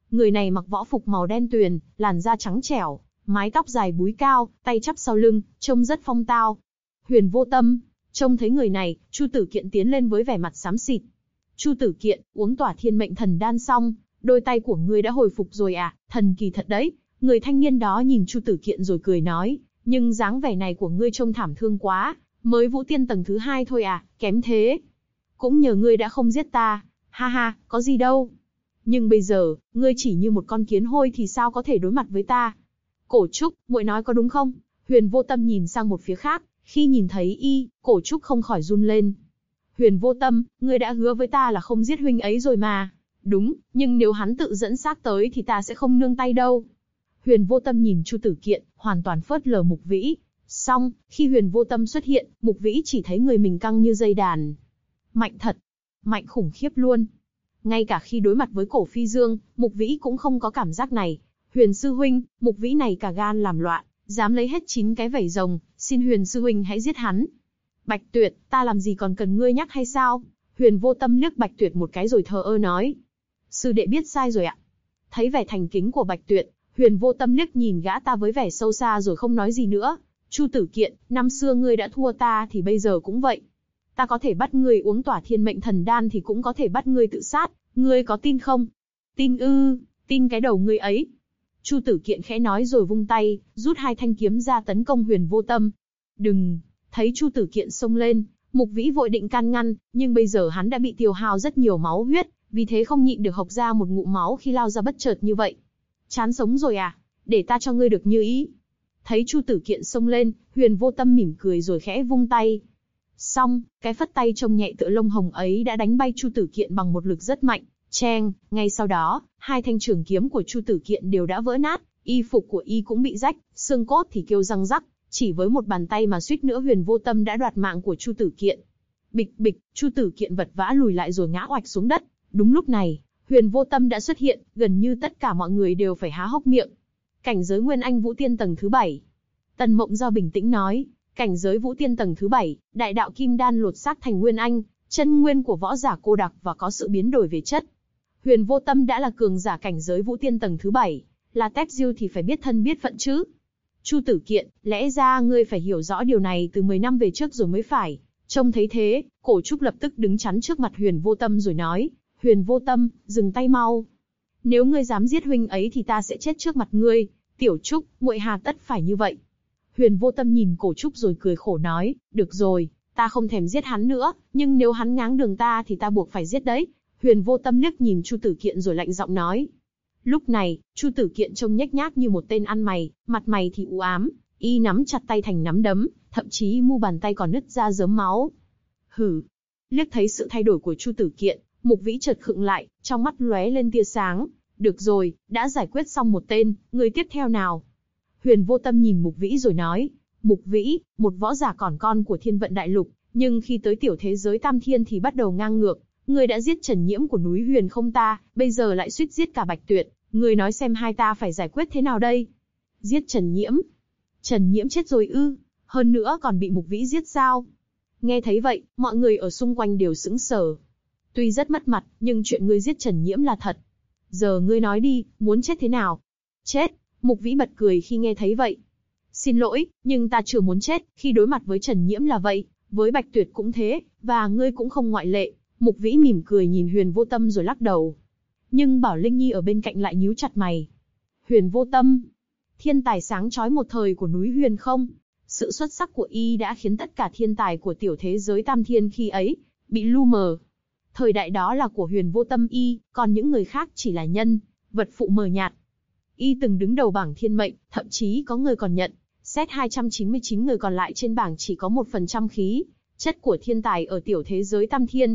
Người này mặc võ phục màu đen tuyền, làn da trắng trẻo, mái tóc dài búi cao, tay chắp sau lưng, trông rất phong tao. Huyền Vô Tâm, trông thấy người này, Chu Tử Kiện tiến lên với vẻ mặt xám xịt. Chu Tử Kiện, uống tỏa thiên mệnh thần đan xong, đôi tay của ngươi đã hồi phục rồi à, thần kỳ thật đấy. Người thanh niên đó nhìn Chu Tử Kiện rồi cười nói, nhưng dáng vẻ này của ngươi trông thảm thương quá, mới vũ tiên tầng thứ 2 thôi à, kém thế. Cũng nhờ ngươi đã không giết ta, ha ha, có gì đâu. Nhưng bây giờ, ngươi chỉ như một con kiến hôi thì sao có thể đối mặt với ta? Cổ Trúc, muội nói có đúng không? Huyền Vô Tâm nhìn sang một phía khác, khi nhìn thấy y, Cổ Trúc không khỏi run lên. Huyền Vô Tâm, ngươi đã hứa với ta là không giết huynh ấy rồi mà. Đúng, nhưng nếu hắn tự dẫn xác tới thì ta sẽ không nương tay đâu. Huyền Vô Tâm nhìn Chu Tử Kiện, hoàn toàn phớt lờ Mục Vĩ. Xong, khi Huyền Vô Tâm xuất hiện, Mục Vĩ chỉ thấy người mình căng như dây đàn. Mạnh thật, mạnh khủng khiếp luôn. Ngay cả khi đối mặt với Cổ Phi Dương, Mục Vĩ cũng không có cảm giác này. Huyền sư huynh, Mục Vĩ này cả gan làm loạn, dám lấy hết 9 cái vảy rồng, xin Huyền sư huynh hãy giết hắn. Bạch Tuyệt, ta làm gì còn cần ngươi nhắc hay sao? Huyền Vô Tâm liếc Bạch Tuyệt một cái rồi thờ ơ nói. Sư đệ biết sai rồi ạ. Thấy vẻ thành kính của Bạch Tuyệt, Huyền Vô Tâm liếc nhìn gã ta với vẻ sâu xa rồi không nói gì nữa. Chu Tử Kiện, năm xưa ngươi đã thua ta thì bây giờ cũng vậy. Ta có thể bắt ngươi uống tỏa thiên mệnh thần đan thì cũng có thể bắt ngươi tự sát, ngươi có tin không? Tin ư, tin cái đầu ngươi ấy. Chu Tử Kiện khẽ nói rồi vung tay, rút 2 thanh kiếm ra tấn công Huyền Vô Tâm. Đừng, thấy Chu Tử Kiện xông lên, Mục Vĩ vội định can ngăn, nhưng bây giờ hắn đã bị tiêu hao rất nhiều máu huyết, vì thế không nhịn được hộc ra một ngụm máu khi lao ra bất chợt như vậy. Chán sống rồi à? Để ta cho ngươi được như ý. Thấy Chu Tử Kiện xông lên, Huyền Vô Tâm mỉm cười rồi khẽ vung tay. Xong, cái phất tay trông nhẹ tựa lông hồng ấy đã đánh bay Chu Tử Kiện bằng một lực rất mạnh. Cheng, ngay sau đó, 2 thanh trường kiếm của Chu Tử Kiện đều đã vỡ nát, y phục của y cũng bị rách, xương cốt thì kêu răng rắc, chỉ với một bàn tay mà suýt nữa Huyền Vô Tâm đã đoạt mạng của Chu Tử Kiện. Bịch bịch, Chu Tử Kiện vật vã lùi lại rồi ngã oạch xuống đất. Đúng lúc này, Huyền Vô Tâm đã xuất hiện, gần như tất cả mọi người đều phải há hốc miệng. Cảnh giới Nguyên Anh Vũ Tiên tầng thứ 7. Tần Mộng Giao bình tĩnh nói, cảnh giới Vũ Tiên tầng thứ 7, đại đạo kim đan lột xác thành Nguyên Anh, chân nguyên của võ giả cô đặc và có sự biến đổi về chất. Huyền Vô Tâm đã là cường giả cảnh giới Vũ Tiên tầng thứ 7, là tép diêu thì phải biết thân biết phận chứ. Chu Tử Kiện, lẽ ra ngươi phải hiểu rõ điều này từ 10 năm về trước rồi mới phải. Trông thấy thế, Cổ Trúc lập tức đứng chắn trước mặt Huyền Vô Tâm rồi nói, Huyền Vô Tâm, dừng tay mau. Nếu ngươi dám giết huynh ấy thì ta sẽ chết trước mặt ngươi. Tiểu Trúc, muội hà tất phải như vậy. Huyền Vô Tâm nhìn Cổ Trúc rồi cười khổ nói, được rồi, ta không thèm giết hắn nữa, nhưng nếu hắn ngáng đường ta thì ta buộc phải giết đấy. Huyền Vô Tâm liếc nhìn Chu Tử Kiện rồi lạnh giọng nói. Lúc này, Chu Tử Kiện trông nhếch nhác như một tên ăn mày, mặt mày thì u ám, y nắm chặt tay thành nắm đấm, thậm chí mu bàn tay còn nứt ra rớm máu. Hử! Liếc thấy sự thay đổi của Chu Tử Kiện, Mục Vĩ chợt khựng lại, trong mắt lóe lên tia sáng. Được rồi, đã giải quyết xong một tên, người tiếp theo nào? Huyền Vô Tâm nhìn Mục Vĩ rồi nói, Mục Vĩ, một võ giả còn con của Thiên Vận Đại Lục, nhưng khi tới tiểu thế giới Tam Thiên thì bắt đầu ngang ngược. Ngươi đã giết Trần Nhiễm của núi Huyền Không ta, bây giờ lại suýt giết cả Bạch Tuyệt, ngươi nói xem hai ta phải giải quyết thế nào đây? Giết Trần Nhiễm? Trần Nhiễm chết rồi ư? Hơn nữa còn bị Mục Vĩ giết sao? Nghe thấy vậy, mọi người ở xung quanh đều sững sờ. Tuy rất mất mặt, nhưng chuyện ngươi giết Trần Nhiễm là thật. Giờ ngươi nói đi, muốn chết thế nào? Chết! Mục Vĩ bật cười khi nghe thấy vậy. Xin lỗi, nhưng ta chưa muốn chết, khi đối mặt với Trần Nhiễm là vậy, với Bạch Tuyệt cũng thế, và ngươi cũng không ngoại lệ. Mục Vĩ mỉm cười nhìn Huyền Vô Tâm rồi lắc đầu. Nhưng Bảo Linh Nhi ở bên cạnh lại nhíu chặt mày. Huyền Vô Tâm, thiên tài sáng chói một thời của núi Huyền Không. Sự xuất sắc của y đã khiến tất cả thiên tài của tiểu thế giới Tam Thiên khi ấy bị lu mờ. Thời đại đó là của Huyền Vô Tâm y, còn những người khác chỉ là nhân vật phụ mờ nhạt. Y từng đứng đầu bảng thiên mệnh, thậm chí có người còn nhận xét 299 người còn lại trên bảng chỉ có 1% khí chất của thiên tài ở tiểu thế giới Tam Thiên,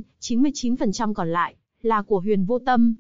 99% còn lại là của Huyền Vô Tâm.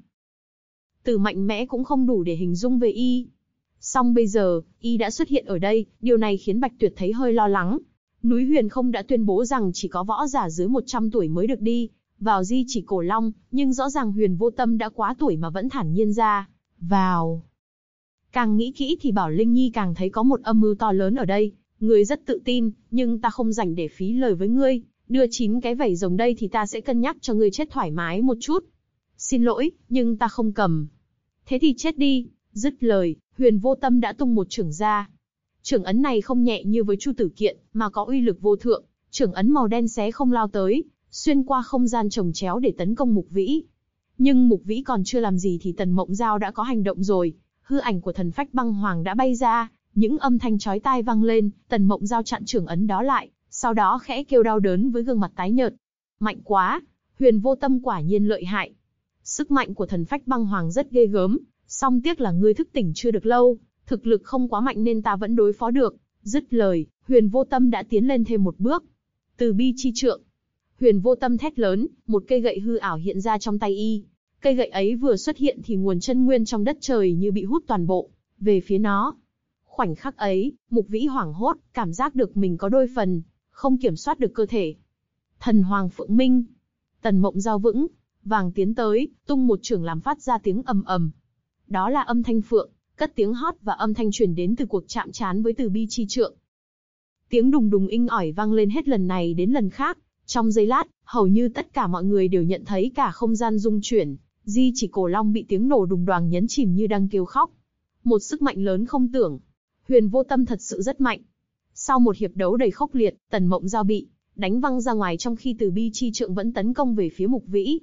Từ mạnh mẽ cũng không đủ để hình dung về y. Song bây giờ, y đã xuất hiện ở đây, điều này khiến Bạch Tuyệt thấy hơi lo lắng. Núi Huyền Không đã tuyên bố rằng chỉ có võ giả dưới 100 tuổi mới được đi vào di chỉ Cổ Long, nhưng rõ ràng Huyền Vô Tâm đã quá tuổi mà vẫn thản nhiên ra vào. Càng nghĩ kỹ thì Bảo Linh Nhi càng thấy có một âm mưu to lớn ở đây. Ngươi rất tự tin, nhưng ta không rảnh để phí lời với ngươi. Đưa 9 cái vảy rồng đây thì ta sẽ cân nhắc cho ngươi chết thoải mái một chút. Xin lỗi, nhưng ta không cầm. Thế thì chết đi. Dứt lời, Huyền Vô Tâm đã tung một chưởng ra. Chưởng ấn này không nhẹ như với Chu Tử Kiện, mà có uy lực vô thượng. Chưởng ấn màu đen xé không lao tới, xuyên qua không gian chồng chéo để tấn công Mục Vĩ. Nhưng Mục Vĩ còn chưa làm gì thì Tần Mộng Giao đã có hành động rồi. Hư ảnh của thần phách băng hoàng đã bay ra, những âm thanh chói tai vang lên. Tần Mộng Giao chặn chưởng ấn đó lại, sau đó khẽ kêu đau đớn với gương mặt tái nhợt. Mạnh quá, Huyền Vô Tâm quả nhiên lợi hại. Sức mạnh của thần phách băng hoàng rất ghê gớm, song tiếc là ngươi thức tỉnh chưa được lâu, thực lực không quá mạnh nên ta vẫn đối phó được. Dứt lời, Huyền Vô Tâm đã tiến lên thêm một bước. Từ bi chi trượng. Huyền Vô Tâm thét lớn, một cây gậy hư ảo hiện ra trong tay y. Cây gậy ấy vừa xuất hiện thì nguồn chân nguyên trong đất trời như bị hút toàn bộ về phía nó. Khoảnh khắc ấy, Mục Vĩ hoảng hốt, cảm giác được mình có đôi phần, không kiểm soát được cơ thể. Thần Hoàng Phượng Minh. Tần Mộng Giao vững vàng tiến tới, tung một chưởng làm phát ra tiếng ầm ầm. Đó là âm thanh phượng, cất tiếng hót và âm thanh truyền đến từ cuộc chạm trán với từ bi chi trượng. Tiếng đùng đùng inh ỏi vang lên hết lần này đến lần khác. Trong giây lát, hầu như tất cả mọi người đều nhận thấy cả không gian rung chuyển. Di chỉ Cổ Long bị tiếng nổ đùng đoàng nhấn chìm như đang kêu khóc. Một sức mạnh lớn không tưởng. Huyền Vô Tâm thật sự rất mạnh. Sau một hiệp đấu đầy khốc liệt, Tần Mộng Giao bị đánh văng ra ngoài trong khi từ bi chi trượng vẫn tấn công về phía Mục Vĩ.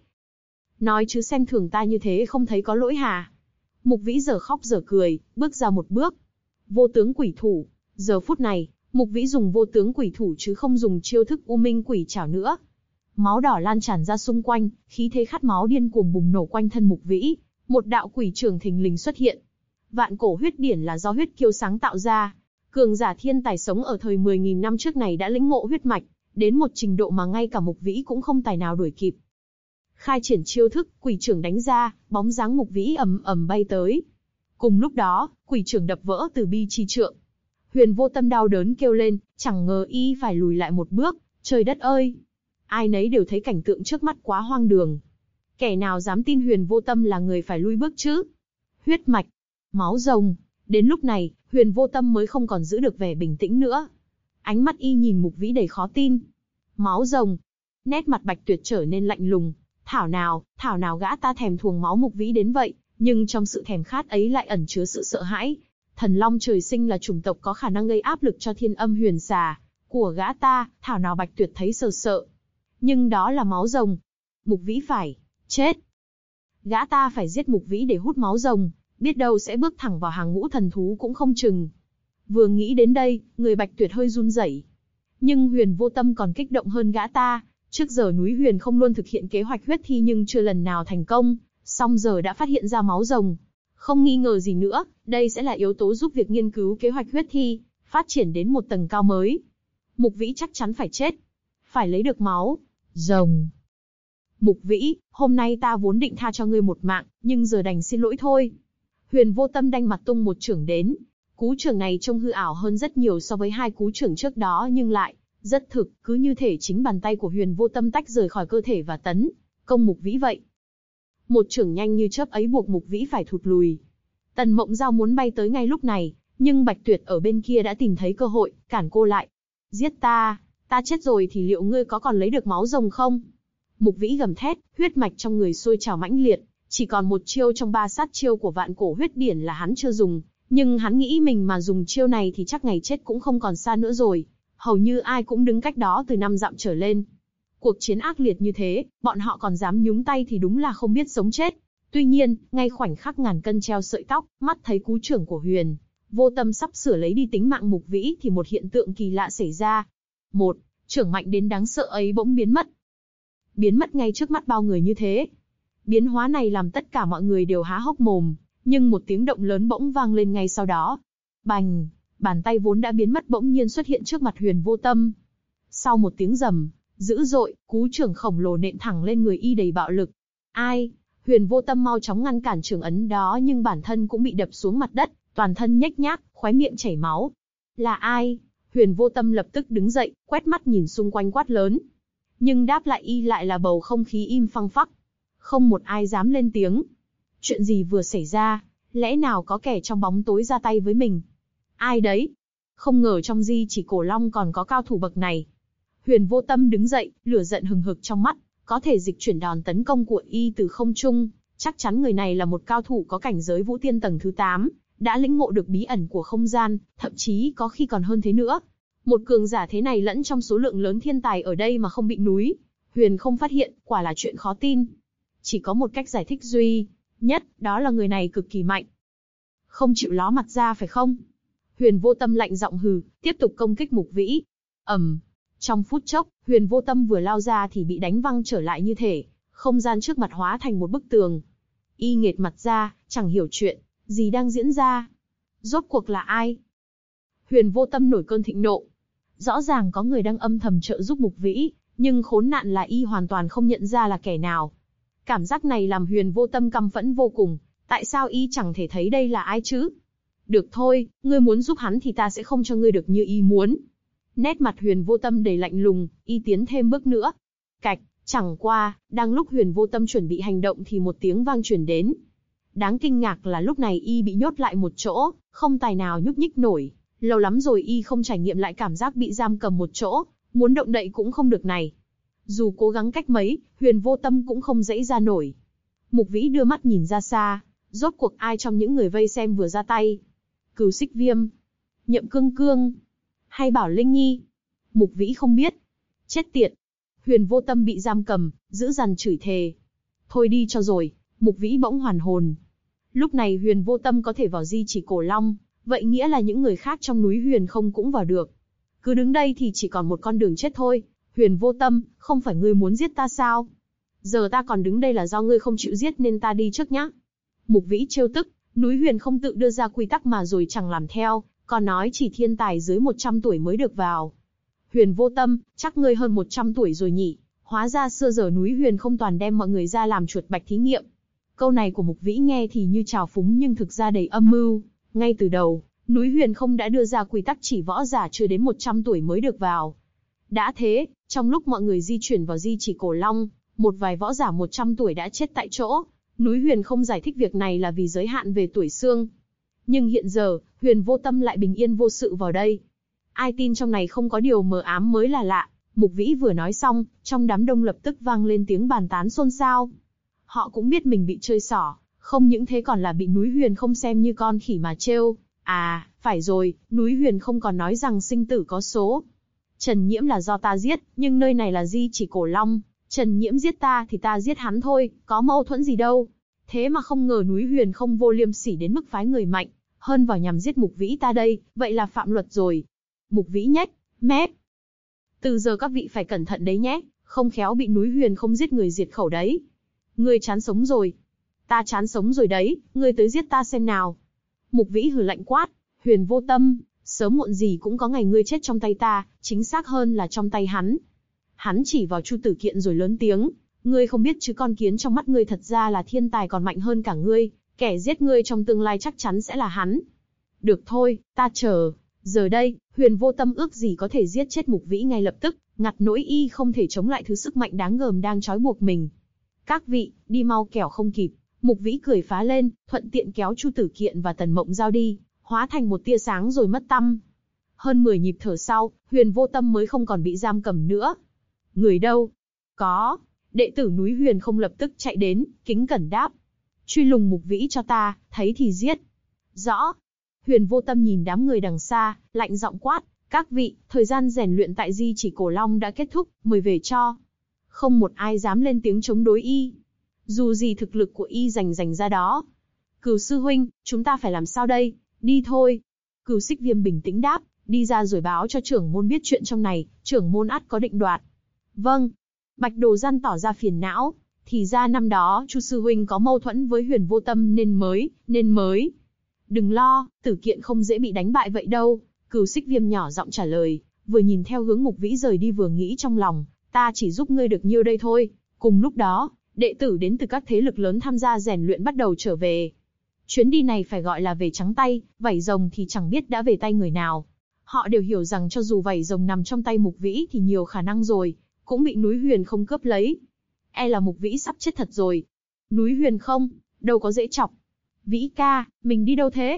Nói chứ xem thường ta như thế không thấy có lỗi hả? Mục Vĩ giờ khóc giờ cười, bước ra một bước. Vô tướng quỷ thủ. Giờ phút này, Mục Vĩ dùng vô tướng quỷ thủ chứ không dùng chiêu thức U Minh quỷ trảo nữa. Máu đỏ lan tràn ra xung quanh, khí thế khát máu điên cuồng bùng nổ quanh thân Mục Vĩ. Một đạo quỷ trưởng thình lình xuất hiện. Vạn cổ huyết điển là do huyết kiêu sáng tạo ra. Cường giả thiên tài sống ở thời 10.000 năm trước này đã lĩnh ngộ huyết mạch, đến một trình độ mà ngay cả Mục Vĩ cũng không tài nào đuổi kịp. Khai triển chiêu thức, quỷ trưởng đánh ra, bóng dáng Mục Vĩ ầm ầm bay tới. Cùng lúc đó, quỷ trưởng đập vỡ từ bi chi trượng. Huyền Vô Tâm đau đớn kêu lên, chẳng ngờ y phải lùi lại một bước, trời đất ơi! Ai nấy đều thấy cảnh tượng trước mắt quá hoang đường. Kẻ nào dám tin Huyền Vô Tâm là người phải lui bước chứ? Huyết mạch, máu rồng. Đến lúc này, Huyền Vô Tâm mới không còn giữ được vẻ bình tĩnh nữa. Ánh mắt y nhìn Mục Vĩ đầy khó tin. Máu rồng. Nét mặt Bạch Tuyệt trở nên lạnh lùng. Thảo nào gã ta thèm thuồng máu Mục Vĩ đến vậy, nhưng trong sự thèm khát ấy lại ẩn chứa sự sợ hãi. Thần Long trời sinh là chủng tộc có khả năng gây áp lực cho Thiên Âm Huyền Xà của gã ta, thảo nào Bạch Tuyệt thấy sợ. Nhưng đó là máu rồng. Mục Vĩ phải chết. Gã ta phải giết Mục Vĩ để hút máu rồng, biết đâu sẽ bước thẳng vào hàng ngũ thần thú cũng không chừng. Vừa nghĩ đến đây, người Bạch Tuyệt hơi run rẩy. Nhưng Huyền Vô Tâm còn kích động hơn gã ta. Trước giờ núi Huyền không luôn thực hiện kế hoạch huyết thi nhưng chưa lần nào thành công, song giờ đã phát hiện ra máu rồng. Không nghi ngờ gì nữa, đây sẽ là yếu tố giúp việc nghiên cứu kế hoạch huyết thi phát triển đến một tầng cao mới. Mục Vĩ chắc chắn phải chết. Phải lấy được máu rồng. Mục Vĩ, hôm nay ta vốn định tha cho ngươi một mạng, nhưng giờ đành xin lỗi thôi. Huyền Vô Tâm đanh mặt tung một chưởng đến. Cú chưởng này trông hư ảo hơn rất nhiều so với hai cú chưởng trước đó nhưng lại rất thực, cứ như thể chính bàn tay của Huyền Vô Tâm tách rời khỏi cơ thể và tấn công Mục Vĩ vậy. Một chưởng nhanh như chớp ấy buộc Mục Vĩ phải thụt lùi. Tần Mộng Giao muốn bay tới ngay lúc này, nhưng Bạch Tuyệt ở bên kia đã tìm thấy cơ hội, cản cô lại. Giết ta chết rồi thì liệu ngươi có còn lấy được máu rồng không? Mục Vĩ gầm thét, huyết mạch trong người sôi trào mãnh liệt, chỉ còn một chiêu trong 3 sát chiêu của vạn cổ huyết điển là hắn chưa dùng, nhưng hắn nghĩ mình mà dùng chiêu này thì chắc ngày chết cũng không còn xa nữa rồi. Hầu như ai cũng đứng cách đó từ 5 dặm trở lên. Cuộc chiến ác liệt như thế, bọn họ còn dám nhúng tay thì đúng là không biết sống chết. Tuy nhiên, ngay khoảnh khắc ngàn cân treo sợi tóc, mắt thấy cú chưởng của Huyền Vô Tâm sắp sửa lấy đi tính mạng Mục Vĩ thì một hiện tượng kỳ lạ xảy ra. Một chưởng mạnh đến đáng sợ ấy bỗng biến mất. Biến mất ngay trước mắt bao người như thế. Biến hóa này làm tất cả mọi người đều há hốc mồm, nhưng một tiếng động lớn bỗng vang lên ngay sau đó. Bành! Bàn tay vốn đã biến mất bỗng nhiên xuất hiện trước mặt Huyền Vô Tâm. Sau một tiếng rầm dữ dội, cú chưởng khổng lồ nện thẳng lên người y đầy bạo lực. Ai? Huyền Vô Tâm mau chóng ngăn cản chưởng ấn đó nhưng bản thân cũng bị đập xuống mặt đất, toàn thân nhếch nhác, khóe miệng chảy máu. Là ai? Huyền Vô Tâm lập tức đứng dậy, quét mắt nhìn xung quanh quát lớn. Nhưng đáp lại y lại là bầu không khí im phăng phắc. Không một ai dám lên tiếng. Chuyện gì vừa xảy ra? Lẽ nào có kẻ trong bóng tối ra tay với mình? Ai đấy? Không ngờ trong Di Chỉ Cổ Long còn có cao thủ bậc này. Huyền Vô Tâm đứng dậy, lửa giận hừng hực trong mắt, có thể dịch chuyển đòn tấn công của y từ không trung, chắc chắn người này là một cao thủ có cảnh giới vũ tiên tầng thứ 8, đã lĩnh ngộ được bí ẩn của không gian, thậm chí có khi còn hơn thế nữa. Một cường giả thế này lẫn trong số lượng lớn thiên tài ở đây mà không bị núi Huyền không phát hiện, quả là chuyện khó tin. Chỉ có một cách giải thích duy nhất, đó là người này cực kỳ mạnh. Không chịu ló mặt ra phải không? Huyền Vô Tâm lạnh giọng hừ, tiếp tục công kích Mục Vĩ. Trong phút chốc, Huyền Vô Tâm vừa lao ra thì bị đánh văng trở lại như thể không gian trước mặt hóa thành một bức tường. Y nghệt mặt ra, chẳng hiểu chuyện gì đang diễn ra. Rốt cuộc là ai? Huyền Vô Tâm nổi cơn thịnh nộ. Rõ ràng có người đang âm thầm trợ giúp Mục Vĩ, nhưng khốn nạn là y hoàn toàn không nhận ra là kẻ nào. Cảm giác này làm Huyền Vô Tâm căm phẫn vô cùng. Tại sao y chẳng thể thấy đây là ai chứ? Được thôi, ngươi muốn giúp hắn thì ta sẽ không cho ngươi được như y muốn. Nét mặt Huyền Vô Tâm đầy lạnh lùng, y tiến thêm bước nữa. Cạch, chẳng qua, đang lúc Huyền Vô Tâm chuẩn bị hành động thì một tiếng vang truyền đến. Đáng kinh ngạc là lúc này y bị nhốt lại một chỗ, không tài nào nhúc nhích nổi. Lâu lắm rồi y không trải nghiệm lại cảm giác bị giam cầm một chỗ, muốn động đậy cũng không được này. Dù cố gắng cách mấy, Huyền Vô Tâm cũng không dãy ra nổi. Mục Vĩ đưa mắt nhìn ra xa, rốt cuộc ai trong những người vây xem vừa ra tay? Cửu Xích Viêm, Nhậm Cương Cương, hay Bảo Linh Nhi? Mục Vĩ không biết. Chết tiệt! Huyền Vô Tâm bị giam cầm, dữ dằn chửi thề. Thôi đi cho rồi, Mục Vĩ bỗng hoàn hồn. Lúc này Huyền Vô Tâm có thể vào Di Chỉ Cổ Long, vậy nghĩa là những người khác trong núi Huyền không cũng vào được. Cứ đứng đây thì chỉ còn một con đường chết thôi. Huyền Vô Tâm, không phải ngươi muốn giết ta sao? Giờ ta còn đứng đây là do ngươi không chịu giết nên ta đi trước nhá. Mục Vĩ trêu tức, núi Huyền không tự đưa ra quy tắc mà rồi chẳng làm theo, còn nói chỉ thiên tài dưới 100 tuổi mới được vào. Huyền Vô Tâm, chắc ngươi hơn 100 tuổi rồi nhỉ? Hóa ra xưa giờ núi Huyền không toàn đem mọi người ra làm chuột bạch thí nghiệm. Câu này của Mục Vĩ nghe thì như trào phúng nhưng thực ra đầy âm mưu. Ngay từ đầu, núi Huyền không đã đưa ra quy tắc chỉ võ giả chưa đến 100 tuổi mới được vào. Đã thế, trong lúc mọi người di chuyển vào Di Chỉ Cổ Long, một vài võ giả 100 tuổi đã chết tại chỗ. Núi Huyền không giải thích việc này là vì giới hạn về tuổi xương. Nhưng hiện giờ, Huyền Vô Tâm lại bình yên vô sự vào đây. Ai tin trong này không có điều mờ ám mới là lạ. Mục Vĩ vừa nói xong, trong đám đông lập tức vang lên tiếng bàn tán xôn xao. Họ cũng biết mình bị chơi xỏ, không những thế còn là bị núi Huyền không xem như con khỉ mà trêu. À, phải rồi, núi Huyền không còn nói rằng sinh tử có số. Trần Nhiễm là do ta giết, nhưng nơi này là Di Chỉ Cổ Long. Trần Nhiễm giết ta thì ta giết hắn thôi, có mâu thuẫn gì đâu. Thế mà không ngờ núi Huyền không vô liêm sỉ đến mức phái người mạnh hơn vào nhằm giết Mục Vĩ ta đây, vậy là phạm luật rồi. Mục Vĩ nhếch mép. Từ giờ các vị phải cẩn thận đấy nhé, không khéo bị núi Huyền không giết người diệt khẩu đấy. Ngươi chán sống rồi. Ta chán sống rồi đấy, ngươi tới giết ta xem nào. Mục Vĩ hừ lạnh quát, Huyền Vô Tâm, sớm muộn gì cũng có ngày ngươi chết trong tay ta, chính xác hơn là trong tay hắn. Hắn chỉ vào Chu Tử Kiện rồi lớn tiếng, ngươi không biết chứ con kiến trong mắt ngươi thật ra là thiên tài còn mạnh hơn cả ngươi, kẻ giết ngươi trong tương lai chắc chắn sẽ là hắn. Được thôi, ta chờ. Giờ đây, Huyền Vô Tâm ước gì có thể giết chết Mục Vĩ ngay lập tức, ngặt nỗi y không thể chống lại thứ sức mạnh đáng gờm đang trói buộc mình. Các vị, đi mau kẻo không kịp. Mục Vĩ cười phá lên, thuận tiện kéo Chu Tử Kiện và Tần Mộng Giao đi, hóa thành một tia sáng rồi mất tăm. Hơn 10 nhịp thở sau, Huyền Vô Tâm mới không còn bị giam cầm nữa. Người đâu? Có. Đệ tử núi Huyền không lập tức chạy đến, kính cẩn đáp. Truy lùng Mục Vĩ cho ta, thấy thì giết. Rõ. Huyền Vô Tâm nhìn đám người đằng xa, lạnh giọng quát. Các vị, thời gian rèn luyện tại Di Chỉ Cổ Long đã kết thúc, mời về cho. Không một ai dám lên tiếng chống đối y. Dù gì thực lực của y rành ra đó. Cửu sư huynh, chúng ta phải làm sao đây? Đi thôi. Cửu Xích Viêm bình tĩnh đáp, đi ra rồi báo cho trưởng môn biết chuyện trong này, trưởng môn ắt có định đoạt. Vâng. Bạch Đồ Gian tỏ ra phiền não, thì ra năm đó Chu sư huynh có mâu thuẫn với Huyền Vô Tâm nên mới. Đừng lo, Tử Kiện không dễ bị đánh bại vậy đâu. Cửu Xích Viêm nhỏ giọng trả lời, vừa nhìn theo hướng Mục Vĩ rời đi vừa nghĩ trong lòng, ta chỉ giúp ngươi được nhiêu đây thôi. Cùng lúc đó, đệ tử đến từ các thế lực lớn tham gia rèn luyện bắt đầu trở về. Chuyến đi này phải gọi là về trắng tay, vảy rồng thì chẳng biết đã về tay người nào. Họ đều hiểu rằng cho dù vảy rồng nằm trong tay Mục Vĩ thì nhiều khả năng rồi, cũng bị núi Huyền không cướp lấy. E là Mục Vĩ sắp chết thật rồi. Núi Huyền không, đâu có dễ chọc. Vĩ ca, mình đi đâu thế?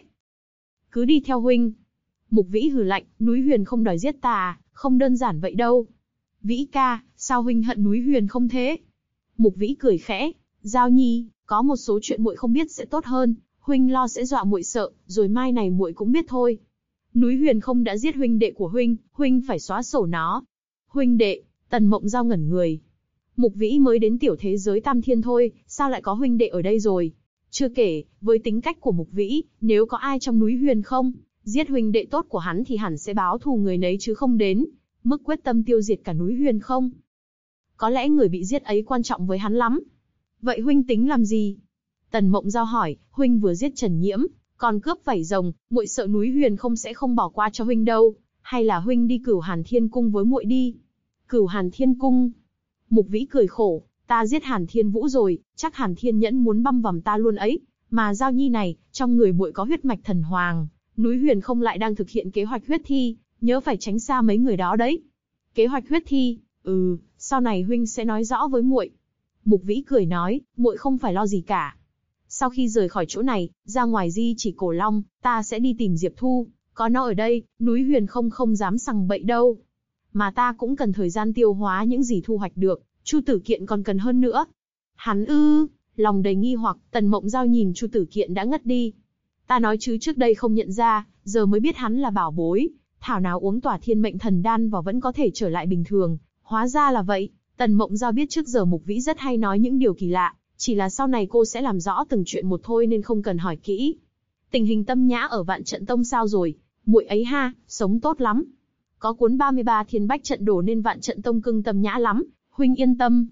Cứ đi theo huynh. Mục Vĩ hừ lạnh, núi Huyền không đòi giết ta à, không đơn giản vậy đâu. Vĩ ca, sao huynh hận núi Huyền không thế? Mục Vĩ cười khẽ, Giao Nhi, Có một số chuyện muội không biết sẽ tốt hơn, huynh lo sẽ dọa muội sợ, rồi mai này muội cũng biết thôi. Núi Huyền Không đã giết huynh đệ của huynh phải xóa sổ nó. Huynh đệ? Tần Mộng Giao ngẩn người. Mục Vĩ mới đến tiểu thế giới Tam Thiên thôi, sao lại có huynh đệ ở đây rồi? Chưa kể, với tính cách của Mục Vĩ, nếu có ai trong núi Huyền Không giết huynh đệ tốt của hắn thì hẳn sẽ báo thù người nấy chứ không đến mức quyết tâm tiêu diệt cả núi Huyền Không. Có lẽ người bị giết ấy quan trọng với hắn lắm. Vậy huynh tính làm gì? Tần Mộng Giao hỏi. Huynh vừa giết Trần Nhiễm, còn cướp vảy rồng, muội sợ núi Huyền Không sẽ không bỏ qua cho huynh đâu. Hay là huynh đi Cửu Hàn Thiên Cung với muội đi? Cửu Hàn Thiên Cung? Mục Vĩ cười khổ. Ta giết Hàn Thiên Vũ rồi, chắc Hàn Thiên Nhẫn muốn băm vằm ta luôn ấy. Mà Giao Nhi này, trong người muội có huyết mạch thần hoàng, núi Huyền Không lại đang thực hiện kế hoạch huyết thi, nhớ phải tránh xa mấy người đó đấy. Kế hoạch huyết thi? Sau này huynh sẽ nói rõ với muội. Mục Vĩ cười nói, muội không phải lo gì cả. Sau khi rời khỏi chỗ này, ra ngoài Di Chỉ Cổ Long, ta sẽ đi tìm Diệp Thu. Có nó ở đây, núi Huyền Không không dám sằng bậy đâu. Mà ta cũng cần thời gian tiêu hóa những gì thu hoạch được, Chu Tử Kiện còn cần hơn nữa. Hắn ư? Lòng đầy nghi hoặc, Tần Mộng Giao nhìn Chu Tử Kiện đã ngất đi. Ta nói chứ trước đây không nhận ra, giờ mới biết hắn là bảo bối. Thảo nào uống tỏa thiên mệnh thần đan vào vẫn có thể trở lại bình thường. Hóa ra là vậy. Tần Mộng Giao biết trước giờ Mục Vĩ rất hay nói những điều kỳ lạ, chỉ là sau này cô sẽ làm rõ từng chuyện một thôi nên không cần hỏi kỹ. Tình hình Tâm Nhã ở Vạn Trận Tông sao rồi? Muội ấy ha, sống tốt lắm. Có cuốn 33 Thiên Bách Trận Đồ nên Vạn Trận Tông cưng Tâm Nhã lắm, huynh yên tâm.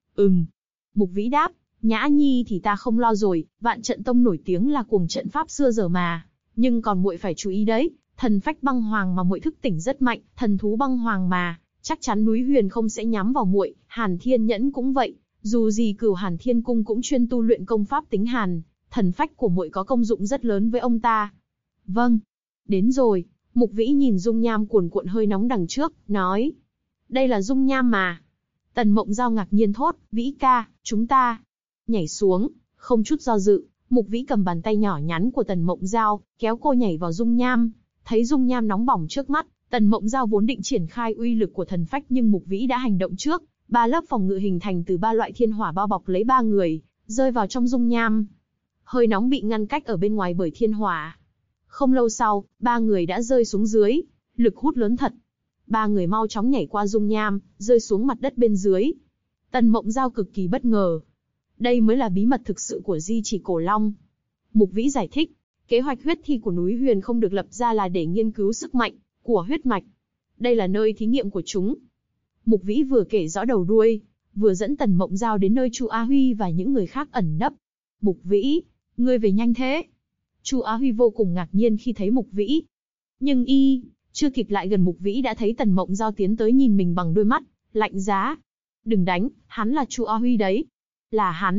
Mục Vĩ đáp, Nhã Nhi thì ta không lo rồi, Vạn Trận Tông nổi tiếng là cuồng trận pháp xưa giờ mà. Nhưng còn muội phải chú ý đấy, thần phách băng hoàng mà muội thức tỉnh rất mạnh, thần thú băng hoàng mà, chắc chắn núi Huyền Không sẽ nhắm vào muội, Hàn Thiên Nhẫn cũng vậy. Dù gì Cửu Hàn Thiên Cung cũng chuyên tu luyện công pháp tính hàn, thần phách của muội có công dụng rất lớn với ông ta. Vâng, đến rồi. Mục Vĩ nhìn dung nham cuồn cuộn hơi nóng đằng trước, nói. Đây là dung nham mà. Tần Mộng Giao ngạc nhiên thốt, Vĩ ca, chúng ta nhảy xuống, không chút do dự. Mục Vĩ cầm bàn tay nhỏ nhắn của Tần Mộng Giao, kéo cô nhảy vào dung nham. Thấy dung nham nóng bỏng trước mắt, Tần Mộng Giao vốn định triển khai uy lực của thần phách nhưng Mục Vĩ đã hành động trước. 3 lớp phòng ngự hình thành từ 3 loại thiên hỏa bao bọc lấy 3 người, rơi vào trong dung nham. Hơi nóng bị ngăn cách ở bên ngoài bởi thiên hỏa. Không lâu sau, 3 người đã rơi xuống dưới, lực hút lớn thật. 3 người mau chóng nhảy qua dung nham, rơi xuống mặt đất bên dưới. Tần Mộng Giao cực kỳ bất ngờ. Đây mới là bí mật thực sự của Di Chỉ Cổ Long. Mục Vĩ giải thích, kế hoạch huyết thi của núi Huyền Không được lập ra là để nghiên cứu sức mạnh của huyết mạch. Đây là nơi thí nghiệm của chúng. Mục Vĩ vừa kể rõ đầu đuôi, vừa dẫn Tần Mộng Giao đến nơi Chu Á Huy và những người khác ẩn nấp. Mục Vĩ, ngươi về nhanh thế. Chu Á Huy vô cùng ngạc nhiên khi thấy Mục Vĩ. Nhưng y chưa kịp lại gần Mục Vĩ đã thấy Tần Mộng Giao tiến tới nhìn mình bằng đôi mắt lạnh giá. Đừng đánh, hắn là Chu Á Huy đấy. Là hắn.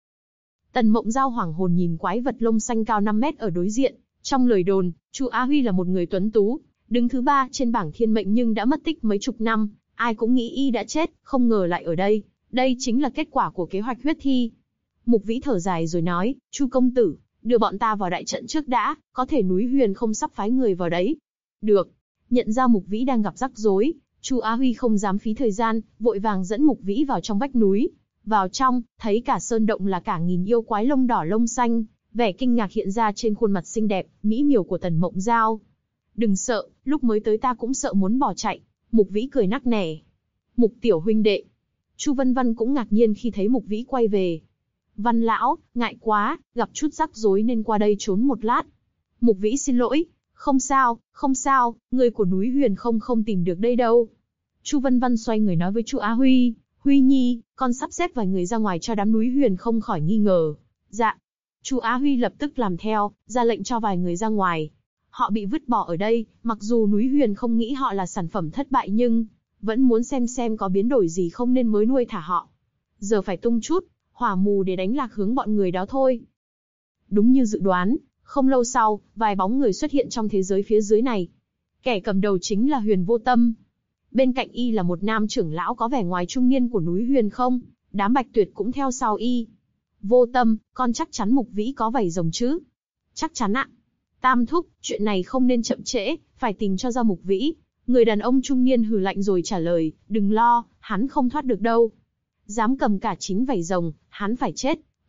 Tần Mộng Giao hoảng hồn nhìn quái vật lông xanh cao 5 mét ở đối diện. Trong lời đồn, Chu Á Huy là một người tuấn tú, đứng thứ 3 trên bảng thiên mệnh nhưng đã mất tích mấy chục năm. Ai cũng nghĩ y đã chết, không ngờ lại ở đây. Đây chính là kết quả của kế hoạch huyết thi. Mục Vĩ thở dài rồi nói, Chu công tử, đưa bọn ta vào đại trận trước đã, có thể núi Huyền Không sắp phái người vào đấy. Được. Nhận ra Mục Vĩ đang gặp rắc rối, Chu Á Huy không dám phí thời gian, vội vàng dẫn Mục Vĩ vào trong vách núi. Vào trong, thấy cả sơn động là cả nghìn yêu quái lông đỏ lông xanh, vẻ kinh ngạc hiện ra trên khuôn mặt xinh đẹp, mỹ miều của Tần Mộng Giao. Đừng sợ, lúc mới tới ta cũng sợ muốn bỏ chạy. Mục Vĩ cười nắc nẻ. Mục tiểu huynh đệ. Chu Vân Vân cũng ngạc nhiên khi thấy Mục Vĩ quay về. Văn lão, ngại quá, gặp chút rắc rối nên qua đây trốn một lát. Mục Vĩ xin lỗi. Không sao, người của núi Huyền không tìm được đây đâu. Chu Vân Vân xoay người nói với Chu Á Huy, Huy Nhi, con sắp xếp vài người ra ngoài cho đám núi Huyền không khỏi nghi ngờ. Dạ. Chu Á Huy lập tức làm theo, ra lệnh cho vài người ra ngoài. Họ bị vứt bỏ ở đây, mặc dù núi Huyền không nghĩ họ là sản phẩm thất bại nhưng vẫn muốn xem có biến đổi gì không nên mới nuôi thả họ. Giờ phải tung chút hỏa mù để đánh lạc hướng bọn người đó thôi. Đúng như dự đoán, không lâu sau, vài bóng người xuất hiện trong thế giới phía dưới này. Kẻ cầm đầu chính là Huyền Vô Tâm. Bên cạnh y là một nam trưởng lão có vẻ ngoài trung niên của núi Huyền Không, đám Bạch Tuyệt cũng theo sau y. Vô Tâm, con chắc chắn Mục Vĩ có vảy rồng chứ? Chắc chắn ạ. Tam thúc, chuyện này không nên chậm trễ, phải tìm cho ra Mục Vĩ. Người đàn ông trung niên hừ lạnh rồi trả lời, đừng lo, hắn không thoát được đâu. Dám cầm cả 9 vảy rồng, hắn phải chết.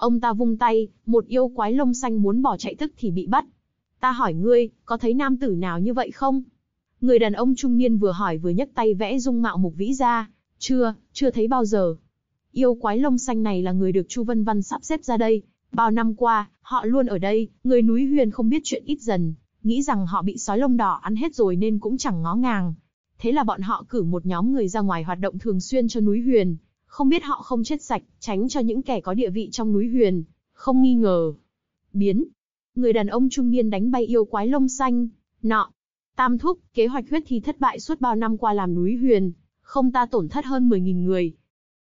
Ông ta vung tay, một yêu quái lông xanh muốn bỏ chạy tức thì bị bắt. Ta hỏi ngươi, có thấy nam tử nào như vậy không? Người đàn ông trung niên vừa hỏi vừa nhấc tay vẽ dung mạo Mục Vĩ ra. Chưa thấy bao giờ. Yêu quái lông xanh này là người được Chu Vân Văn sắp xếp ra đây. Bao năm qua, họ luôn ở đây, người núi Huyền không biết chuyện ít dần, nghĩ rằng họ bị sói lông đỏ ăn hết rồi nên cũng chẳng ngó ngàng. Thế là bọn họ cử một nhóm người ra ngoài hoạt động thường xuyên cho núi Huyền, không biết họ không chết sạch, tránh cho những kẻ có địa vị trong núi Huyền, không nghi ngờ. Biến. Người đàn ông trung niên đánh bay yêu quái lông xanh, nọ. Tam thúc, kế hoạch huyết thi thất bại suốt bao năm qua làm núi Huyền, không ta tổn thất hơn 10.000 người.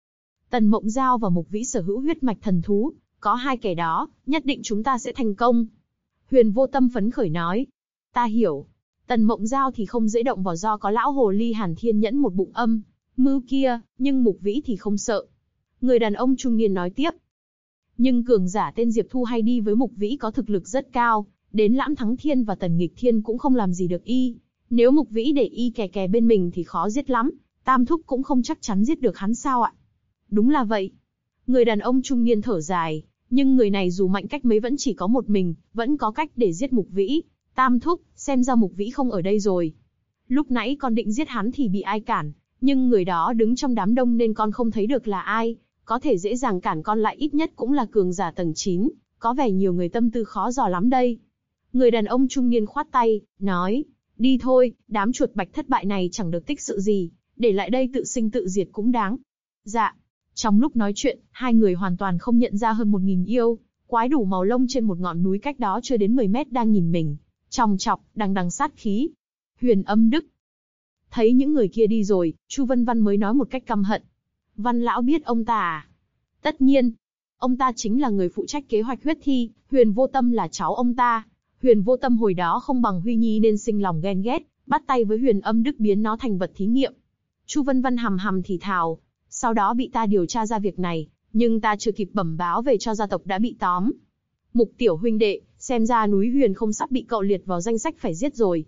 Tần Mộng Giao và Mục Vĩ sở hữu huyết mạch thần thú, có hai kẻ đó, nhất định chúng ta sẽ thành công. Huyền Vô Tâm phấn khởi nói. Ta hiểu. Tần Mộng Giao thì không dễ động vào do có lão hồ ly Hàn Thiên Nhẫn một bụng âm mưu kia, nhưng Mục Vĩ thì không sợ. Người đàn ông trung niên nói tiếp. Nhưng cường giả tên Diệp Thu hay đi với Mục Vĩ có thực lực rất cao, đến Lãm Thắng Thiên và Tần Nghịch Thiên cũng không làm gì được y. Nếu Mục Vĩ để y kè kè bên mình thì khó giết lắm, Tam thúc cũng không chắc chắn giết được hắn sao ạ? Đúng là vậy. Người đàn ông trung niên thở dài, nhưng người này dù mạnh cách mấy vẫn chỉ có một mình, vẫn có cách để giết Mục Vĩ. Tam thúc, xem ra Mục Vĩ không ở đây rồi. Lúc nãy con định giết hắn thì bị ai cản, nhưng người đó đứng trong đám đông nên con không thấy được là ai, có thể dễ dàng cản con lại ít nhất cũng là cường giả tầng 9, có vẻ nhiều người tâm tư khó dò lắm đây. Người đàn ông trung niên khoát tay, nói, đi thôi, đám chuột bạch thất bại này chẳng được tích sự gì, để lại đây tự sinh tự diệt cũng đáng. Dạ. Trong lúc nói chuyện, hai người hoàn toàn không nhận ra hơn 1.000 yêu quái đủ màu lông trên một ngọn núi cách đó chưa đến 10 mét đang nhìn mình, chòng chọc, đằng đằng sát khí. Huyền Âm Đức. Thấy những người kia đi rồi, Chu Vân Văn mới nói một cách căm hận. Văn lão biết ông ta à? Tất nhiên. Ông ta chính là người phụ trách kế hoạch huyết thi, Huyền Vô Tâm là cháu ông ta. Huyền Vô Tâm hồi đó không bằng Huy Nhi nên sinh lòng ghen ghét, bắt tay với Huyền Âm Đức biến nó thành vật thí nghiệm. Chu Vân Văn hầm hầm thì thào. Sau đó bị ta điều tra ra việc này, nhưng ta chưa kịp bẩm báo về cho gia tộc đã bị tóm. Mục tiểu huynh đệ, xem ra núi Huyền không sắp bị cậu liệt vào danh sách phải giết rồi.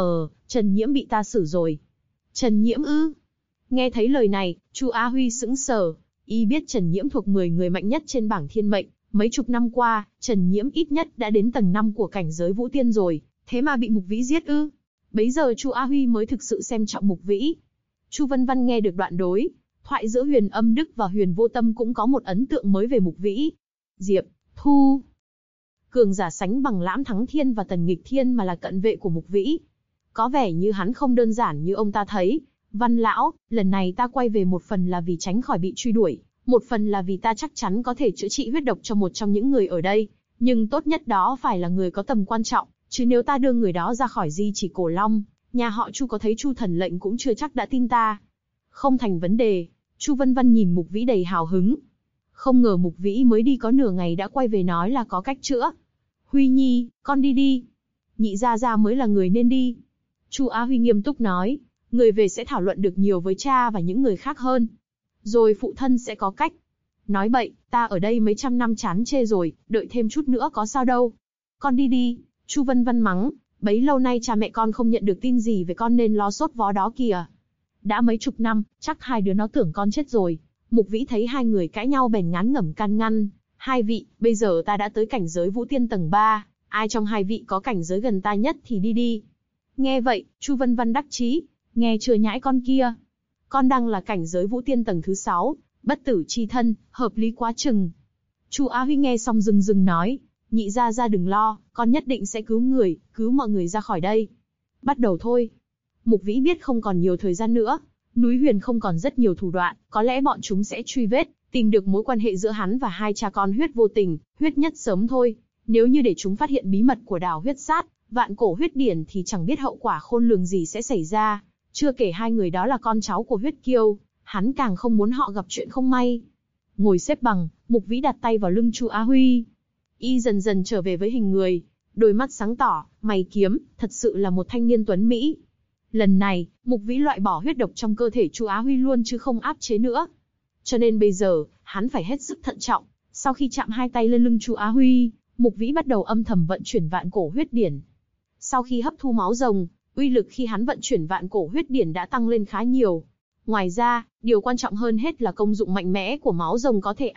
Trần Nhiễm bị ta xử rồi. Trần Nhiễm ư? Nghe thấy lời này, Chu Á Huy sững sờ. Y biết Trần Nhiễm thuộc 10 người mạnh nhất trên bảng thiên mệnh. Mấy chục năm qua, Trần Nhiễm ít nhất đã đến tầng 5 của cảnh giới vũ tiên rồi. Thế mà bị Mục Vĩ giết ư? Bấy giờ Chu Á Huy mới thực sự xem trọng Mục Vĩ. Chu Vân Văn nghe được đoạn đối thoại giữa Huyền Âm Đức và Huyền Vô Tâm cũng có một ấn tượng mới về Mục Vĩ. Diệp Thu, cường giả sánh bằng Lãm Thắng Thiên và Tần Nghịch Thiên mà là cận vệ của Mục Vĩ. Có vẻ như hắn không đơn giản như ông ta thấy. Văn lão, lần này ta quay về một phần là vì tránh khỏi bị truy đuổi, một phần là vì ta chắc chắn có thể chữa trị huyết độc cho một trong những người ở đây. Nhưng tốt nhất đó phải là người có tầm quan trọng, chứ nếu ta đưa người đó ra khỏi di chỉ Cổ Long, nhà họ Chu có thấy Chu thần lệnh cũng chưa chắc đã tin ta. Không thành vấn đề. Chu Vân Văn nhìn Mục Vĩ đầy hào hứng. Không ngờ Mục Vĩ mới đi có nửa ngày đã quay về nói là có cách chữa. Huy Nhi, con đi đi. Nhị gia gia mới là người nên đi. Chu Á Huy nghiêm túc nói, người về sẽ thảo luận được nhiều với cha và những người khác hơn. Rồi phụ thân sẽ có cách. Nói bậy, ta ở đây mấy trăm năm chán chê rồi, đợi thêm chút nữa có sao đâu. Con đi đi. Chu Vân Văn mắng, bấy lâu nay cha mẹ con không nhận được tin gì về con nên lo sốt vó đó kìa. Đã mấy chục năm, chắc hai đứa nó tưởng con chết rồi. Mục Vĩ thấy hai người cãi nhau bèn ngán ngẩm can ngăn. Hai vị, bây giờ ta đã tới cảnh giới vũ tiên tầng 3, ai trong hai vị có cảnh giới gần ta nhất thì đi đi. Nghe vậy, Chu Vân Văn đắc chí, nghe chưa nhãi con kia. Con đang là cảnh giới vũ tiên tầng thứ 6, bất tử chi thân, hợp lý quá chừng. Chu Á Huy nghe xong dừng dừng nói, nhị gia gia đừng lo, con nhất định sẽ cứu mọi người ra khỏi đây. Bắt đầu thôi. Mục Vĩ biết không còn nhiều thời gian nữa, núi Huyền không còn rất nhiều thủ đoạn, có lẽ bọn chúng sẽ truy vết, tìm được mối quan hệ giữa hắn và hai cha con Huyết Vô Tình, Huyết Nhất sớm thôi. Nếu như để chúng phát hiện bí mật của đảo Huyết Sát, Vạn Cổ Huyết Điển thì chẳng biết hậu quả khôn lường gì sẽ xảy ra. Chưa kể hai người đó là con cháu của Huyết Kiêu, hắn càng không muốn họ gặp chuyện không may. Ngồi xếp bằng, Mục Vĩ đặt tay vào lưng Chu Á Huy. Y dần dần trở về với hình người, đôi mắt sáng tỏ, mày kiếm, thật sự là một thanh niên tuấn mỹ. Lần này, Mục Vĩ loại bỏ huyết độc trong cơ thể Chu Á Huy luôn chứ không áp chế nữa. Cho nên bây giờ, hắn phải hết sức thận trọng. Sau khi chạm hai tay lên lưng Chu Á Huy, Mục Vĩ bắt đầu âm thầm vận chuyển Vạn Cổ Huyết Điển. Sau khi hấp thu máu rồng, uy lực khi hắn vận chuyển Vạn Cổ Huyết Điển đã tăng lên khá nhiều. Ngoài ra, điều quan trọng hơn hết là công dụng mạnh mẽ của máu rồng có thể áp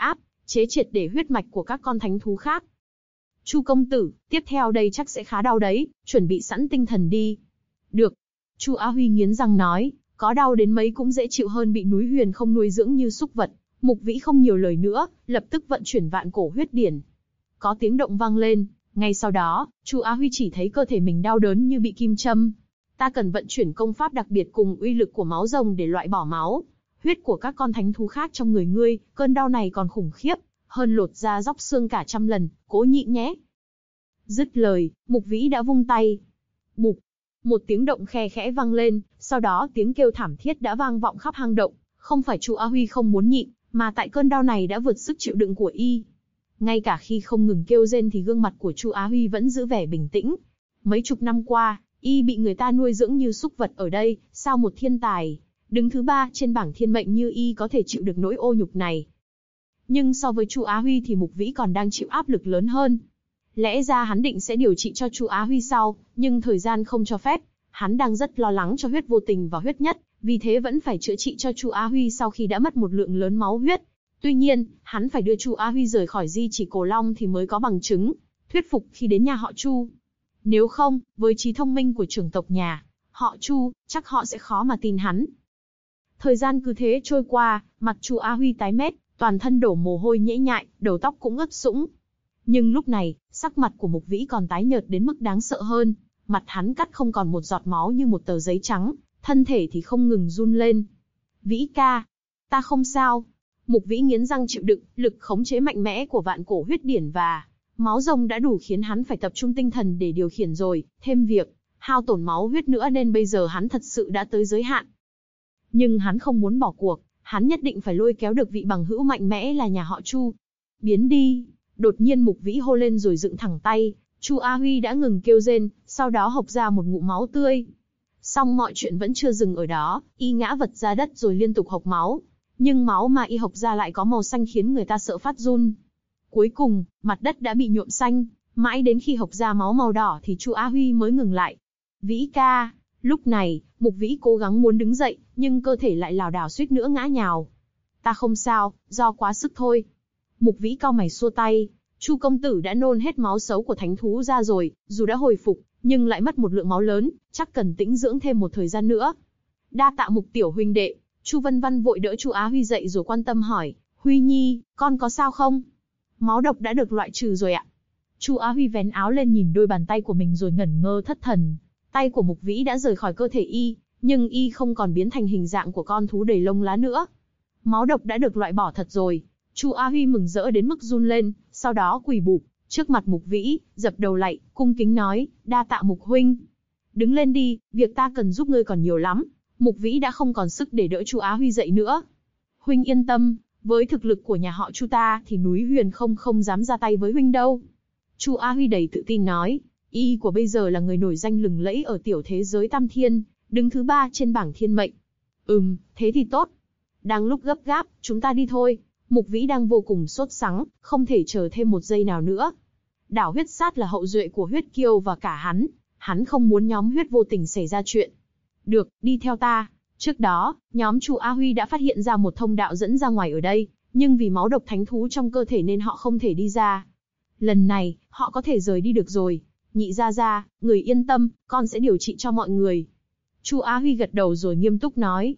chế triệt để huyết mạch của các con thánh thú khác. Chu công tử, tiếp theo đây chắc sẽ khá đau đấy, chuẩn bị sẵn tinh thần đi. Được. Chu Á Huy nghiến răng nói, có đau đến mấy cũng dễ chịu hơn bị núi huyền không nuôi dưỡng như súc vật. Mục Vĩ không nhiều lời nữa, lập tức vận chuyển vạn cổ huyết điển. Có tiếng động vang lên, ngay sau đó, Chu Á Huy chỉ thấy cơ thể mình đau đớn như bị kim châm. Ta cần vận chuyển công pháp đặc biệt cùng uy lực của máu rồng để loại bỏ máu huyết của các con thánh thú khác trong người ngươi, cơn đau này còn khủng khiếp hơn lột da róc xương cả trăm lần, cố nhịn nhé. Dứt lời, Mục Vĩ đã vung tay. Bụp, một tiếng động khe khẽ vang lên, sau đó tiếng kêu thảm thiết đã vang vọng khắp hang động. Không phải Chu Á Huy không muốn nhịn, mà tại cơn đau này đã vượt sức chịu đựng của y. Ngay cả khi không ngừng kêu rên thì gương mặt của Chu Á Huy vẫn giữ vẻ bình tĩnh. Mấy chục năm qua, y bị người ta nuôi dưỡng như súc vật ở đây, sao một thiên tài, đứng thứ 3 trên bảng thiên mệnh như y có thể chịu được nỗi ô nhục này. Nhưng so với Chu Á Huy thì Mục Vĩ còn đang chịu áp lực lớn hơn. Lẽ ra hắn định sẽ điều trị cho Chu Á Huy sau, nhưng thời gian không cho phép. Hắn đang rất lo lắng cho huyết vô tình và huyết nhất, vì thế vẫn phải chữa trị cho Chu Á Huy sau khi đã mất một lượng lớn máu huyết. Tuy nhiên, hắn phải đưa Chu Á Huy rời khỏi di chỉ Cổ Long thì mới có bằng chứng thuyết phục khi đến nhà họ Chu. Nếu không, với trí thông minh của trưởng tộc nhà họ Chu, chắc họ sẽ khó mà tin hắn. Thời gian cứ thế trôi qua, mặt Chu Á Huy tái mét, toàn thân đổ mồ hôi nhễ nhại, đầu tóc cũng ướt sũng. Nhưng lúc này, sắc mặt của Mục Vĩ còn tái nhợt đến mức đáng sợ hơn, mặt hắn cắt không còn một giọt máu như một tờ giấy trắng, thân thể thì không ngừng run lên. Vĩ ca, ta không sao. Mục Vĩ nghiến răng chịu đựng, lực khống chế mạnh mẽ của vạn cổ huyết điển và máu rồng đã đủ khiến hắn phải tập trung tinh thần để điều khiển rồi, thêm việc hao tổn máu huyết nữa nên bây giờ hắn thật sự đã tới giới hạn. Nhưng hắn không muốn bỏ cuộc, hắn nhất định phải lôi kéo được vị bằng hữu mạnh mẽ là nhà họ Chu. Biến đi! Đột nhiên Mục Vĩ hô lên rồi dựng thẳng tay, Chu Á Huy đã ngừng kêu rên, sau đó hộc ra một ngụm máu tươi. Song mọi chuyện vẫn chưa dừng ở đó, y ngã vật ra đất rồi liên tục hộc máu. Nhưng máu mà y hộc ra lại có màu xanh khiến người ta sợ phát run. Cuối cùng, mặt đất đã bị nhuộm xanh, mãi đến khi hộc ra máu màu đỏ thì Chu Á Huy mới ngừng lại. Vĩ ca! Lúc này, Mục Vĩ cố gắng muốn đứng dậy, nhưng cơ thể lại lảo đảo suýt nữa ngã nhào. Ta không sao, do quá sức thôi. Mục Vĩ cau mày xua tay. Chu công tử đã nôn hết máu xấu của thánh thú ra rồi, dù đã hồi phục, nhưng lại mất một lượng máu lớn, chắc cần tĩnh dưỡng thêm một thời gian nữa. Đa tạ Mục tiểu huynh đệ. Chu Vân Văn vội đỡ Chu Á Huy dậy rồi quan tâm hỏi, Huy nhi, con có sao không? Máu độc đã được loại trừ rồi ạ. Chu Á Huy vén áo lên nhìn đôi bàn tay của mình rồi ngẩn ngơ thất thần. Tay của Mục Vĩ đã rời khỏi cơ thể y, nhưng y không còn biến thành hình dạng của con thú đầy lông lá nữa. Máu độc đã được loại bỏ thật rồi. Chu Á Huy mừng rỡ đến mức run lên, sau đó quỳ bụp trước mặt Mục Vĩ, dập đầu lạy, cung kính nói, đa tạ Mục huynh. Đứng lên đi, việc ta cần giúp ngươi còn nhiều lắm. Mục Vĩ đã không còn sức để đỡ Chu Á Huy dậy nữa. Huynh yên tâm, với thực lực của nhà họ Chu ta thì núi huyền không dám ra tay với huynh đâu. Chu Á Huy đầy tự tin nói, y của bây giờ là người nổi danh lừng lẫy ở tiểu thế giới Tam Thiên, đứng thứ 3 trên bảng thiên mệnh. Thế thì tốt. Đang lúc gấp gáp, chúng ta đi thôi. Mục Vĩ đang vô cùng sốt sắng, không thể chờ thêm một giây nào nữa. Đảo huyết sát là hậu duệ của huyết kiêu và cả hắn không muốn nhóm huyết vô tình xảy ra chuyện. Được, đi theo ta. Trước đó, nhóm Chu Á Huy đã phát hiện ra một thông đạo dẫn ra ngoài ở đây, nhưng vì máu độc thánh thú trong cơ thể nên họ không thể đi ra. Lần này, họ có thể rời đi được rồi. Nhị gia gia, người yên tâm, con sẽ điều trị cho mọi người. Chu Á Huy gật đầu rồi nghiêm túc nói.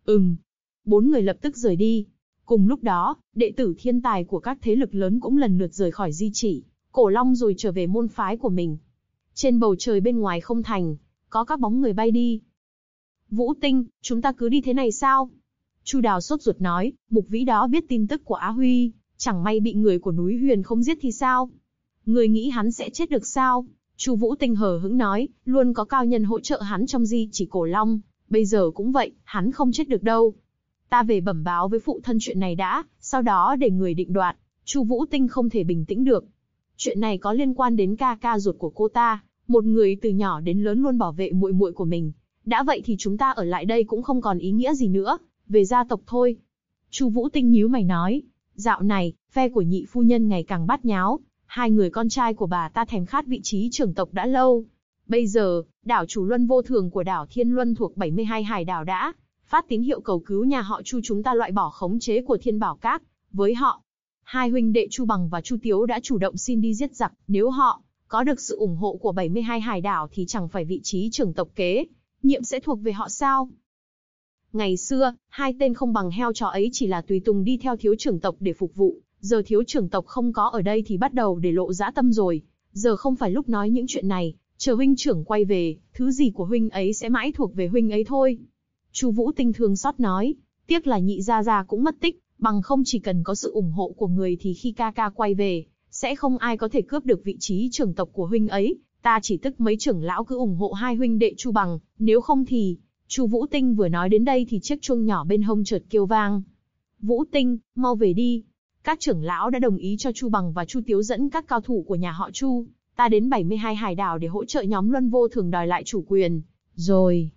4 người lập tức rời đi. Cùng lúc đó, đệ tử thiên tài của các thế lực lớn cũng lần lượt rời khỏi di chỉ Cổ Long rồi trở về môn phái của mình. Trên bầu trời bên ngoài không thành, có các bóng người bay đi. Vũ Tinh, chúng ta cứ đi thế này sao? Chu Đào sốt ruột nói, Mục Vĩ đó biết tin tức của Á Huy, chẳng may bị người của núi huyền không giết thì sao? Người nghĩ hắn sẽ chết được sao? Chu Vũ Tinh hờ hững nói, luôn có cao nhân hỗ trợ hắn trong di chỉ Cổ Long, bây giờ cũng vậy, hắn không chết được đâu. Ta về bẩm báo với phụ thân chuyện này đã, sau đó để người định đoạt. Chu Vũ Tinh không thể bình tĩnh được. Chuyện này có liên quan đến ca ca ruột của cô ta, một người từ nhỏ đến lớn luôn bảo vệ muội muội của mình. Đã vậy thì chúng ta ở lại đây cũng không còn ý nghĩa gì nữa, về gia tộc thôi. Chu Vũ Tinh nhíu mày nói, dạo này, phe của nhị phu nhân ngày càng bát nháo, hai người con trai của bà ta thèm khát vị trí trưởng tộc đã lâu. Bây giờ, đảo chủ luân vô thường của đảo Thiên Luân thuộc 72 hải đảo đã phát tín hiệu cầu cứu nhà họ Chu chúng ta loại bỏ khống chế của Thiên Bảo Các với họ. Hai huynh đệ Chu Bằng và Chu Tiếu đã chủ động xin đi giết giặc, nếu họ có được sự ủng hộ của 72 hải đảo thì chẳng phải vị trí trưởng tộc kế nhiệm sẽ thuộc về họ sao? Ngày xưa, hai tên không bằng heo chó ấy chỉ là tùy tùng đi theo thiếu trưởng tộc để phục vụ, giờ thiếu trưởng tộc không có ở đây thì bắt đầu để lộ dã tâm rồi. Giờ không phải lúc nói những chuyện này, chờ huynh trưởng quay về, thứ gì của huynh ấy sẽ mãi thuộc về huynh ấy thôi. Chu Vũ Tinh thương xót nói, tiếc là nhị gia gia cũng mất tích, bằng không chỉ cần có sự ủng hộ của người thì khi ca ca quay về, sẽ không ai có thể cướp được vị trí trưởng tộc của huynh ấy. Ta chỉ tức mấy trưởng lão cứ ủng hộ hai huynh đệ Chu Bằng, nếu không thì... Chu Vũ Tinh vừa nói đến đây thì chiếc chuông nhỏ bên hông chợt kêu vang. Vũ Tinh, mau về đi. Các trưởng lão đã đồng ý cho Chu Bằng và Chu Tiếu dẫn các cao thủ của nhà họ Chu, ta đến 72 hải đảo để hỗ trợ nhóm Luân Vô Thường đòi lại chủ quyền. Rồi.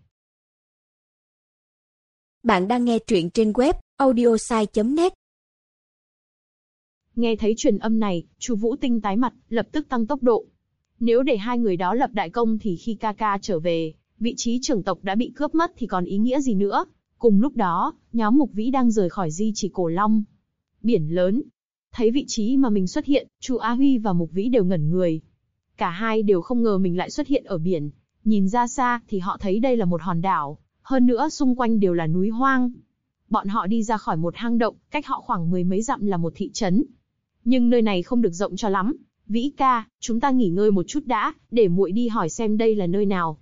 Bạn đang nghe truyện trên web audiosai.net. Nghe thấy truyền âm này, Chu Vũ Tinh tái mặt, lập tức tăng tốc độ. Nếu để hai người đó lập đại công thì khi ca ca trở về, vị trí trưởng tộc đã bị cướp mất thì còn ý nghĩa gì nữa. Cùng lúc đó, nhóm Mục Vĩ đang rời khỏi di chỉ Cổ Long. Biển lớn. Thấy vị trí mà mình xuất hiện, Chu Á Huy và Mục Vĩ đều ngẩn người. Cả hai đều không ngờ mình lại xuất hiện ở biển. Nhìn ra xa thì họ thấy đây là một hòn đảo, hơn nữa xung quanh đều là núi hoang. Bọn họ đi ra khỏi một hang động, cách họ khoảng 10 mấy dặm là một thị trấn. Nhưng nơi này không được rộng cho lắm. Vĩ ca, chúng ta nghỉ ngơi một chút đã, để muội đi hỏi xem đây là nơi nào.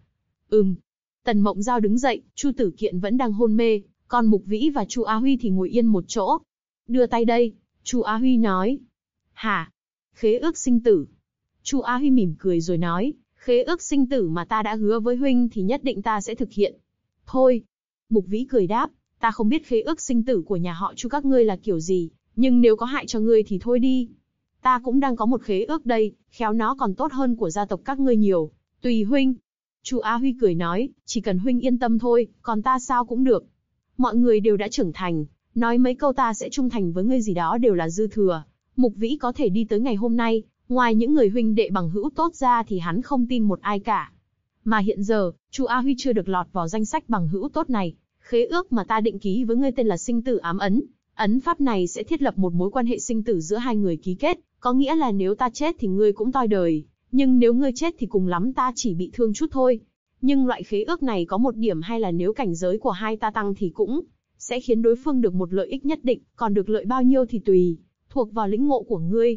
Tần Mộng Giao đứng dậy, Chu Tử Kiện vẫn đang hôn mê, còn Mục Vĩ và Chu Á Huy thì ngồi yên một chỗ. Đưa tay đây, Chu Á Huy nói. Hả? Khế ước sinh tử. Chu Á Huy mỉm cười rồi nói, khế ước sinh tử mà ta đã hứa với huynh thì nhất định ta sẽ thực hiện. Thôi. Mục Vĩ cười đáp, ta không biết khế ước sinh tử của nhà họ Chu các ngươi là kiểu gì, nhưng nếu có hại cho ngươi thì thôi đi. Ta cũng đang có một khế ước đây, khéo nó còn tốt hơn của gia tộc các ngươi nhiều. Tùy huynh. Chu Á Huy cười nói, chỉ cần huynh yên tâm thôi, còn ta sao cũng được. Mọi người đều đã trưởng thành, nói mấy câu ta sẽ trung thành với ngươi gì đó đều là dư thừa. Mục Vĩ có thể đi tới ngày hôm nay, ngoài những người huynh đệ bằng hữu tốt ra thì hắn không tin một ai cả. Mà hiện giờ, Chu Á Huy chưa được lọt vào danh sách bằng hữu tốt này. Khế ước mà ta định ký với ngươi tên là sinh tử ám ấn. Ấn pháp này sẽ thiết lập một mối quan hệ sinh tử giữa hai người ký kết, có nghĩa là nếu ta chết thì ngươi cũng toi đời. Nhưng nếu ngươi chết thì cùng lắm ta chỉ bị thương chút thôi. Nhưng loại khế ước này có một điểm hay là nếu cảnh giới của hai ta tăng thì cũng sẽ khiến đối phương được một lợi ích nhất định, còn được lợi bao nhiêu thì tùy, thuộc vào lĩnh ngộ của ngươi.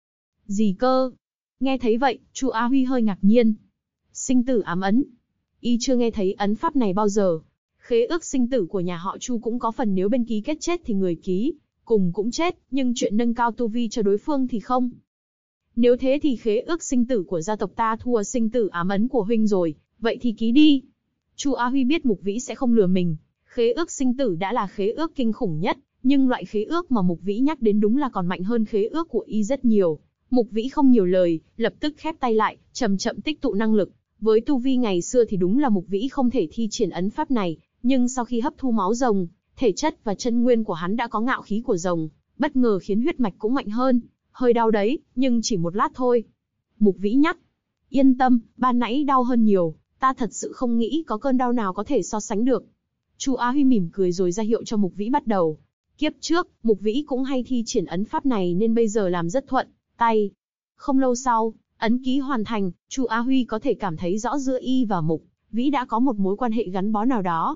Gì cơ? Nghe thấy vậy, Chu Á Huy hơi ngạc nhiên. Sinh tử ám ấn. Y chưa nghe thấy ấn pháp này bao giờ. Khế ước sinh tử của nhà họ Chu cũng có phần nếu bên ký kết chết thì người ký cùng cũng chết, nhưng chuyện nâng cao tu vi cho đối phương thì không. Nếu thế thì khế ước sinh tử của gia tộc ta thua sinh tử ám ấn của huynh rồi, vậy thì ký đi. Chu Á Huy biết Mục Vĩ sẽ không lừa mình, khế ước sinh tử đã là khế ước kinh khủng nhất, nhưng loại khế ước mà Mục Vĩ nhắc đến đúng là còn mạnh hơn khế ước của y rất nhiều. Mục Vĩ không nhiều lời, lập tức khép tay lại, chậm chậm tích tụ năng lực. Với tu vi ngày xưa thì đúng là Mục Vĩ không thể thi triển ấn pháp này, nhưng sau khi hấp thu máu rồng, thể chất và chân nguyên của hắn đã có ngạo khí của rồng, bất ngờ khiến huyết mạch cũng mạnh hơn. Hơi đau đấy, nhưng chỉ một lát thôi. Mục Vĩ nhắc. Yên tâm, ban nãy đau hơn nhiều, ta thật sự không nghĩ có cơn đau nào có thể so sánh được. Chu Á Huy mỉm cười rồi ra hiệu cho Mục Vĩ bắt đầu. Kiếp trước, Mục Vĩ cũng hay thi triển ấn pháp này nên bây giờ làm rất thuận tay. Không lâu sau, ấn ký hoàn thành, Chu Á Huy có thể cảm thấy rõ giữa y và Mục Vĩ đã có một mối quan hệ gắn bó nào đó.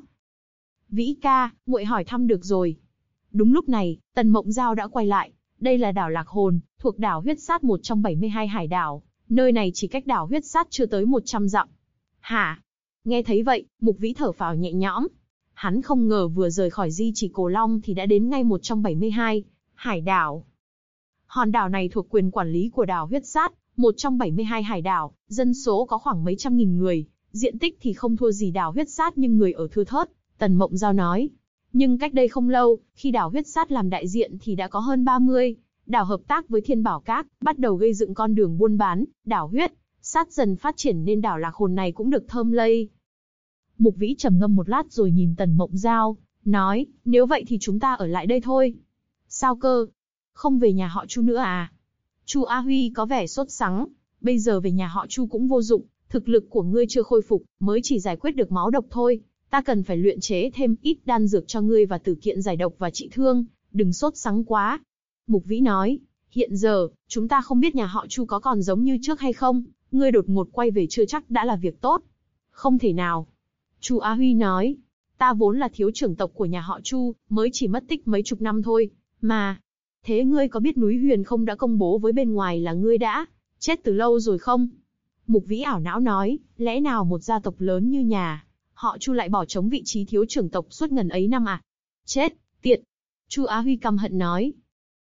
Vĩ ca, muội hỏi thăm được rồi. Đúng lúc này, Tần Mộng Giao đã quay lại. Đây là đảo Lạc Hồn, thuộc đảo Huyết Sát, một trong 72 hải đảo. Nơi này chỉ cách đảo Huyết Sát chưa tới 100 dặm. Hả? Nghe thấy vậy, Mục Vĩ thở phào nhẹ nhõm. Hắn không ngờ vừa rời khỏi di chỉ Cổ Long thì đã đến ngay một trong 72 hải đảo. Hòn đảo này thuộc quyền quản lý của đảo Huyết Sát, một trong 72 hải đảo, dân số có khoảng mấy trăm nghìn người, diện tích thì không thua gì đảo Huyết Sát nhưng người ở thưa thớt, Tần Mộng Giao nói. Nhưng cách đây không lâu, khi đảo Huyết Sát làm đại diện thì đã có hơn 30 đảo hợp tác với Thiên Bảo Các, bắt đầu gây dựng con đường buôn bán, đảo Huyết Sát dần phát triển nên đảo Lạc Hồn này cũng được thơm lây. Mục Vĩ trầm ngâm một lát rồi nhìn Tần Mộng Giao, nói, nếu vậy thì chúng ta ở lại đây thôi. Sao cơ? Không về nhà họ Chu nữa à? Chu Á Huy có vẻ sốt sắng, bây giờ về nhà họ Chu cũng vô dụng, thực lực của ngươi chưa khôi phục, mới chỉ giải quyết được máu độc thôi. Ta cần phải luyện chế thêm ít đan dược cho ngươi và Tử Kiện giải độc và trị thương, đừng sốt sắng quá. Mục Vĩ nói, hiện giờ, chúng ta không biết nhà họ Chu có còn giống như trước hay không, ngươi đột ngột quay về chưa chắc đã là việc tốt. Không thể nào. Chu Á Huy nói, ta vốn là thiếu trưởng tộc của nhà họ Chu, mới chỉ mất tích mấy chục năm thôi, mà. Thế ngươi có biết núi Huyền không đã công bố với bên ngoài là ngươi đã chết từ lâu rồi không? Mục Vĩ ảo não nói, lẽ nào một gia tộc lớn như nhà họ Chu lại bỏ trống vị trí thiếu trưởng tộc suốt ngần ấy năm à? Chết, tiện. Chu Á Huy căm hận nói.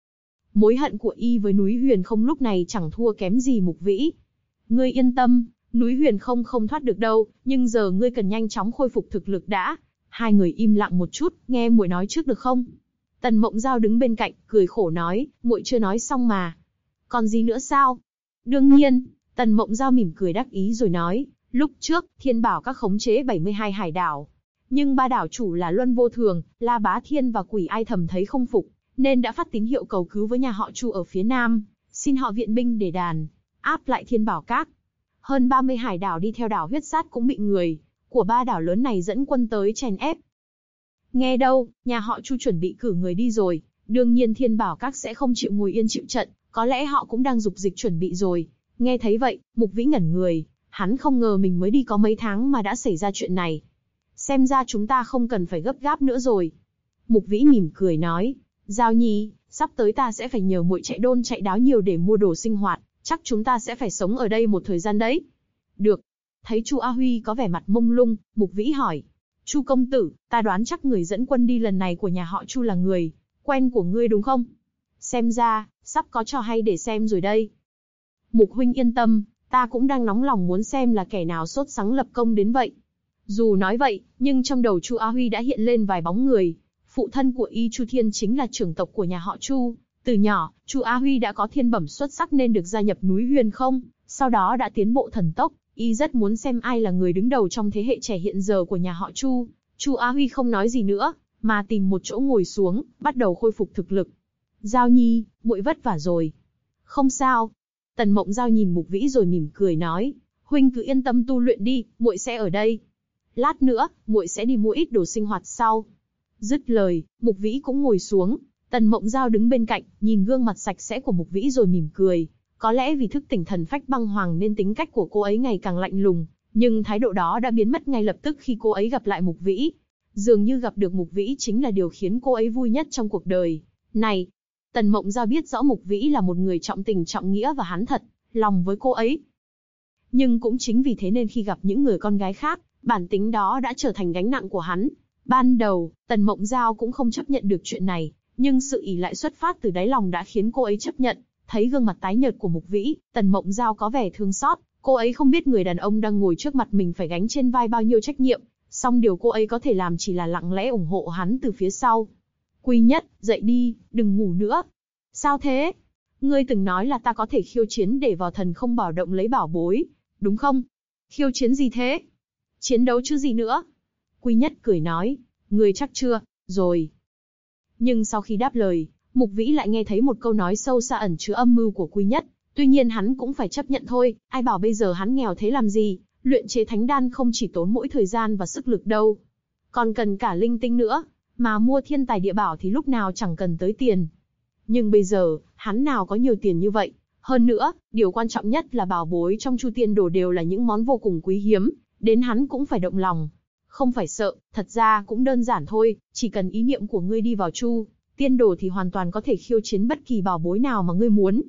Mối hận của y với núi Huyền không lúc này chẳng thua kém gì Mục Vĩ. Ngươi yên tâm, núi Huyền không không thoát được đâu, nhưng giờ ngươi cần nhanh chóng khôi phục thực lực đã. Hai người im lặng một chút, nghe muội nói trước được không? Tần Mộng Giao đứng bên cạnh, cười khổ nói, muội chưa nói xong mà. Còn gì nữa sao? Đương nhiên, Tần Mộng Giao mỉm cười đắc ý rồi nói, lúc trước, Thiên Bảo các khống chế 72 hải đảo. Nhưng ba đảo chủ là Luân Vô Thường, La Bá Thiên và Quỷ Ai thầm thấy không phục, nên đã phát tín hiệu cầu cứu với nhà họ Chu ở phía Nam, xin họ viện binh để đàn áp lại Thiên Bảo các. Hơn 30 hải đảo đi theo đảo huyết sát cũng bị người của ba đảo lớn này dẫn quân tới chèn ép. Nghe đâu, nhà họ Chu chuẩn bị cử người đi rồi, đương nhiên Thiên Bảo các sẽ không chịu ngồi yên chịu trận, có lẽ họ cũng đang dục dịch chuẩn bị rồi. Nghe thấy vậy, Mục Vĩ ngẩn người, hắn không ngờ mình mới đi có mấy tháng mà đã xảy ra chuyện này. Xem ra chúng ta không cần phải gấp gáp nữa rồi. Mục Vĩ mỉm cười nói, Giao Nhi, sắp tới ta sẽ phải nhờ muội chạy đôn chạy đáo nhiều để mua đồ sinh hoạt, chắc chúng ta sẽ phải sống ở đây một thời gian đấy. Được. Thấy Chu Á Huy có vẻ mặt mông lung, Mục Vĩ hỏi, Chu công tử, ta đoán chắc người dẫn quân đi lần này của nhà họ Chu là người quen của ngươi đúng không? Xem ra, sắp có trò hay để xem rồi đây. Mục huynh yên tâm, ta cũng đang nóng lòng muốn xem là kẻ nào sốt sắng lập công đến vậy. Dù nói vậy, nhưng trong đầu Chu Á Huy đã hiện lên vài bóng người. Phụ thân của y Chu Thiên chính là trưởng tộc của nhà họ Chu. Từ nhỏ, Chu Á Huy đã có thiên bẩm xuất sắc nên được gia nhập núi Huyền không, sau đó đã tiến bộ thần tốc. Y rất muốn xem ai là người đứng đầu trong thế hệ trẻ hiện giờ của nhà họ Chu. Chu Á Huy không nói gì nữa, mà tìm một chỗ ngồi xuống, bắt đầu khôi phục thực lực. Giao Nhi, muội vất vả rồi. Không sao. Tần Mộng Giao nhìn Mục Vĩ rồi mỉm cười nói, huynh cứ yên tâm tu luyện đi, muội sẽ ở đây. Lát nữa, muội sẽ đi mua ít đồ sinh hoạt sau. Dứt lời, Mục Vĩ cũng ngồi xuống. Tần Mộng Giao đứng bên cạnh, nhìn gương mặt sạch sẽ của Mục Vĩ rồi mỉm cười. Có lẽ vì thức tỉnh thần phách băng hoàng nên tính cách của cô ấy ngày càng lạnh lùng, nhưng thái độ đó đã biến mất ngay lập tức khi cô ấy gặp lại Mục Vĩ. Dường như gặp được Mục Vĩ chính là điều khiến cô ấy vui nhất trong cuộc đời này. Tần Mộng Giao biết rõ Mục Vĩ là một người trọng tình trọng nghĩa và hắn thật lòng với cô ấy. Nhưng cũng chính vì thế nên khi gặp những người con gái khác, bản tính đó đã trở thành gánh nặng của hắn. Ban đầu, Tần Mộng Giao cũng không chấp nhận được chuyện này, nhưng sự ỷ lại xuất phát từ đáy lòng đã khiến cô ấy chấp nhận. Thấy gương mặt tái nhợt của Mục Vĩ, Tần Mộng Giao có vẻ thương xót. Cô ấy không biết người đàn ông đang ngồi trước mặt mình phải gánh trên vai bao nhiêu trách nhiệm, song điều cô ấy có thể làm chỉ là lặng lẽ ủng hộ hắn từ phía sau. Quy Nhất, dậy đi, đừng ngủ nữa. Sao thế? Ngươi từng nói là ta có thể khiêu chiến để vào thần không bảo động lấy bảo bối, đúng không? Khiêu chiến gì thế? Chiến đấu chứ gì nữa? Quy Nhất cười nói, ngươi chắc chưa, rồi. Nhưng sau khi đáp lời, Mục Vĩ lại nghe thấy một câu nói sâu xa ẩn chứa âm mưu của Quy Nhất. Tuy nhiên hắn cũng phải chấp nhận thôi, ai bảo bây giờ hắn nghèo thế làm gì, luyện chế thánh đan không chỉ tốn mỗi thời gian và sức lực đâu, còn cần cả linh tinh nữa, mà mua thiên tài địa bảo thì lúc nào chẳng cần tới tiền. Nhưng bây giờ, hắn nào có nhiều tiền như vậy, hơn nữa, điều quan trọng nhất là bảo bối trong Chu Tiên Đồ đều là những món vô cùng quý hiếm, đến hắn cũng phải động lòng. Không phải sợ, thật ra cũng đơn giản thôi, chỉ cần ý niệm của ngươi đi vào Chu Tiên Đồ thì hoàn toàn có thể khiêu chiến bất kỳ bảo bối nào mà ngươi muốn.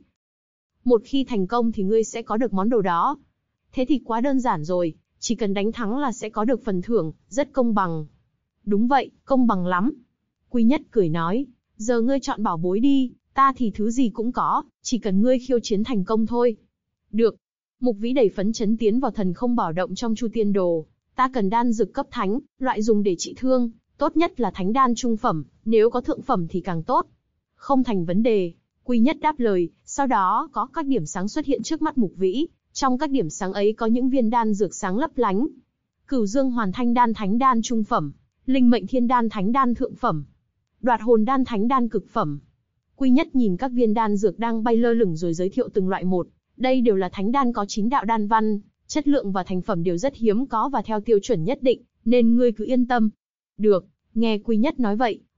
Một khi thành công thì ngươi sẽ có được món đồ đó. Thế thì quá đơn giản rồi, chỉ cần đánh thắng là sẽ có được phần thưởng, rất công bằng. Đúng vậy, công bằng lắm. Quy Nhất cười nói, giờ ngươi chọn bảo bối đi, ta thì thứ gì cũng có, chỉ cần ngươi khiêu chiến thành công thôi. Được. Mục Vĩ đầy phấn chấn tiến vào thần không bảo động trong Chu Tiên Đồ. Ta cần đan dược cấp thánh, loại dùng để trị thương, tốt nhất là thánh đan trung phẩm, nếu có thượng phẩm thì càng tốt. Không thành vấn đề. Quy Nhất đáp lời, sau đó có các điểm sáng xuất hiện trước mắt Mục Vĩ, trong các điểm sáng ấy có những viên đan dược sáng lấp lánh. Cửu Dương Hoàn Thanh Đan thánh đan trung phẩm, Linh Mệnh Thiên Đan thánh đan thượng phẩm, Đoạt Hồn Đan thánh đan cực phẩm. Quy Nhất nhìn các viên đan dược đang bay lơ lửng rồi giới thiệu từng loại một, đây đều là thánh đan có 9 đạo đan văn, chất lượng và thành phẩm đều rất hiếm có và theo tiêu chuẩn nhất định, nên ngươi cứ yên tâm. Được, nghe Quy Nhất nói vậy,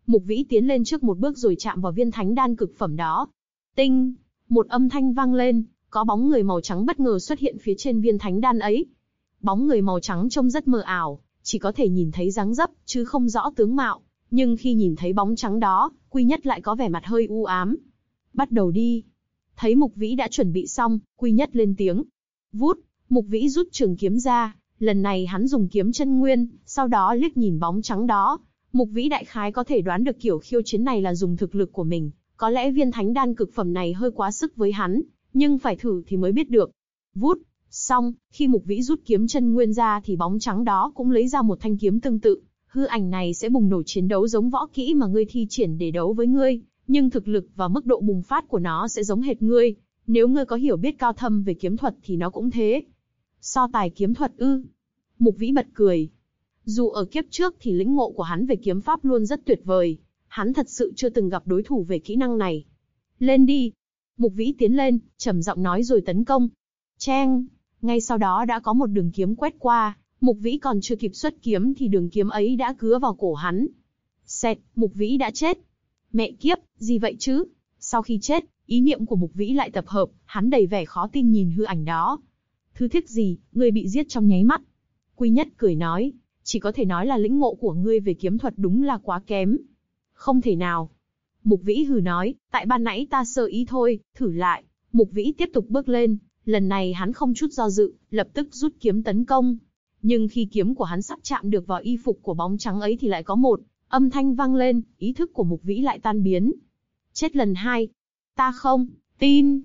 Mục Vĩ tiến lên trước một bước rồi chạm vào viên thánh đan cực phẩm đó. Tinh, một âm thanh vang lên, có bóng người màu trắng bất ngờ xuất hiện phía trên viên thánh đan ấy. Bóng người màu trắng trông rất mờ ảo, chỉ có thể nhìn thấy dáng dấp, chứ không rõ tướng mạo. Nhưng khi nhìn thấy bóng trắng đó, Quy Nhất lại có vẻ mặt hơi u ám. Bắt đầu đi. Thấy Mục Vĩ đã chuẩn bị xong, Quy Nhất lên tiếng. Vút, Mục Vĩ rút trường kiếm ra, lần này hắn dùng kiếm chân nguyên, sau đó liếc nhìn bóng trắng đó. Mục Vĩ đại khái có thể đoán được kiểu khiêu chiến này là dùng thực lực của mình, có lẽ viên thánh đan cực phẩm này hơi quá sức với hắn, nhưng phải thử thì mới biết được. Vút, xong, khi Mục Vĩ rút kiếm chân nguyên ra thì bóng trắng đó cũng lấy ra một thanh kiếm tương tự. Hư ảnh này sẽ bùng nổ chiến đấu giống võ kỹ mà ngươi thi triển để đấu với ngươi, nhưng thực lực và mức độ bùng phát của nó sẽ giống hệt ngươi. Nếu ngươi có hiểu biết cao thâm về kiếm thuật thì nó cũng thế. So tài kiếm thuật ư? Mục Vĩ bật cười. Dù ở kiếp trước thì lĩnh ngộ của hắn về kiếm pháp luôn rất tuyệt vời, hắn thật sự chưa từng gặp đối thủ về kỹ năng này. Lên đi. Mục Vĩ tiến lên, trầm giọng nói rồi tấn công. Cheng! Ngay sau đó đã có một đường kiếm quét qua, Mục Vĩ còn chưa kịp xuất kiếm thì đường kiếm ấy đã cứa vào cổ hắn. Xẹt, Mục Vĩ đã chết. Mẹ kiếp, gì vậy chứ? Sau khi chết, ý niệm của Mục Vĩ lại tập hợp, hắn đầy vẻ khó tin nhìn hư ảnh đó. Thứ thiết gì, ngươi bị giết trong nháy mắt. Quy Nhất cười nói, chỉ có thể nói là lĩnh ngộ của ngươi về kiếm thuật đúng là quá kém. Không thể nào. Mục Vĩ hừ nói, tại ban nãy ta sơ ý thôi, thử lại. Mục Vĩ tiếp tục bước lên, lần này hắn không chút do dự, lập tức rút kiếm tấn công. Nhưng khi kiếm của hắn sắp chạm được vào y phục của bóng trắng ấy thì lại có một âm thanh vang lên, ý thức của Mục Vĩ lại tan biến. Chết lần hai. Ta không tin.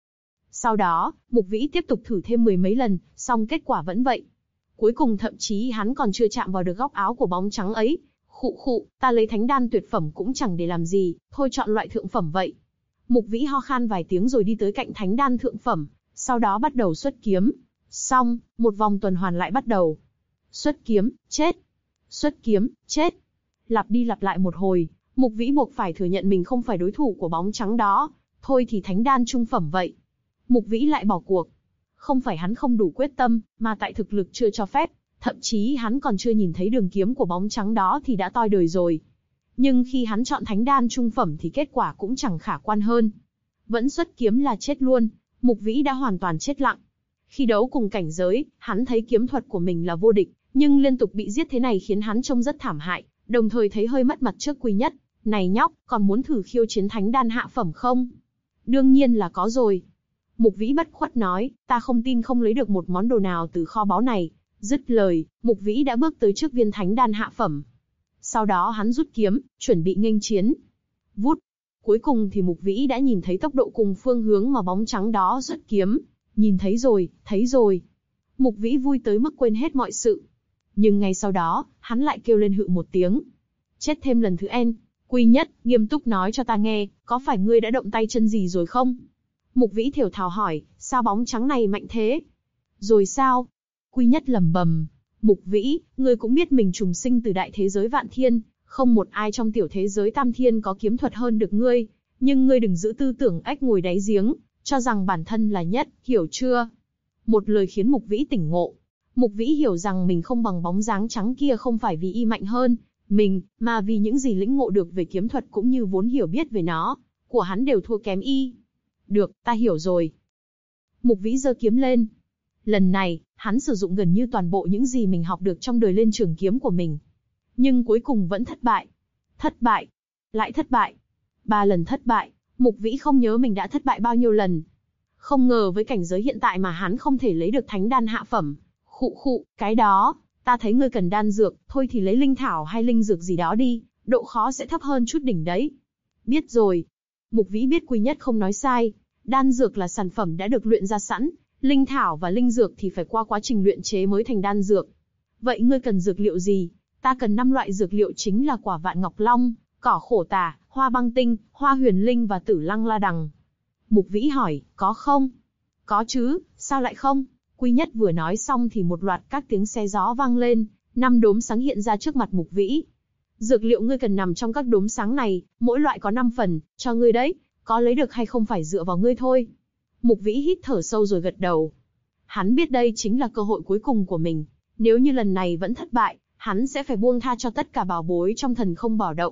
Sau đó, Mục Vĩ tiếp tục thử thêm mười mấy lần, song kết quả vẫn vậy. Cuối cùng thậm chí hắn còn chưa chạm vào được góc áo của bóng trắng ấy. Khụ khụ, ta lấy thánh đan tuyệt phẩm cũng chẳng để làm gì, thôi chọn loại thượng phẩm vậy. Mục Vĩ ho khan vài tiếng rồi đi tới cạnh thánh đan thượng phẩm, sau đó bắt đầu xuất kiếm. Xong, một vòng tuần hoàn lại bắt đầu. Xuất kiếm, chết. Xuất kiếm, chết. Lặp đi lặp lại một hồi, Mục Vĩ buộc phải thừa nhận mình không phải đối thủ của bóng trắng đó. Thôi thì thánh đan trung phẩm vậy. Mục Vĩ lại bỏ cuộc. Không phải hắn không đủ quyết tâm, mà tại thực lực chưa cho phép. Thậm chí hắn còn chưa nhìn thấy đường kiếm của bóng trắng đó thì đã toi đời rồi. Nhưng khi hắn chọn thánh đan trung phẩm thì kết quả cũng chẳng khả quan hơn. Vẫn xuất kiếm là chết luôn, Mục Vĩ đã hoàn toàn chết lặng. Khi đấu cùng cảnh giới, hắn thấy kiếm thuật của mình là vô địch, nhưng liên tục bị giết thế này khiến hắn trông rất thảm hại, đồng thời thấy hơi mất mặt trước Quy Nhất. Này nhóc, còn muốn thử khiêu chiến thánh đan hạ phẩm không? Đương nhiên là có rồi. Mục Vĩ bất khuất nói, ta không tin không lấy được một món đồ nào từ kho báu này. Dứt lời, Mục Vĩ đã bước tới trước viên thánh đan hạ phẩm. Sau đó hắn rút kiếm, chuẩn bị nghênh chiến. Vút. Cuối cùng thì Mục Vĩ đã nhìn thấy tốc độ cùng phương hướng mà bóng trắng đó xuất kiếm. Nhìn thấy rồi, thấy rồi. Mục Vĩ vui tới mức quên hết mọi sự. Nhưng ngay sau đó, hắn lại kêu lên hự một tiếng. Chết thêm lần thứ N. Quy Nhất, nghiêm túc nói cho ta nghe, có phải ngươi đã động tay chân gì rồi không? Mục Vĩ thều thào hỏi, sao bóng trắng này mạnh thế? Rồi sao? Quy Nhất lẩm bẩm, Mục Vĩ, ngươi cũng biết mình trùng sinh từ đại thế giới vạn thiên, không một ai trong tiểu thế giới tam thiên có kiếm thuật hơn được ngươi, nhưng ngươi đừng giữ tư tưởng ếch ngồi đáy giếng, cho rằng bản thân là nhất, hiểu chưa? Một lời khiến Mục Vĩ tỉnh ngộ. Mục Vĩ hiểu rằng mình không bằng bóng dáng trắng kia không phải vì y mạnh hơn mình, mà vì những gì lĩnh ngộ được về kiếm thuật cũng như vốn hiểu biết về nó, của hắn đều thua kém y. Được, ta hiểu rồi. Mục Vĩ giơ kiếm lên. Lần này, hắn sử dụng gần như toàn bộ những gì mình học được trong đời lên trường kiếm của mình. Nhưng cuối cùng vẫn thất bại. Thất bại. Lại thất bại. 3 lần thất bại, Mục Vĩ không nhớ mình đã thất bại bao nhiêu lần. Không ngờ với cảnh giới hiện tại mà hắn không thể lấy được thánh đan hạ phẩm. Khụ khụ, cái đó, ta thấy ngươi cần đan dược, thôi thì lấy linh thảo hay linh dược gì đó đi, độ khó sẽ thấp hơn chút đỉnh đấy. Biết rồi. Mục Vĩ biết Quy Nhất không nói sai. Đan dược là sản phẩm đã được luyện ra sẵn, linh thảo và linh dược thì phải qua quá trình luyện chế mới thành đan dược. Vậy ngươi cần dược liệu gì? Ta cần 5 loại dược liệu chính là quả vạn ngọc long, cỏ khổ tả, hoa băng tinh, hoa huyền linh và tử lăng la đằng. Mục Vĩ hỏi, có không? Có chứ, sao lại không? Quy Nhất vừa nói xong thì một loạt các tiếng xe gió vang lên, 5 đốm sáng hiện ra trước mặt Mục Vĩ. Dược liệu ngươi cần nằm trong các đốm sáng này, mỗi loại có 5 phần, cho ngươi đấy, có lấy được hay không phải dựa vào ngươi thôi. Mục Vĩ hít thở sâu rồi gật đầu. Hắn biết đây chính là cơ hội cuối cùng của mình, nếu như lần này vẫn thất bại, hắn sẽ phải buông tha cho tất cả bảo bối trong thần không bảo động.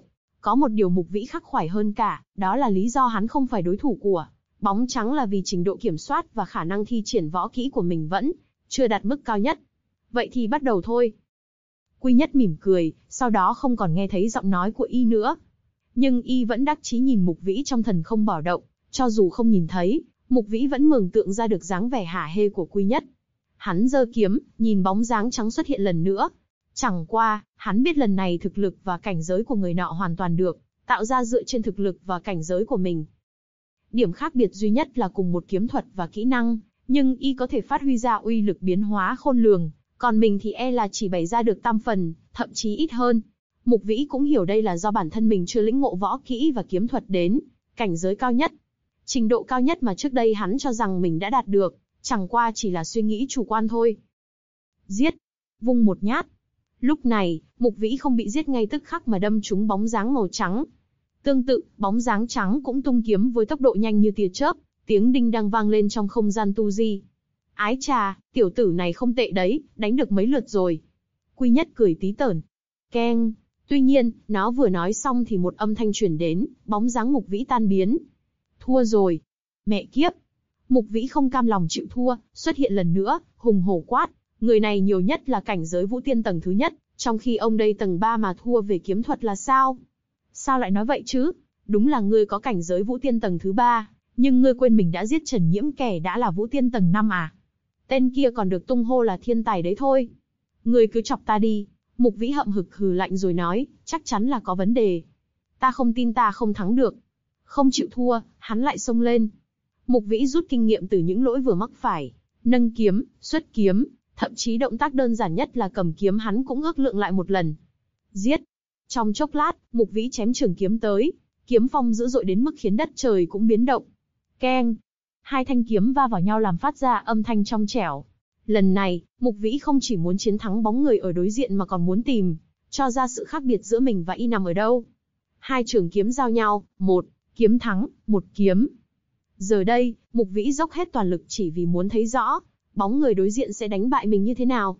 Có một điều Mục Vĩ khắc khoải hơn cả, đó là lý do hắn không phải đối thủ của bóng trắng là vì trình độ kiểm soát và khả năng thi triển võ kỹ của mình vẫn chưa đạt mức cao nhất. Vậy thì bắt đầu thôi. Quy Nhất mỉm cười, sau đó không còn nghe thấy giọng nói của y nữa. Nhưng y vẫn đắc chí nhìn Mục Vĩ trong thần không bỏ động, cho dù không nhìn thấy, Mục Vĩ vẫn mường tượng ra được dáng vẻ hả hê của Quy Nhất. Hắn giơ kiếm, nhìn bóng dáng trắng xuất hiện lần nữa. Chẳng qua, hắn biết lần này thực lực và cảnh giới của người nọ hoàn toàn được tạo ra dựa trên thực lực và cảnh giới của mình. Điểm khác biệt duy nhất là cùng một kiếm thuật và kỹ năng, nhưng y có thể phát huy ra uy lực biến hóa khôn lường, còn mình thì e là chỉ bày ra được tam phần, thậm chí ít hơn. Mục Vĩ cũng hiểu đây là do bản thân mình chưa lĩnh ngộ võ kỹ và kiếm thuật đến cảnh giới cao nhất. Trình độ cao nhất mà trước đây hắn cho rằng mình đã đạt được, chẳng qua chỉ là suy nghĩ chủ quan thôi. Giết! Vung một nhát. Lúc này, Mục Vĩ không bị giết ngay tức khắc mà đâm trúng bóng dáng màu trắng. Tương tự, bóng dáng trắng cũng tung kiếm với tốc độ nhanh như tia chớp, tiếng đinh đang vang lên trong không gian tu di. Ái chà, tiểu tử này không tệ đấy, đánh được mấy lượt rồi. Quy Nhất cười tí tởn. Keng! Tuy nhiên, nó vừa nói xong thì một âm thanh truyền đến, bóng dáng Mục Vĩ tan biến. Thua rồi. Mẹ kiếp! Mục Vĩ không cam lòng chịu thua, xuất hiện lần nữa, hùng hổ quát. Người này nhiều nhất là cảnh giới Vũ Tiên tầng thứ nhất, trong khi ông đây tầng 3 mà thua về kiếm thuật là sao? Sao lại nói vậy chứ? Đúng là ngươi có cảnh giới Vũ Tiên tầng thứ 3, nhưng ngươi quên mình đã giết Trần Nhiễm kẻ đã là Vũ Tiên tầng 5 à? Tên kia còn được tung hô là thiên tài đấy thôi. Ngươi cứ chọc ta đi. Mục Vĩ hậm hực hừ lạnh rồi nói, chắc chắn là có vấn đề. Ta không tin ta không thắng được. Không chịu thua, hắn lại xông lên. Mục Vĩ rút kinh nghiệm từ những lỗi vừa mắc phải, nâng kiếm, xuất kiếm, thậm chí động tác đơn giản nhất là cầm kiếm hắn cũng ước lượng lại một lần. Giết! Trong chốc lát, Mục Vĩ chém trường kiếm tới, kiếm phong dữ dội đến mức khiến đất trời cũng biến động. Keng! Hai thanh kiếm va vào nhau làm phát ra âm thanh trong trẻo. Lần này, Mục Vĩ không chỉ muốn chiến thắng bóng người ở đối diện mà còn muốn tìm cho ra sự khác biệt giữa mình và y nằm ở đâu. Hai trường kiếm giao nhau, một kiếm thắng, một kiếm. Giờ đây, Mục Vĩ dốc hết toàn lực chỉ vì muốn thấy rõ bóng người đối diện sẽ đánh bại mình như thế nào.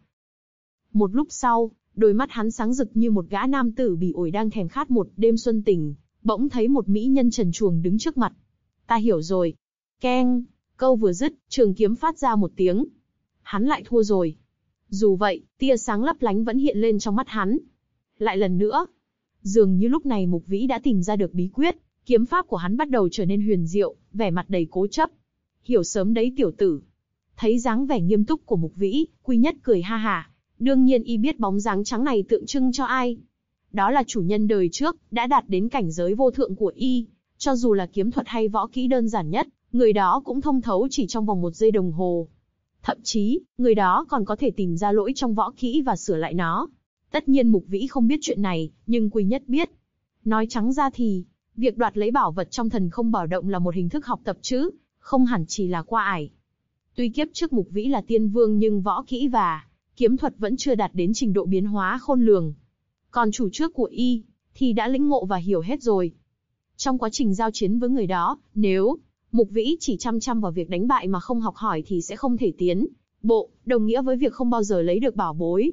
Một lúc sau, đôi mắt hắn sáng rực như một gã nam tử bỉ ổi đang thèm khát một đêm xuân tình, bỗng thấy một mỹ nhân trần truồng đứng trước mặt. Ta hiểu rồi. Keng! Câu vừa dứt, trường kiếm phát ra một tiếng. Hắn lại thua rồi. Dù vậy, tia sáng lấp lánh vẫn hiện lên trong mắt hắn. Lại lần nữa. Dường như lúc này Mục Vĩ đã tìm ra được bí quyết, kiếm pháp của hắn bắt đầu trở nên huyền diệu, vẻ mặt đầy cố chấp. Hiểu sớm đấy tiểu tử. Thấy dáng vẻ nghiêm túc của Mục Vĩ, Quy Nhất cười ha hả. Đương nhiên y biết bóng dáng trắng này tượng trưng cho ai. Đó là chủ nhân đời trước, đã đạt đến cảnh giới vô thượng của y. Cho dù là kiếm thuật hay võ kỹ đơn giản nhất, người đó cũng thông thấu chỉ trong vòng 1 giây đồng hồ. Thậm chí, người đó còn có thể tìm ra lỗi trong võ kỹ và sửa lại nó. Tất nhiên Mục Vĩ không biết chuyện này, nhưng Quy Nhất biết. Nói trắng ra thì, việc đoạt lấy bảo vật trong thần không bảo động là một hình thức học tập chứ, không hẳn chỉ là qua ải. Tuy kiếp trước Mục Vĩ là tiên vương nhưng võ kỹ và kiếm thuật vẫn chưa đạt đến trình độ biến hóa khôn lường. Còn chủ trước của y, thì đã lĩnh ngộ và hiểu hết rồi. Trong quá trình giao chiến với người đó, nếu Mục Vĩ chỉ chăm chăm vào việc đánh bại mà không học hỏi thì sẽ không thể tiến bộ, đồng nghĩa với việc không bao giờ lấy được bảo bối.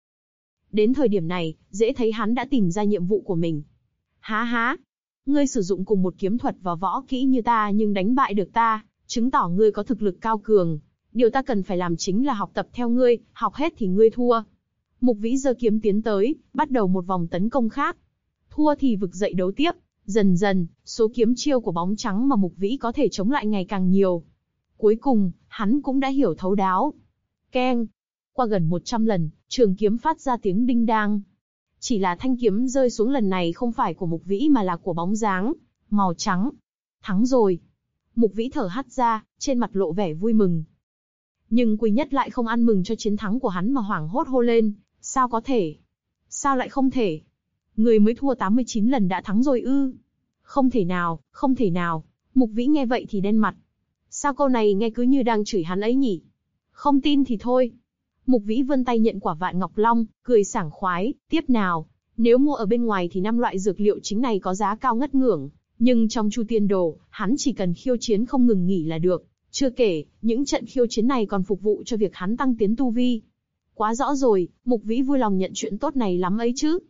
Đến thời điểm này, dễ thấy hắn đã tìm ra nhiệm vụ của mình. Há há, ngươi sử dụng cùng một kiếm thuật và võ kỹ như ta nhưng đánh bại được ta, chứng tỏ ngươi có thực lực cao cường. Điều ta cần phải làm chính là học tập theo ngươi, học hết thì ngươi thua. Mục Vĩ giơ kiếm tiến tới, bắt đầu một vòng tấn công khác. Thua thì vực dậy đấu tiếp. Dần dần, số kiếm chiêu của bóng trắng mà Mục Vĩ có thể chống lại ngày càng nhiều. Cuối cùng, hắn cũng đã hiểu thấu đáo. Keng! Qua gần 100 lần, trường kiếm phát ra tiếng đinh đang. Chỉ là thanh kiếm rơi xuống lần này không phải của Mục Vĩ mà là của bóng dáng màu trắng. Thắng rồi. Mục Vĩ thở hắt ra, trên mặt lộ vẻ vui mừng. Nhưng Quy Nhất lại không ăn mừng cho chiến thắng của hắn mà hoảng hốt hô lên. Sao có thể? Sao lại không thể? Người mới thua 89 lần đã thắng rồi ư? Không thể nào, không thể nào. Mục Vĩ nghe vậy thì đen mặt. Sao câu này nghe cứ như đang chửi hắn ấy nhỉ? Không tin thì thôi. Mục Vĩ vươn tay nhận quả vạn ngọc long, cười sảng khoái, tiếp nào. Nếu mua ở bên ngoài thì 5 loại dược liệu chính này có giá cao ngất ngưởng. Nhưng trong Chu Tiên Đồ, hắn chỉ cần khiêu chiến không ngừng nghỉ là được. Chưa kể, những trận khiêu chiến này còn phục vụ cho việc hắn tăng tiến tu vi. Quá rõ rồi, Mục Vĩ vui lòng nhận chuyện tốt này lắm ấy chứ.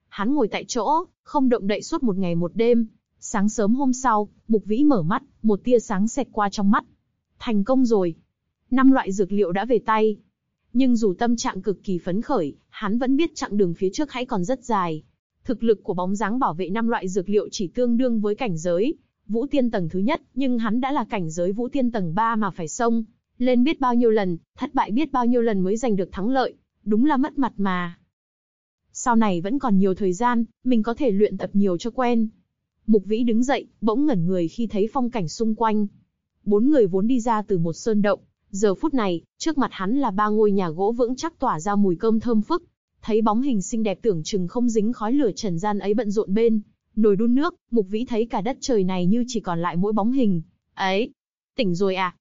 Hắn ngồi tại chỗ, không động đậy suốt một ngày một đêm. Sáng sớm hôm sau, Mục Vĩ mở mắt, một tia sáng xẹt qua trong mắt. Thành công rồi. 5 loại dược liệu đã về tay. Nhưng dù tâm trạng cực kỳ phấn khởi, hắn vẫn biết chặng đường phía trước hãy còn rất dài. Thực lực của bóng dáng bảo vệ 5 loại dược liệu chỉ tương đương với cảnh giới Vũ Tiên tầng thứ nhất, nhưng hắn đã là cảnh giới Vũ Tiên tầng 3 mà phải xông lên biết bao nhiêu lần, thất bại biết bao nhiêu lần mới giành được thắng lợi, đúng là mất mặt mà. Sau này vẫn còn nhiều thời gian, mình có thể luyện tập nhiều cho quen. Mục Vĩ đứng dậy, bỗng ngẩn người khi thấy phong cảnh xung quanh. 4 người vốn đi ra từ một sơn động, giờ phút này, trước mặt hắn là 3 ngôi nhà gỗ vững chắc tỏa ra mùi cơm thơm phức. Thấy bóng hình xinh đẹp tưởng chừng không dính khói lửa trần gian ấy bận rộn bên nồi đun nước, Mục Vĩ thấy cả đất trời này như chỉ còn lại mỗi bóng hình ấy. Tỉnh rồi à?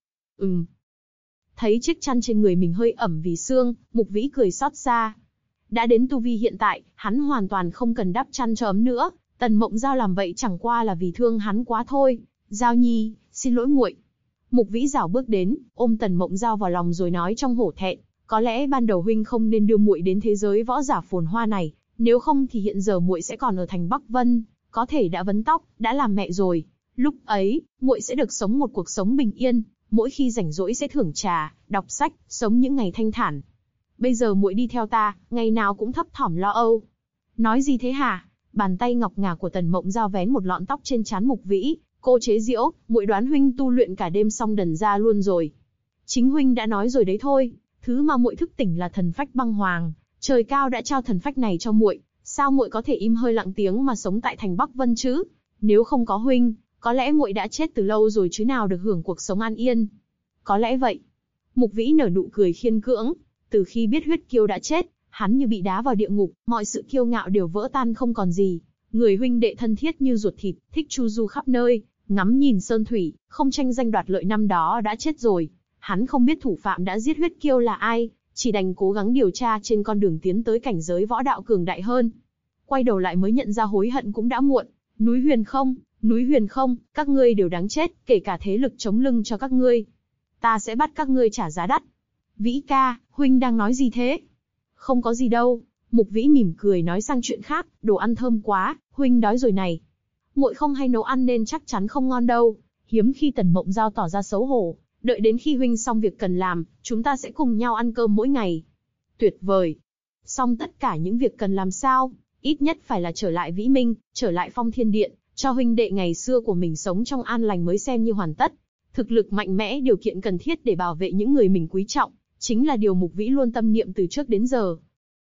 Thấy chiếc chăn trên người mình hơi ẩm vì sương, Mục Vĩ cười xót xa. Đã đến tu vi hiện tại, hắn hoàn toàn không cần đắp chăn cho ấm nữa. Tần Mộng Giao làm vậy chẳng qua là vì thương hắn quá thôi. Giao Nhi, xin lỗi muội. Mục Vĩ rảo bước đến, ôm Tần Mộng Giao vào lòng rồi nói trong hổ thẹn, có lẽ ban đầu huynh không nên đưa muội đến thế giới võ giả phồn hoa này, nếu không thì hiện giờ muội sẽ còn ở thành Bắc Vân, có thể đã vấn tóc, đã làm mẹ rồi. Lúc ấy, muội sẽ được sống một cuộc sống bình yên, mỗi khi rảnh rỗi sẽ thưởng trà, đọc sách, sống những ngày thanh thản. Bây giờ muội đi theo ta, ngày nào cũng thấp thỏm lo âu. Nói gì thế hả? Bàn tay ngọc ngà của Tần Mộng Giao vén một lọn tóc trên trán Mục Vĩ, cô chế giễu, muội đoán huynh tu luyện cả đêm xong đần ra luôn rồi. Chính huynh đã nói rồi đấy thôi, thứ mà muội thức tỉnh là thần phách băng hoàng, trời cao đã trao thần phách này cho muội, sao muội có thể im hơi lặng tiếng mà sống tại thành Bắc Vân chứ? Nếu không có huynh, có lẽ muội đã chết từ lâu rồi chứ nào được hưởng cuộc sống an yên. Có lẽ vậy. Mục Vĩ nở nụ cười khiên cưỡng, từ khi biết huyết kiêu đã chết, hắn như bị đá vào địa ngục, mọi sự kiêu ngạo đều vỡ tan không còn gì. Người huynh đệ thân thiết như ruột thịt, thích chu du khắp nơi, ngắm nhìn sơn thủy, không tranh danh đoạt lợi năm đó đã chết rồi. Hắn không biết thủ phạm đã giết huyết kiêu là ai, chỉ đành cố gắng điều tra trên con đường tiến tới cảnh giới võ đạo cường đại hơn. Quay đầu lại mới nhận ra hối hận cũng đã muộn. Núi Huyền không, các ngươi đều đáng chết, kể cả thế lực chống lưng cho các ngươi. Ta sẽ bắt các ngươi trả giá đắt. Vĩ ca, huynh đang nói gì thế? Không có gì đâu. Mục Vĩ mỉm cười nói sang chuyện khác, đồ ăn thơm quá, huynh đói rồi này. Muội không hay nấu ăn nên chắc chắn không ngon đâu. Hiếm khi Tần Mộng Giao tỏ ra xấu hổ, đợi đến khi huynh xong việc cần làm, chúng ta sẽ cùng nhau ăn cơm mỗi ngày. Tuyệt vời. Xong tất cả những việc cần làm sao? Ít nhất phải là trở lại Vĩ Minh, trở lại Phong Thiên Điện, cho huynh đệ ngày xưa của mình sống trong an lành mới xem như hoàn tất. Thực lực mạnh mẽ điều kiện cần thiết để bảo vệ những người mình quý trọng, chính là điều Mục Vĩ luôn tâm niệm từ trước đến giờ.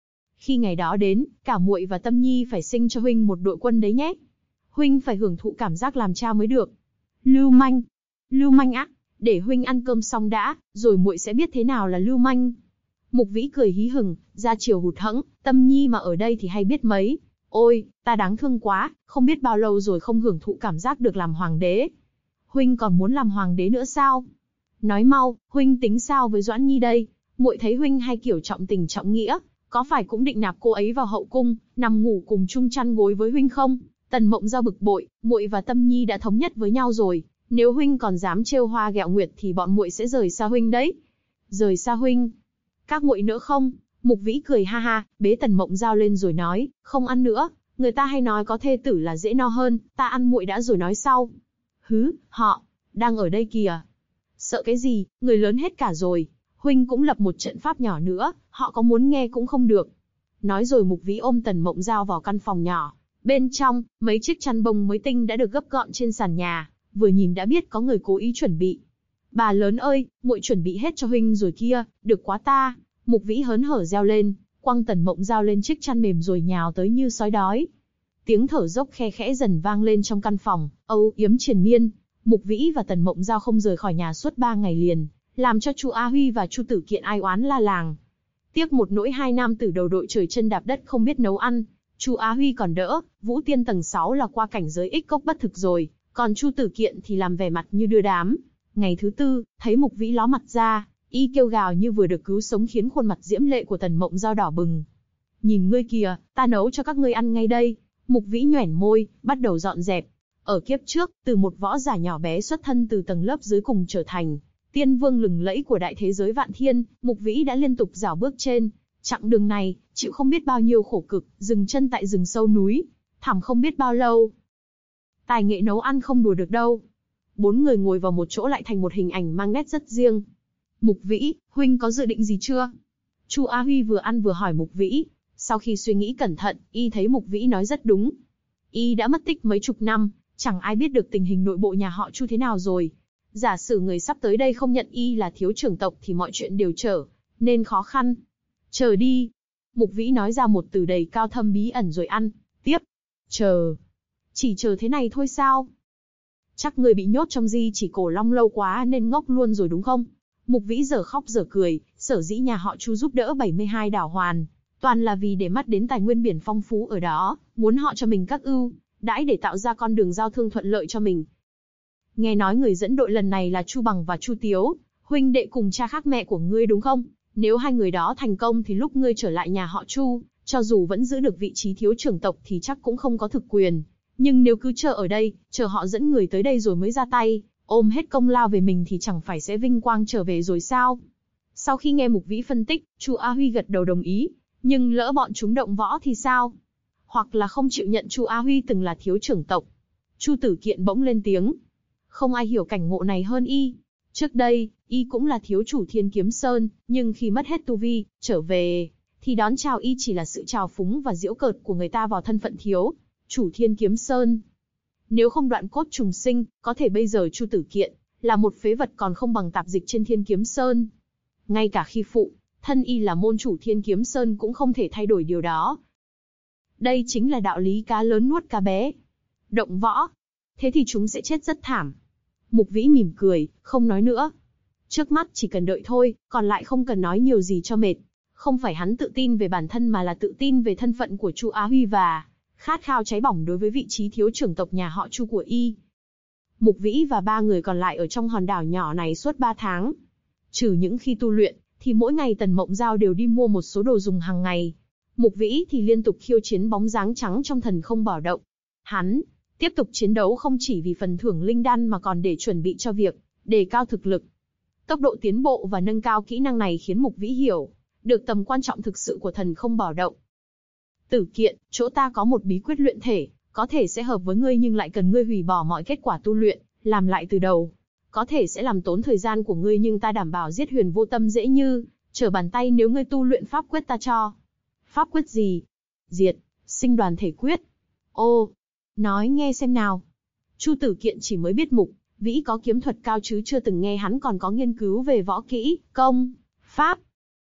Khi ngày đó đến, cả muội và Tâm Nhi phải sinh cho huynh một đội quân đấy nhé. Huynh phải hưởng thụ cảm giác làm cha mới được. Lưu manh á, để huynh ăn cơm xong đã, rồi muội sẽ biết thế nào là lưu manh. Mục Vĩ cười hí hửng, ra chiều hụt hẫng, Tâm Nhi mà ở đây thì hay biết mấy. Ôi, ta đáng thương quá, không biết bao lâu rồi không hưởng thụ cảm giác được làm hoàng đế. Huynh còn muốn làm hoàng đế nữa sao? Nói mau, huynh tính sao với Doãn Nhi đây? Muội thấy huynh hay kiểu trọng tình trọng nghĩa, có phải cũng định nạp cô ấy vào hậu cung, nằm ngủ cùng chung chăn gối với huynh không? Tần Mộng Giao bực bội, muội và Tâm Nhi đã thống nhất với nhau rồi, nếu huynh còn dám trêu hoa ghẹo nguyệt thì bọn muội sẽ rời xa huynh đấy. Rời xa huynh? Các muội nữa không? Mục Vĩ cười ha ha, bế Tần Mộng Giao lên rồi nói, không ăn nữa, người ta hay nói có thê tử là dễ no hơn, ta ăn muội đã rồi nói sau. Hứ, họ đang ở đây kìa. Sợ cái gì, người lớn hết cả rồi. Huynh cũng lập một trận pháp nhỏ nữa, họ có muốn nghe cũng không được. Nói rồi Mục Vĩ ôm Tần Mộng Giao vào căn phòng nhỏ. Bên trong, mấy chiếc chăn bông mới tinh đã được gấp gọn trên sàn nhà, vừa nhìn đã biết có người cố ý chuẩn bị. Bà lớn ơi, muội chuẩn bị hết cho huynh rồi kia, được quá ta. Mục Vĩ hớn hở reo lên, quăng Tần Mộng Giao lên chiếc chăn mềm rồi nhào tới như sói đói. Tiếng thở dốc khe khẽ dần vang lên trong căn phòng, âu yếm triền miên. Mục Vĩ và Tần Mộng Giao không rời khỏi nhà suốt 3 ngày liền, làm cho Chu Á Huy và Chu Tử Kiện ai oán la làng. Tiếc một nỗi hai nam tử đầu đội trời chân đạp đất không biết nấu ăn. Chu Á Huy còn đỡ, Vũ Tiên tầng 6 là qua cảnh giới ích cốc bất thực rồi, còn Chu Tử Kiện thì làm vẻ mặt như đưa đám. Ngày thứ 4, thấy Mục Vĩ ló mặt ra, y kêu gào như vừa được cứu sống khiến khuôn mặt diễm lệ của Tần Mộng Giao đỏ bừng. Nhìn ngươi kìa, ta nấu cho các ngươi ăn ngay đây. Mục Vĩ nhoẻn môi, bắt đầu dọn dẹp. Ở kiếp trước, từ một võ giả nhỏ bé xuất thân từ tầng lớp dưới cùng trở thành tiên vương lừng lẫy của đại thế giới vạn thiên, Mục Vĩ đã liên tục rảo bước trên Chặng đường này, chịu không biết bao nhiêu khổ cực, dừng chân tại rừng sâu núi, thẳm không biết bao lâu. Tài nghệ nấu ăn không đùa được đâu. 4 người ngồi vào một chỗ lại thành một hình ảnh mang nét rất riêng. Mục Vĩ, huynh có dự định gì chưa? Chu Á Huy vừa ăn vừa hỏi Mục Vĩ. Sau khi suy nghĩ cẩn thận, y thấy Mục Vĩ nói rất đúng. Y đã mất tích mấy chục năm, chẳng ai biết được tình hình nội bộ nhà họ Chu thế nào rồi. Giả sử người sắp tới đây không nhận y là thiếu trưởng tộc thì mọi chuyện đều trở nên khó khăn. Chờ đi. Mục Vĩ nói ra một từ đầy cao thâm bí ẩn rồi ăn tiếp. Chờ. Chỉ chờ thế này thôi sao? Chắc người bị nhốt trong di chỉ cổ long lâu quá nên ngốc luôn rồi đúng không? Mục Vĩ giờ khóc giờ cười, sở dĩ nhà họ Chu giúp đỡ 72 đảo hoàn, toàn là vì để mắt đến tài nguyên biển phong phú ở đó, muốn họ cho mình các ưu đãi để tạo ra con đường giao thương thuận lợi cho mình. Nghe nói người dẫn đội lần này là Chu Bằng và Chu Tiếu, huynh đệ cùng cha khác mẹ của ngươi đúng không? Nếu hai người đó thành công thì lúc ngươi trở lại nhà họ Chu, cho dù vẫn giữ được vị trí thiếu trưởng tộc thì chắc cũng không có thực quyền. Nhưng nếu cứ chờ ở đây, chờ họ dẫn người tới đây rồi mới ra tay, ôm hết công lao về mình thì chẳng phải sẽ vinh quang trở về rồi sao? Sau khi nghe Mục Vĩ phân tích, Chu Á Huy gật đầu đồng ý. Nhưng lỡ bọn chúng động võ thì sao? Hoặc là không chịu nhận Chu Á Huy từng là thiếu trưởng tộc. Chu Tử Kiện bỗng lên tiếng. Không ai hiểu cảnh ngộ này hơn y. Trước đây, y cũng là thiếu chủ Thiên Kiếm Sơn, nhưng khi mất hết tu vi, trở về, thì đón chào y chỉ là sự trào phúng và giễu cợt của người ta vào thân phận thiếu chủ Thiên Kiếm Sơn. Nếu không đoạn cốt trùng sinh, có thể bây giờ Chu Tử Kiện là một phế vật còn không bằng tạp dịch trên Thiên Kiếm Sơn. Ngay cả khi phụ thân y là môn chủ Thiên Kiếm Sơn cũng không thể thay đổi điều đó. Đây chính là đạo lý cá lớn nuốt cá bé. Động võ, thế thì chúng sẽ chết rất thảm. Mục Vĩ mỉm cười, không nói nữa. Trước mắt chỉ cần đợi thôi, còn lại không cần nói nhiều gì cho mệt. Không phải hắn tự tin về bản thân mà là tự tin về thân phận của Chu Á Huy và khát khao cháy bỏng đối với vị trí thiếu trưởng tộc nhà họ Chu của y. Mục Vĩ và 3 người còn lại ở trong hòn đảo nhỏ này suốt 3 tháng. Trừ những khi tu luyện, thì mỗi ngày Tần Mộng Giao đều đi mua một số đồ dùng hàng ngày. Mục Vĩ thì liên tục khiêu chiến bóng dáng trắng trong thần không bỏ động. Hắn tiếp tục chiến đấu không chỉ vì phần thưởng linh đan mà còn để chuẩn bị cho việc đề cao thực lực. Tốc độ tiến bộ và nâng cao kỹ năng này khiến Mục Vĩ hiểu được tầm quan trọng thực sự của thần không bỏ động. Tử Kiện, chỗ ta có một bí quyết luyện thể, có thể sẽ hợp với ngươi nhưng lại cần ngươi hủy bỏ mọi kết quả tu luyện, làm lại từ đầu. Có thể sẽ làm tốn thời gian của ngươi nhưng ta đảm bảo giết Huyền Vô Tâm dễ như trở bàn tay nếu ngươi tu luyện pháp quyết ta cho. Pháp quyết gì? Diệt sinh đoàn thể quyết. Ô, nói nghe xem nào. Chu Tử Kiện chỉ mới biết Mục Vĩ có kiếm thuật cao chứ chưa từng nghe hắn còn có nghiên cứu về võ kỹ, công, pháp.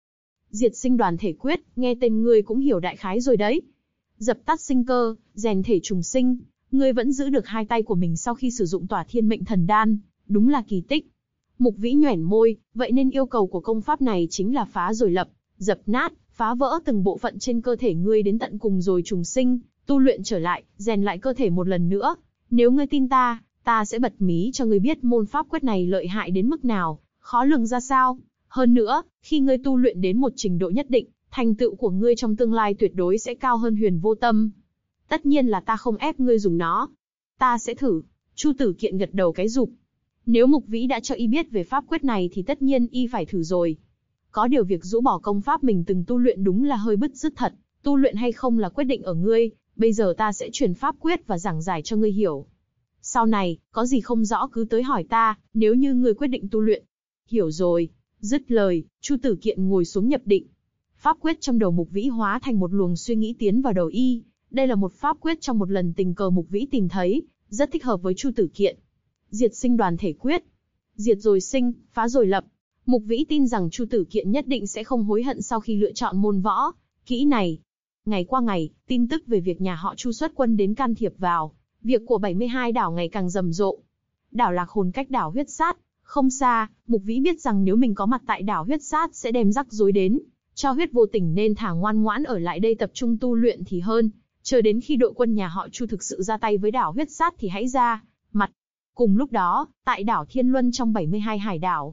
Diệt sinh đoàn thể quyết, nghe tên ngươi cũng hiểu đại khái rồi đấy. Dập tắt sinh cơ, rèn thể trùng sinh, ngươi vẫn giữ được hai tay của mình sau khi sử dụng Tỏa Thiên Mệnh Thần Đan, đúng là kỳ tích. Mục Vĩ nhoẻn môi, vậy nên yêu cầu của công pháp này chính là phá rồi lập, dập nát, phá vỡ từng bộ phận trên cơ thể ngươi đến tận cùng rồi trùng sinh, tu luyện trở lại, rèn lại cơ thể một lần nữa. Nếu ngươi tin ta, ta sẽ bật mí cho ngươi biết môn pháp quyết này lợi hại đến mức nào, khó lường ra sao. Hơn nữa, khi ngươi tu luyện đến một trình độ nhất định, thành tựu của ngươi trong tương lai tuyệt đối sẽ cao hơn Huyền Vô Tâm. Tất nhiên là ta không ép ngươi dùng nó. Ta sẽ thử. Chu Tử Kiện gật đầu cái rụp. Nếu Mục Vĩ đã cho y biết về pháp quyết này thì tất nhiên y phải thử rồi. Có điều việc rũ bỏ công pháp mình từng tu luyện đúng là hơi bứt rứt thật. Tu luyện hay không là quyết định ở ngươi. Bây giờ ta sẽ truyền pháp quyết và giảng giải cho ngươi hiểu. Sau này, có gì không rõ cứ tới hỏi ta, nếu như ngươi quyết định tu luyện. Hiểu rồi. Dứt lời, Chu Tử Kiện ngồi xuống nhập định. Pháp quyết trong đầu Mục Vĩ hóa thành một luồng suy nghĩ tiến vào đầu y. Đây là một pháp quyết trong một lần tình cờ Mục Vĩ tìm thấy, rất thích hợp với Chu Tử Kiện. Diệt sinh đoàn thể quyết. Diệt rồi sinh, phá rồi lập. Mục Vĩ tin rằng Chu Tử Kiện nhất định sẽ không hối hận sau khi lựa chọn môn võ kỹ này. Ngày qua ngày, tin tức về việc nhà họ Chu xuất quân đến can thiệp vào việc của 72 đảo ngày càng rầm rộ. Đảo Lạc Hồn cách đảo Huyết Sát không xa, Mục Vĩ biết rằng nếu mình có mặt tại đảo Huyết Sát sẽ đem rắc rối đến cho Huyết Vô Tình nên thả ngoan ngoãn ở lại đây tập trung tu luyện thì hơn. Chờ đến khi đội quân nhà họ Chu thực sự ra tay với đảo Huyết Sát thì hãy ra mặt. Cùng lúc đó, tại đảo Thiên Luân trong 72 hải đảo,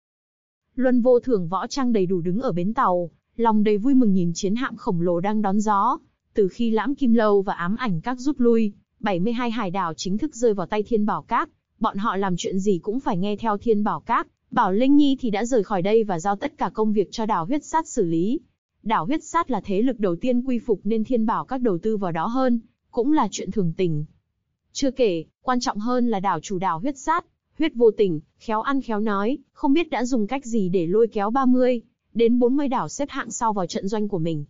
Luân Vô Thường võ trang đầy đủ đứng ở bến tàu, lòng đầy vui mừng nhìn chiến hạm khổng lồ đang đón gió. Từ khi Lãm Kim Lâu và Ám Ảnh Các rút lui, 72 hải đảo chính thức rơi vào tay Thiên Bảo Các. Bọn họ làm chuyện gì cũng phải nghe theo Thiên Bảo Các. Bảo Linh Nhi thì đã rời khỏi đây và giao tất cả công việc cho đảo Huyết Sát xử lý. Đảo huyết sát là thế lực đầu tiên quy phục nên thiên bảo các đầu tư vào đó hơn, cũng là chuyện thường tình. Chưa kể, quan trọng hơn là đảo chủ đảo huyết sát, Huyết Vô Tình, khéo ăn khéo nói, không biết đã dùng cách gì để lôi kéo 30 đến 40 đảo xếp hạng sau vào trận doanh của mình.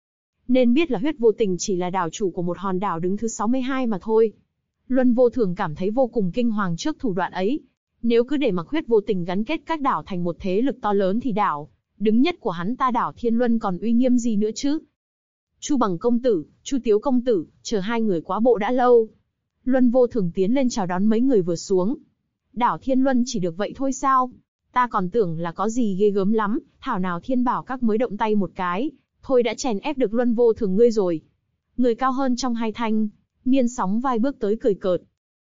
Nên biết là Huyết Vô Tình chỉ là đảo chủ của một hòn đảo đứng thứ 62 mà thôi. Luân Vô Thường cảm thấy vô cùng kinh hoàng trước thủ đoạn ấy. Nếu cứ để mặc Huyết Vô Tình gắn kết các đảo thành một thế lực to lớn thì đảo đứng nhất của hắn ta đảo Thiên Luân còn uy nghiêm gì nữa chứ? Chu Bằng công tử, Chu Tiếu công tử, chờ hai người quá bộ đã lâu. Luân Vô Thường tiến lên chào đón mấy người vừa xuống. Đảo Thiên Luân chỉ được vậy thôi sao? Ta còn tưởng là có gì ghê gớm lắm, thảo nào Thiên Bảo các mới động tay một cái, thôi đã chèn ép được Luân Vô Thường ngươi rồi. Người cao hơn trong hai thanh niên sóng vai bước tới cười cợt.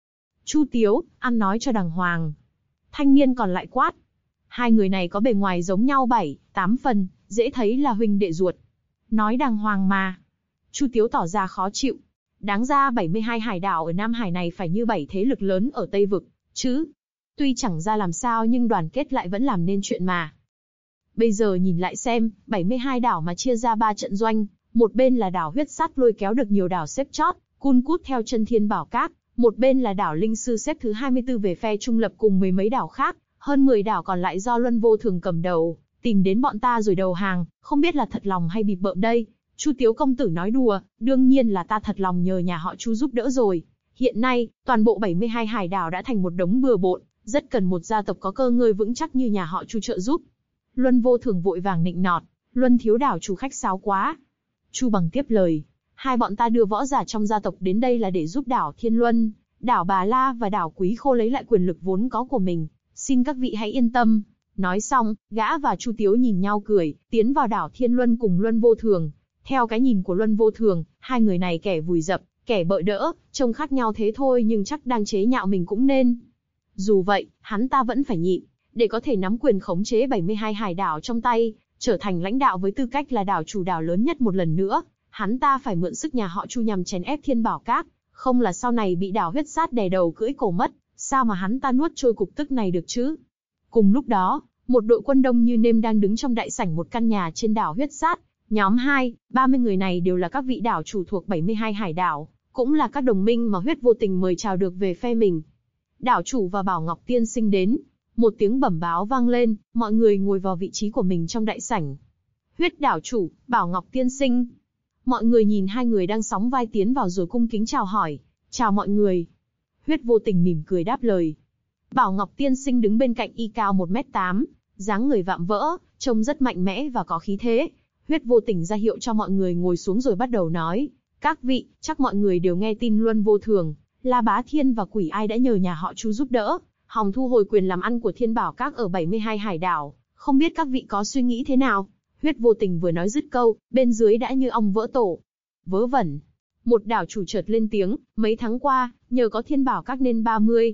Chu Tiếu, ăn nói cho đàng hoàng. Thanh niên còn lại quát. Hai người này có bề ngoài giống nhau 7-8 phần, dễ thấy là huynh đệ ruột. Nói đàng hoàng mà. Chu Tiếu tỏ ra khó chịu. Đáng ra 72 hải đảo ở Nam Hải này phải như 7 thế lực lớn ở Tây Vực, chứ. Tuy chẳng ra làm sao nhưng đoàn kết lại vẫn làm nên chuyện mà. Bây giờ nhìn lại xem, 72 đảo mà chia ra 3 trận doanh, một bên là đảo huyết sắt lôi kéo được nhiều đảo xếp chót, cun cút theo chân Thiên Bảo Các, một bên là đảo Linh Sư xếp thứ 24 về phe trung lập cùng mười mấy đảo khác, hơn 10 đảo còn lại do Luân Vô Thường cầm đầu, tìm đến bọn ta rồi đầu hàng, không biết là thật lòng hay bịp bợm đây. Chu Tiếu công tử nói đùa, đương nhiên là ta thật lòng nhờ nhà họ Chu giúp đỡ rồi. Hiện nay, toàn bộ 72 hải đảo đã thành một đống bừa bộn, rất cần một gia tộc có cơ ngơi vững chắc như nhà họ Chu trợ giúp. Luân Vô Thường vội vàng nịnh nọt, Luân thiếu đảo chủ khách sáo quá. Chu Bằng tiếp lời, hai bọn ta đưa võ giả trong gia tộc đến đây là để giúp đảo Thiên Luân, đảo Bà La và đảo Quý Khô lấy lại quyền lực vốn có của mình. Xin các vị hãy yên tâm. Nói xong, gã và Chu Tiếu nhìn nhau cười, tiến vào đảo Thiên Luân cùng Luân Vô Thường. Theo cái nhìn của Luân Vô Thường, hai người này kẻ vùi dập, kẻ bợ đỡ, trông khác nhau thế thôi nhưng chắc đang chế nhạo mình cũng nên. Dù vậy, hắn ta vẫn phải nhịn, để có thể nắm quyền khống chế 72 hải đảo trong tay, trở thành lãnh đạo với tư cách là đảo chủ đảo lớn nhất một lần nữa. Hắn ta phải mượn sức nhà họ Chu nhằm chèn ép Thiên Bảo Các, không là sau này bị đảo huyết sát đè đầu cưỡi cổ mất, sao mà hắn ta nuốt trôi cục tức này được chứ? Cùng lúc đó, một đội quân đông như nêm đang đứng trong đại sảnh một căn nhà trên đảo huyết sát. Nhóm 2, 30 người này đều là các vị đảo chủ thuộc 72 hải đảo, cũng là các đồng minh mà Huyết Vô Tình mời chào được về phe mình. Đảo chủ và Bảo Ngọc tiên sinh đến, một tiếng bẩm báo vang lên, mọi người ngồi vào vị trí của mình trong đại sảnh. Huyết đảo chủ, Bảo Ngọc tiên sinh. Mọi người nhìn hai người đang sóng vai tiến vào rồi cung kính chào hỏi, chào mọi người. Huyết Vô Tình mỉm cười đáp lời. Bảo Ngọc tiên sinh đứng bên cạnh y cao 1m8, dáng người vạm vỡ, trông rất mạnh mẽ và có khí thế. Huyết Vô Tình ra hiệu cho mọi người ngồi xuống rồi bắt đầu nói, các vị, chắc mọi người đều nghe tin Luân Vô Thường, La Bá Thiên và Quỷ Ai đã nhờ nhà họ Chu giúp đỡ, hòng thu hồi quyền làm ăn của Thiên Bảo Các ở 72 hải đảo, không biết các vị có suy nghĩ thế nào? Huyết Vô Tình vừa nói dứt câu, bên dưới đã như ong vỡ tổ. Vớ vẩn. Một đảo chủ chợt lên tiếng, mấy tháng qua, nhờ có Thiên Bảo Các nên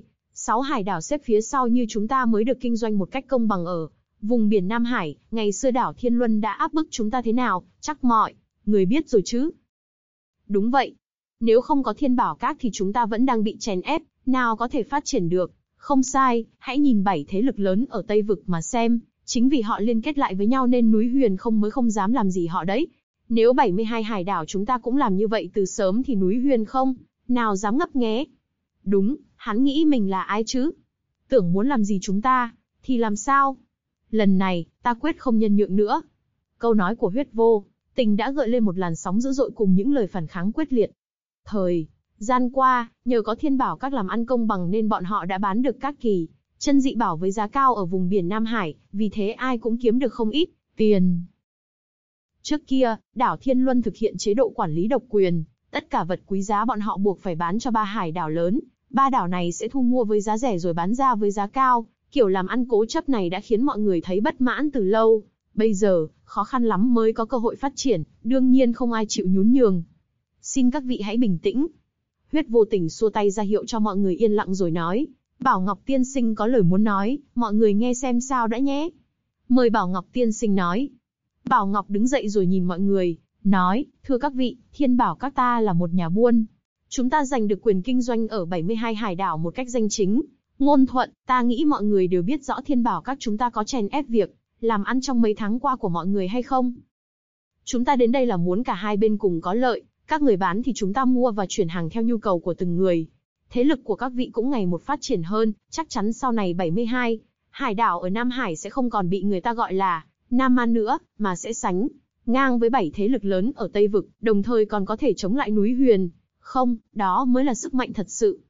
36 hải đảo xếp phía sau như chúng ta mới được kinh doanh một cách công bằng ở vùng biển Nam Hải. Ngày xưa đảo Thiên Luân đã áp bức chúng ta thế nào, chắc mọi người biết rồi chứ? Đúng vậy. Nếu không có Thiên Bảo Các thì chúng ta vẫn đang bị chèn ép, nào có thể phát triển được. Không sai, hãy nhìn 7 thế lực lớn ở Tây Vực mà xem, chính vì họ liên kết lại với nhau nên núi Huyền không mới không dám làm gì họ đấy. Nếu 72 hải đảo chúng ta cũng làm như vậy từ sớm thì núi Huyền không nào dám ngấp nghé. Đúng, hắn nghĩ mình là ai chứ? Tưởng muốn làm gì chúng ta, thì làm sao? Lần này, ta quyết không nhân nhượng nữa. Câu nói của Huyết Vô Tình đã gợi lên một làn sóng dữ dội cùng những lời phản kháng quyết liệt. Thời gian qua, nhờ có Thiên Bảo Các làm ăn công bằng nên bọn họ đã bán được các kỳ chân dị bảo với giá cao ở vùng biển Nam Hải, vì thế ai cũng kiếm được không ít tiền. Trước kia, đảo Thiên Luân thực hiện chế độ quản lý độc quyền, tất cả vật quý giá bọn họ buộc phải bán cho 3 hải đảo lớn, 3 đảo này sẽ thu mua với giá rẻ rồi bán ra với giá cao. Kiểu làm ăn cố chấp này đã khiến mọi người thấy bất mãn từ lâu. Bây giờ, khó khăn lắm mới có cơ hội phát triển, đương nhiên không ai chịu nhún nhường. Xin các vị hãy bình tĩnh. Huyết Vô Tình xua tay ra hiệu cho mọi người yên lặng rồi nói, Bảo Ngọc tiên sinh có lời muốn nói, mọi người nghe xem sao đã nhé. Mời Bảo Ngọc tiên sinh nói. Bảo Ngọc đứng dậy rồi nhìn mọi người, nói, thưa các vị, Thiên Bảo Các ta là một nhà buôn. Chúng ta giành được quyền kinh doanh ở 72 hải đảo một cách danh chính ngôn thuận, ta nghĩ mọi người đều biết rõ Thiên Bảo Các chúng ta có chèn ép việc làm ăn trong mấy tháng qua của mọi người hay không? Chúng ta đến đây là muốn cả hai bên cùng có lợi, các người bán thì chúng ta mua và chuyển hàng theo nhu cầu của từng người. Thế lực của các vị cũng ngày một phát triển hơn, chắc chắn sau này 72 hải đảo ở Nam Hải sẽ không còn bị người ta gọi là Nam Man nữa, mà sẽ sánh ngang với 7 thế lực lớn ở Tây Vực, đồng thời còn có thể chống lại núi Huyền. Không, đó mới là sức mạnh thật sự.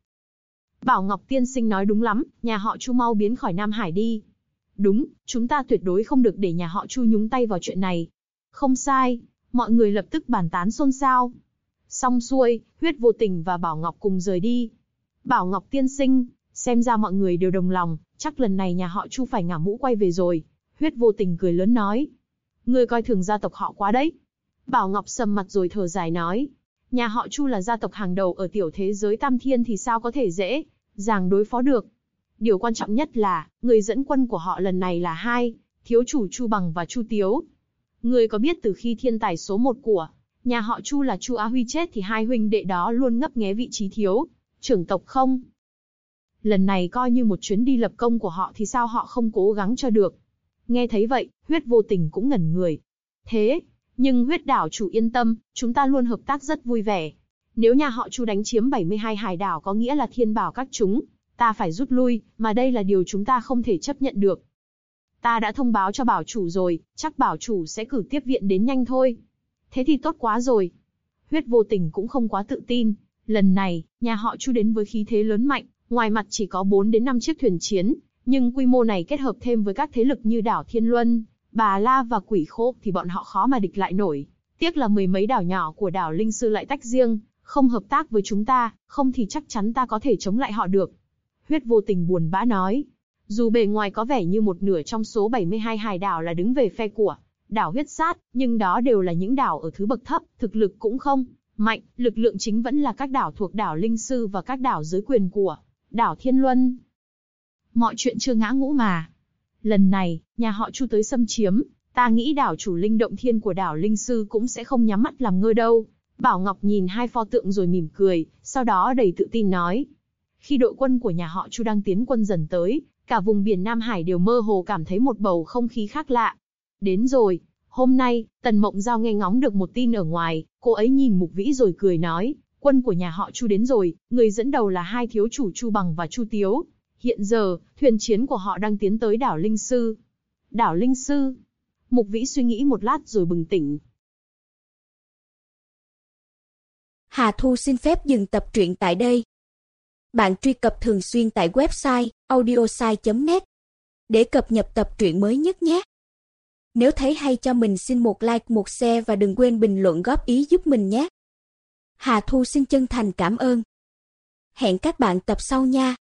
Bảo Ngọc tiên sinh nói đúng lắm, nhà họ Chu mau biến khỏi Nam Hải đi. Đúng, chúng ta tuyệt đối không được để nhà họ Chu nhúng tay vào chuyện này. Không sai, mọi người lập tức bàn tán xôn xao. Xong xuôi, Huyết Vô Tình và Bảo Ngọc cùng rời đi. Bảo Ngọc tiên sinh, xem ra mọi người đều đồng lòng, chắc lần này nhà họ Chu phải ngả mũ quay về rồi. Huyết Vô Tình cười lớn nói. Ngươi coi thường gia tộc họ quá đấy. Bảo Ngọc sầm mặt rồi thở dài nói. Nhà họ Chu là gia tộc hàng đầu ở tiểu thế giới Tam Thiên thì sao có thể dễ dàng đối phó được. Điều quan trọng nhất là, người dẫn quân của họ lần này là hai thiếu chủ Chu Bằng và Chu Tiếu. Ngươi có biết từ khi thiên tài số 1 của nhà họ Chu là Chu Á Huy chết thì hai huynh đệ đó luôn ngấp nghé vị trí thiếu trưởng tộc không? Lần này coi như một chuyến đi lập công của họ thì sao họ không cố gắng cho được? Nghe thấy vậy, Huyết Vô Tình cũng ngẩn người. Thế, nhưng Huyết đảo chủ yên tâm, chúng ta luôn hợp tác rất vui vẻ. Nếu nhà họ Chu đánh chiếm 72 hải đảo có nghĩa là thiên bảo các chúng ta phải rút lui, mà đây là điều chúng ta không thể chấp nhận được. Ta đã thông báo cho bảo chủ rồi, chắc bảo chủ sẽ cử tiếp viện đến nhanh thôi. Thế thì tốt quá rồi. Huyết Vô Tình cũng không quá tự tin. Lần này, nhà họ Chu đến với khí thế lớn mạnh, ngoài mặt chỉ có 4 đến 5 chiếc thuyền chiến, nhưng quy mô này kết hợp thêm với các thế lực như đảo Thiên Luân, Bà La và Quỷ Khô thì bọn họ khó mà địch lại nổi. Tiếc là mười mấy đảo nhỏ của đảo Linh Sư lại tách riêng, không hợp tác với chúng ta, không thì chắc chắn ta có thể chống lại họ được. Huyết Vô Tình buồn bã nói. Dù bề ngoài có vẻ như một nửa trong số 72 hải đảo là đứng về phe của đảo Huyết Sát, nhưng đó đều là những đảo ở thứ bậc thấp, thực lực cũng không mạnh, lực lượng chính vẫn là các đảo thuộc đảo Linh Sư và các đảo dưới quyền của đảo Thiên Luân. Mọi chuyện chưa ngã ngũ mà. Lần này, nhà họ Chu tới xâm chiếm, ta nghĩ đảo chủ Linh Động Thiên của đảo Linh Sư cũng sẽ không nhắm mắt làm ngơ đâu. Bảo Ngọc nhìn hai pho tượng rồi mỉm cười, sau đó đầy tự tin nói. Khi đội quân của nhà họ Chu đang tiến quân dần tới, cả vùng biển Nam Hải đều mơ hồ cảm thấy một bầu không khí khác lạ. Đến rồi, hôm nay, Tần Mộng Giao nghe ngóng được một tin ở ngoài, cô ấy nhìn Mục Vĩ rồi cười nói, quân của nhà họ Chu đến rồi, người dẫn đầu là hai thiếu chủ Chu Bằng và Chu Tiếu. Hiện giờ, thuyền chiến của họ đang tiến tới đảo Linh Sư. Đảo Linh Sư? Mục Vĩ suy nghĩ một lát rồi bừng tỉnh. Hà Thu xin phép dừng tập truyện tại đây. Bạn truy cập thường xuyên tại website audiosai.net để cập nhật tập truyện mới nhất nhé. Nếu thấy hay cho mình xin một like, một share và đừng quên bình luận góp ý giúp mình nhé. Hà Thu xin chân thành cảm ơn. Hẹn các bạn tập sau nha.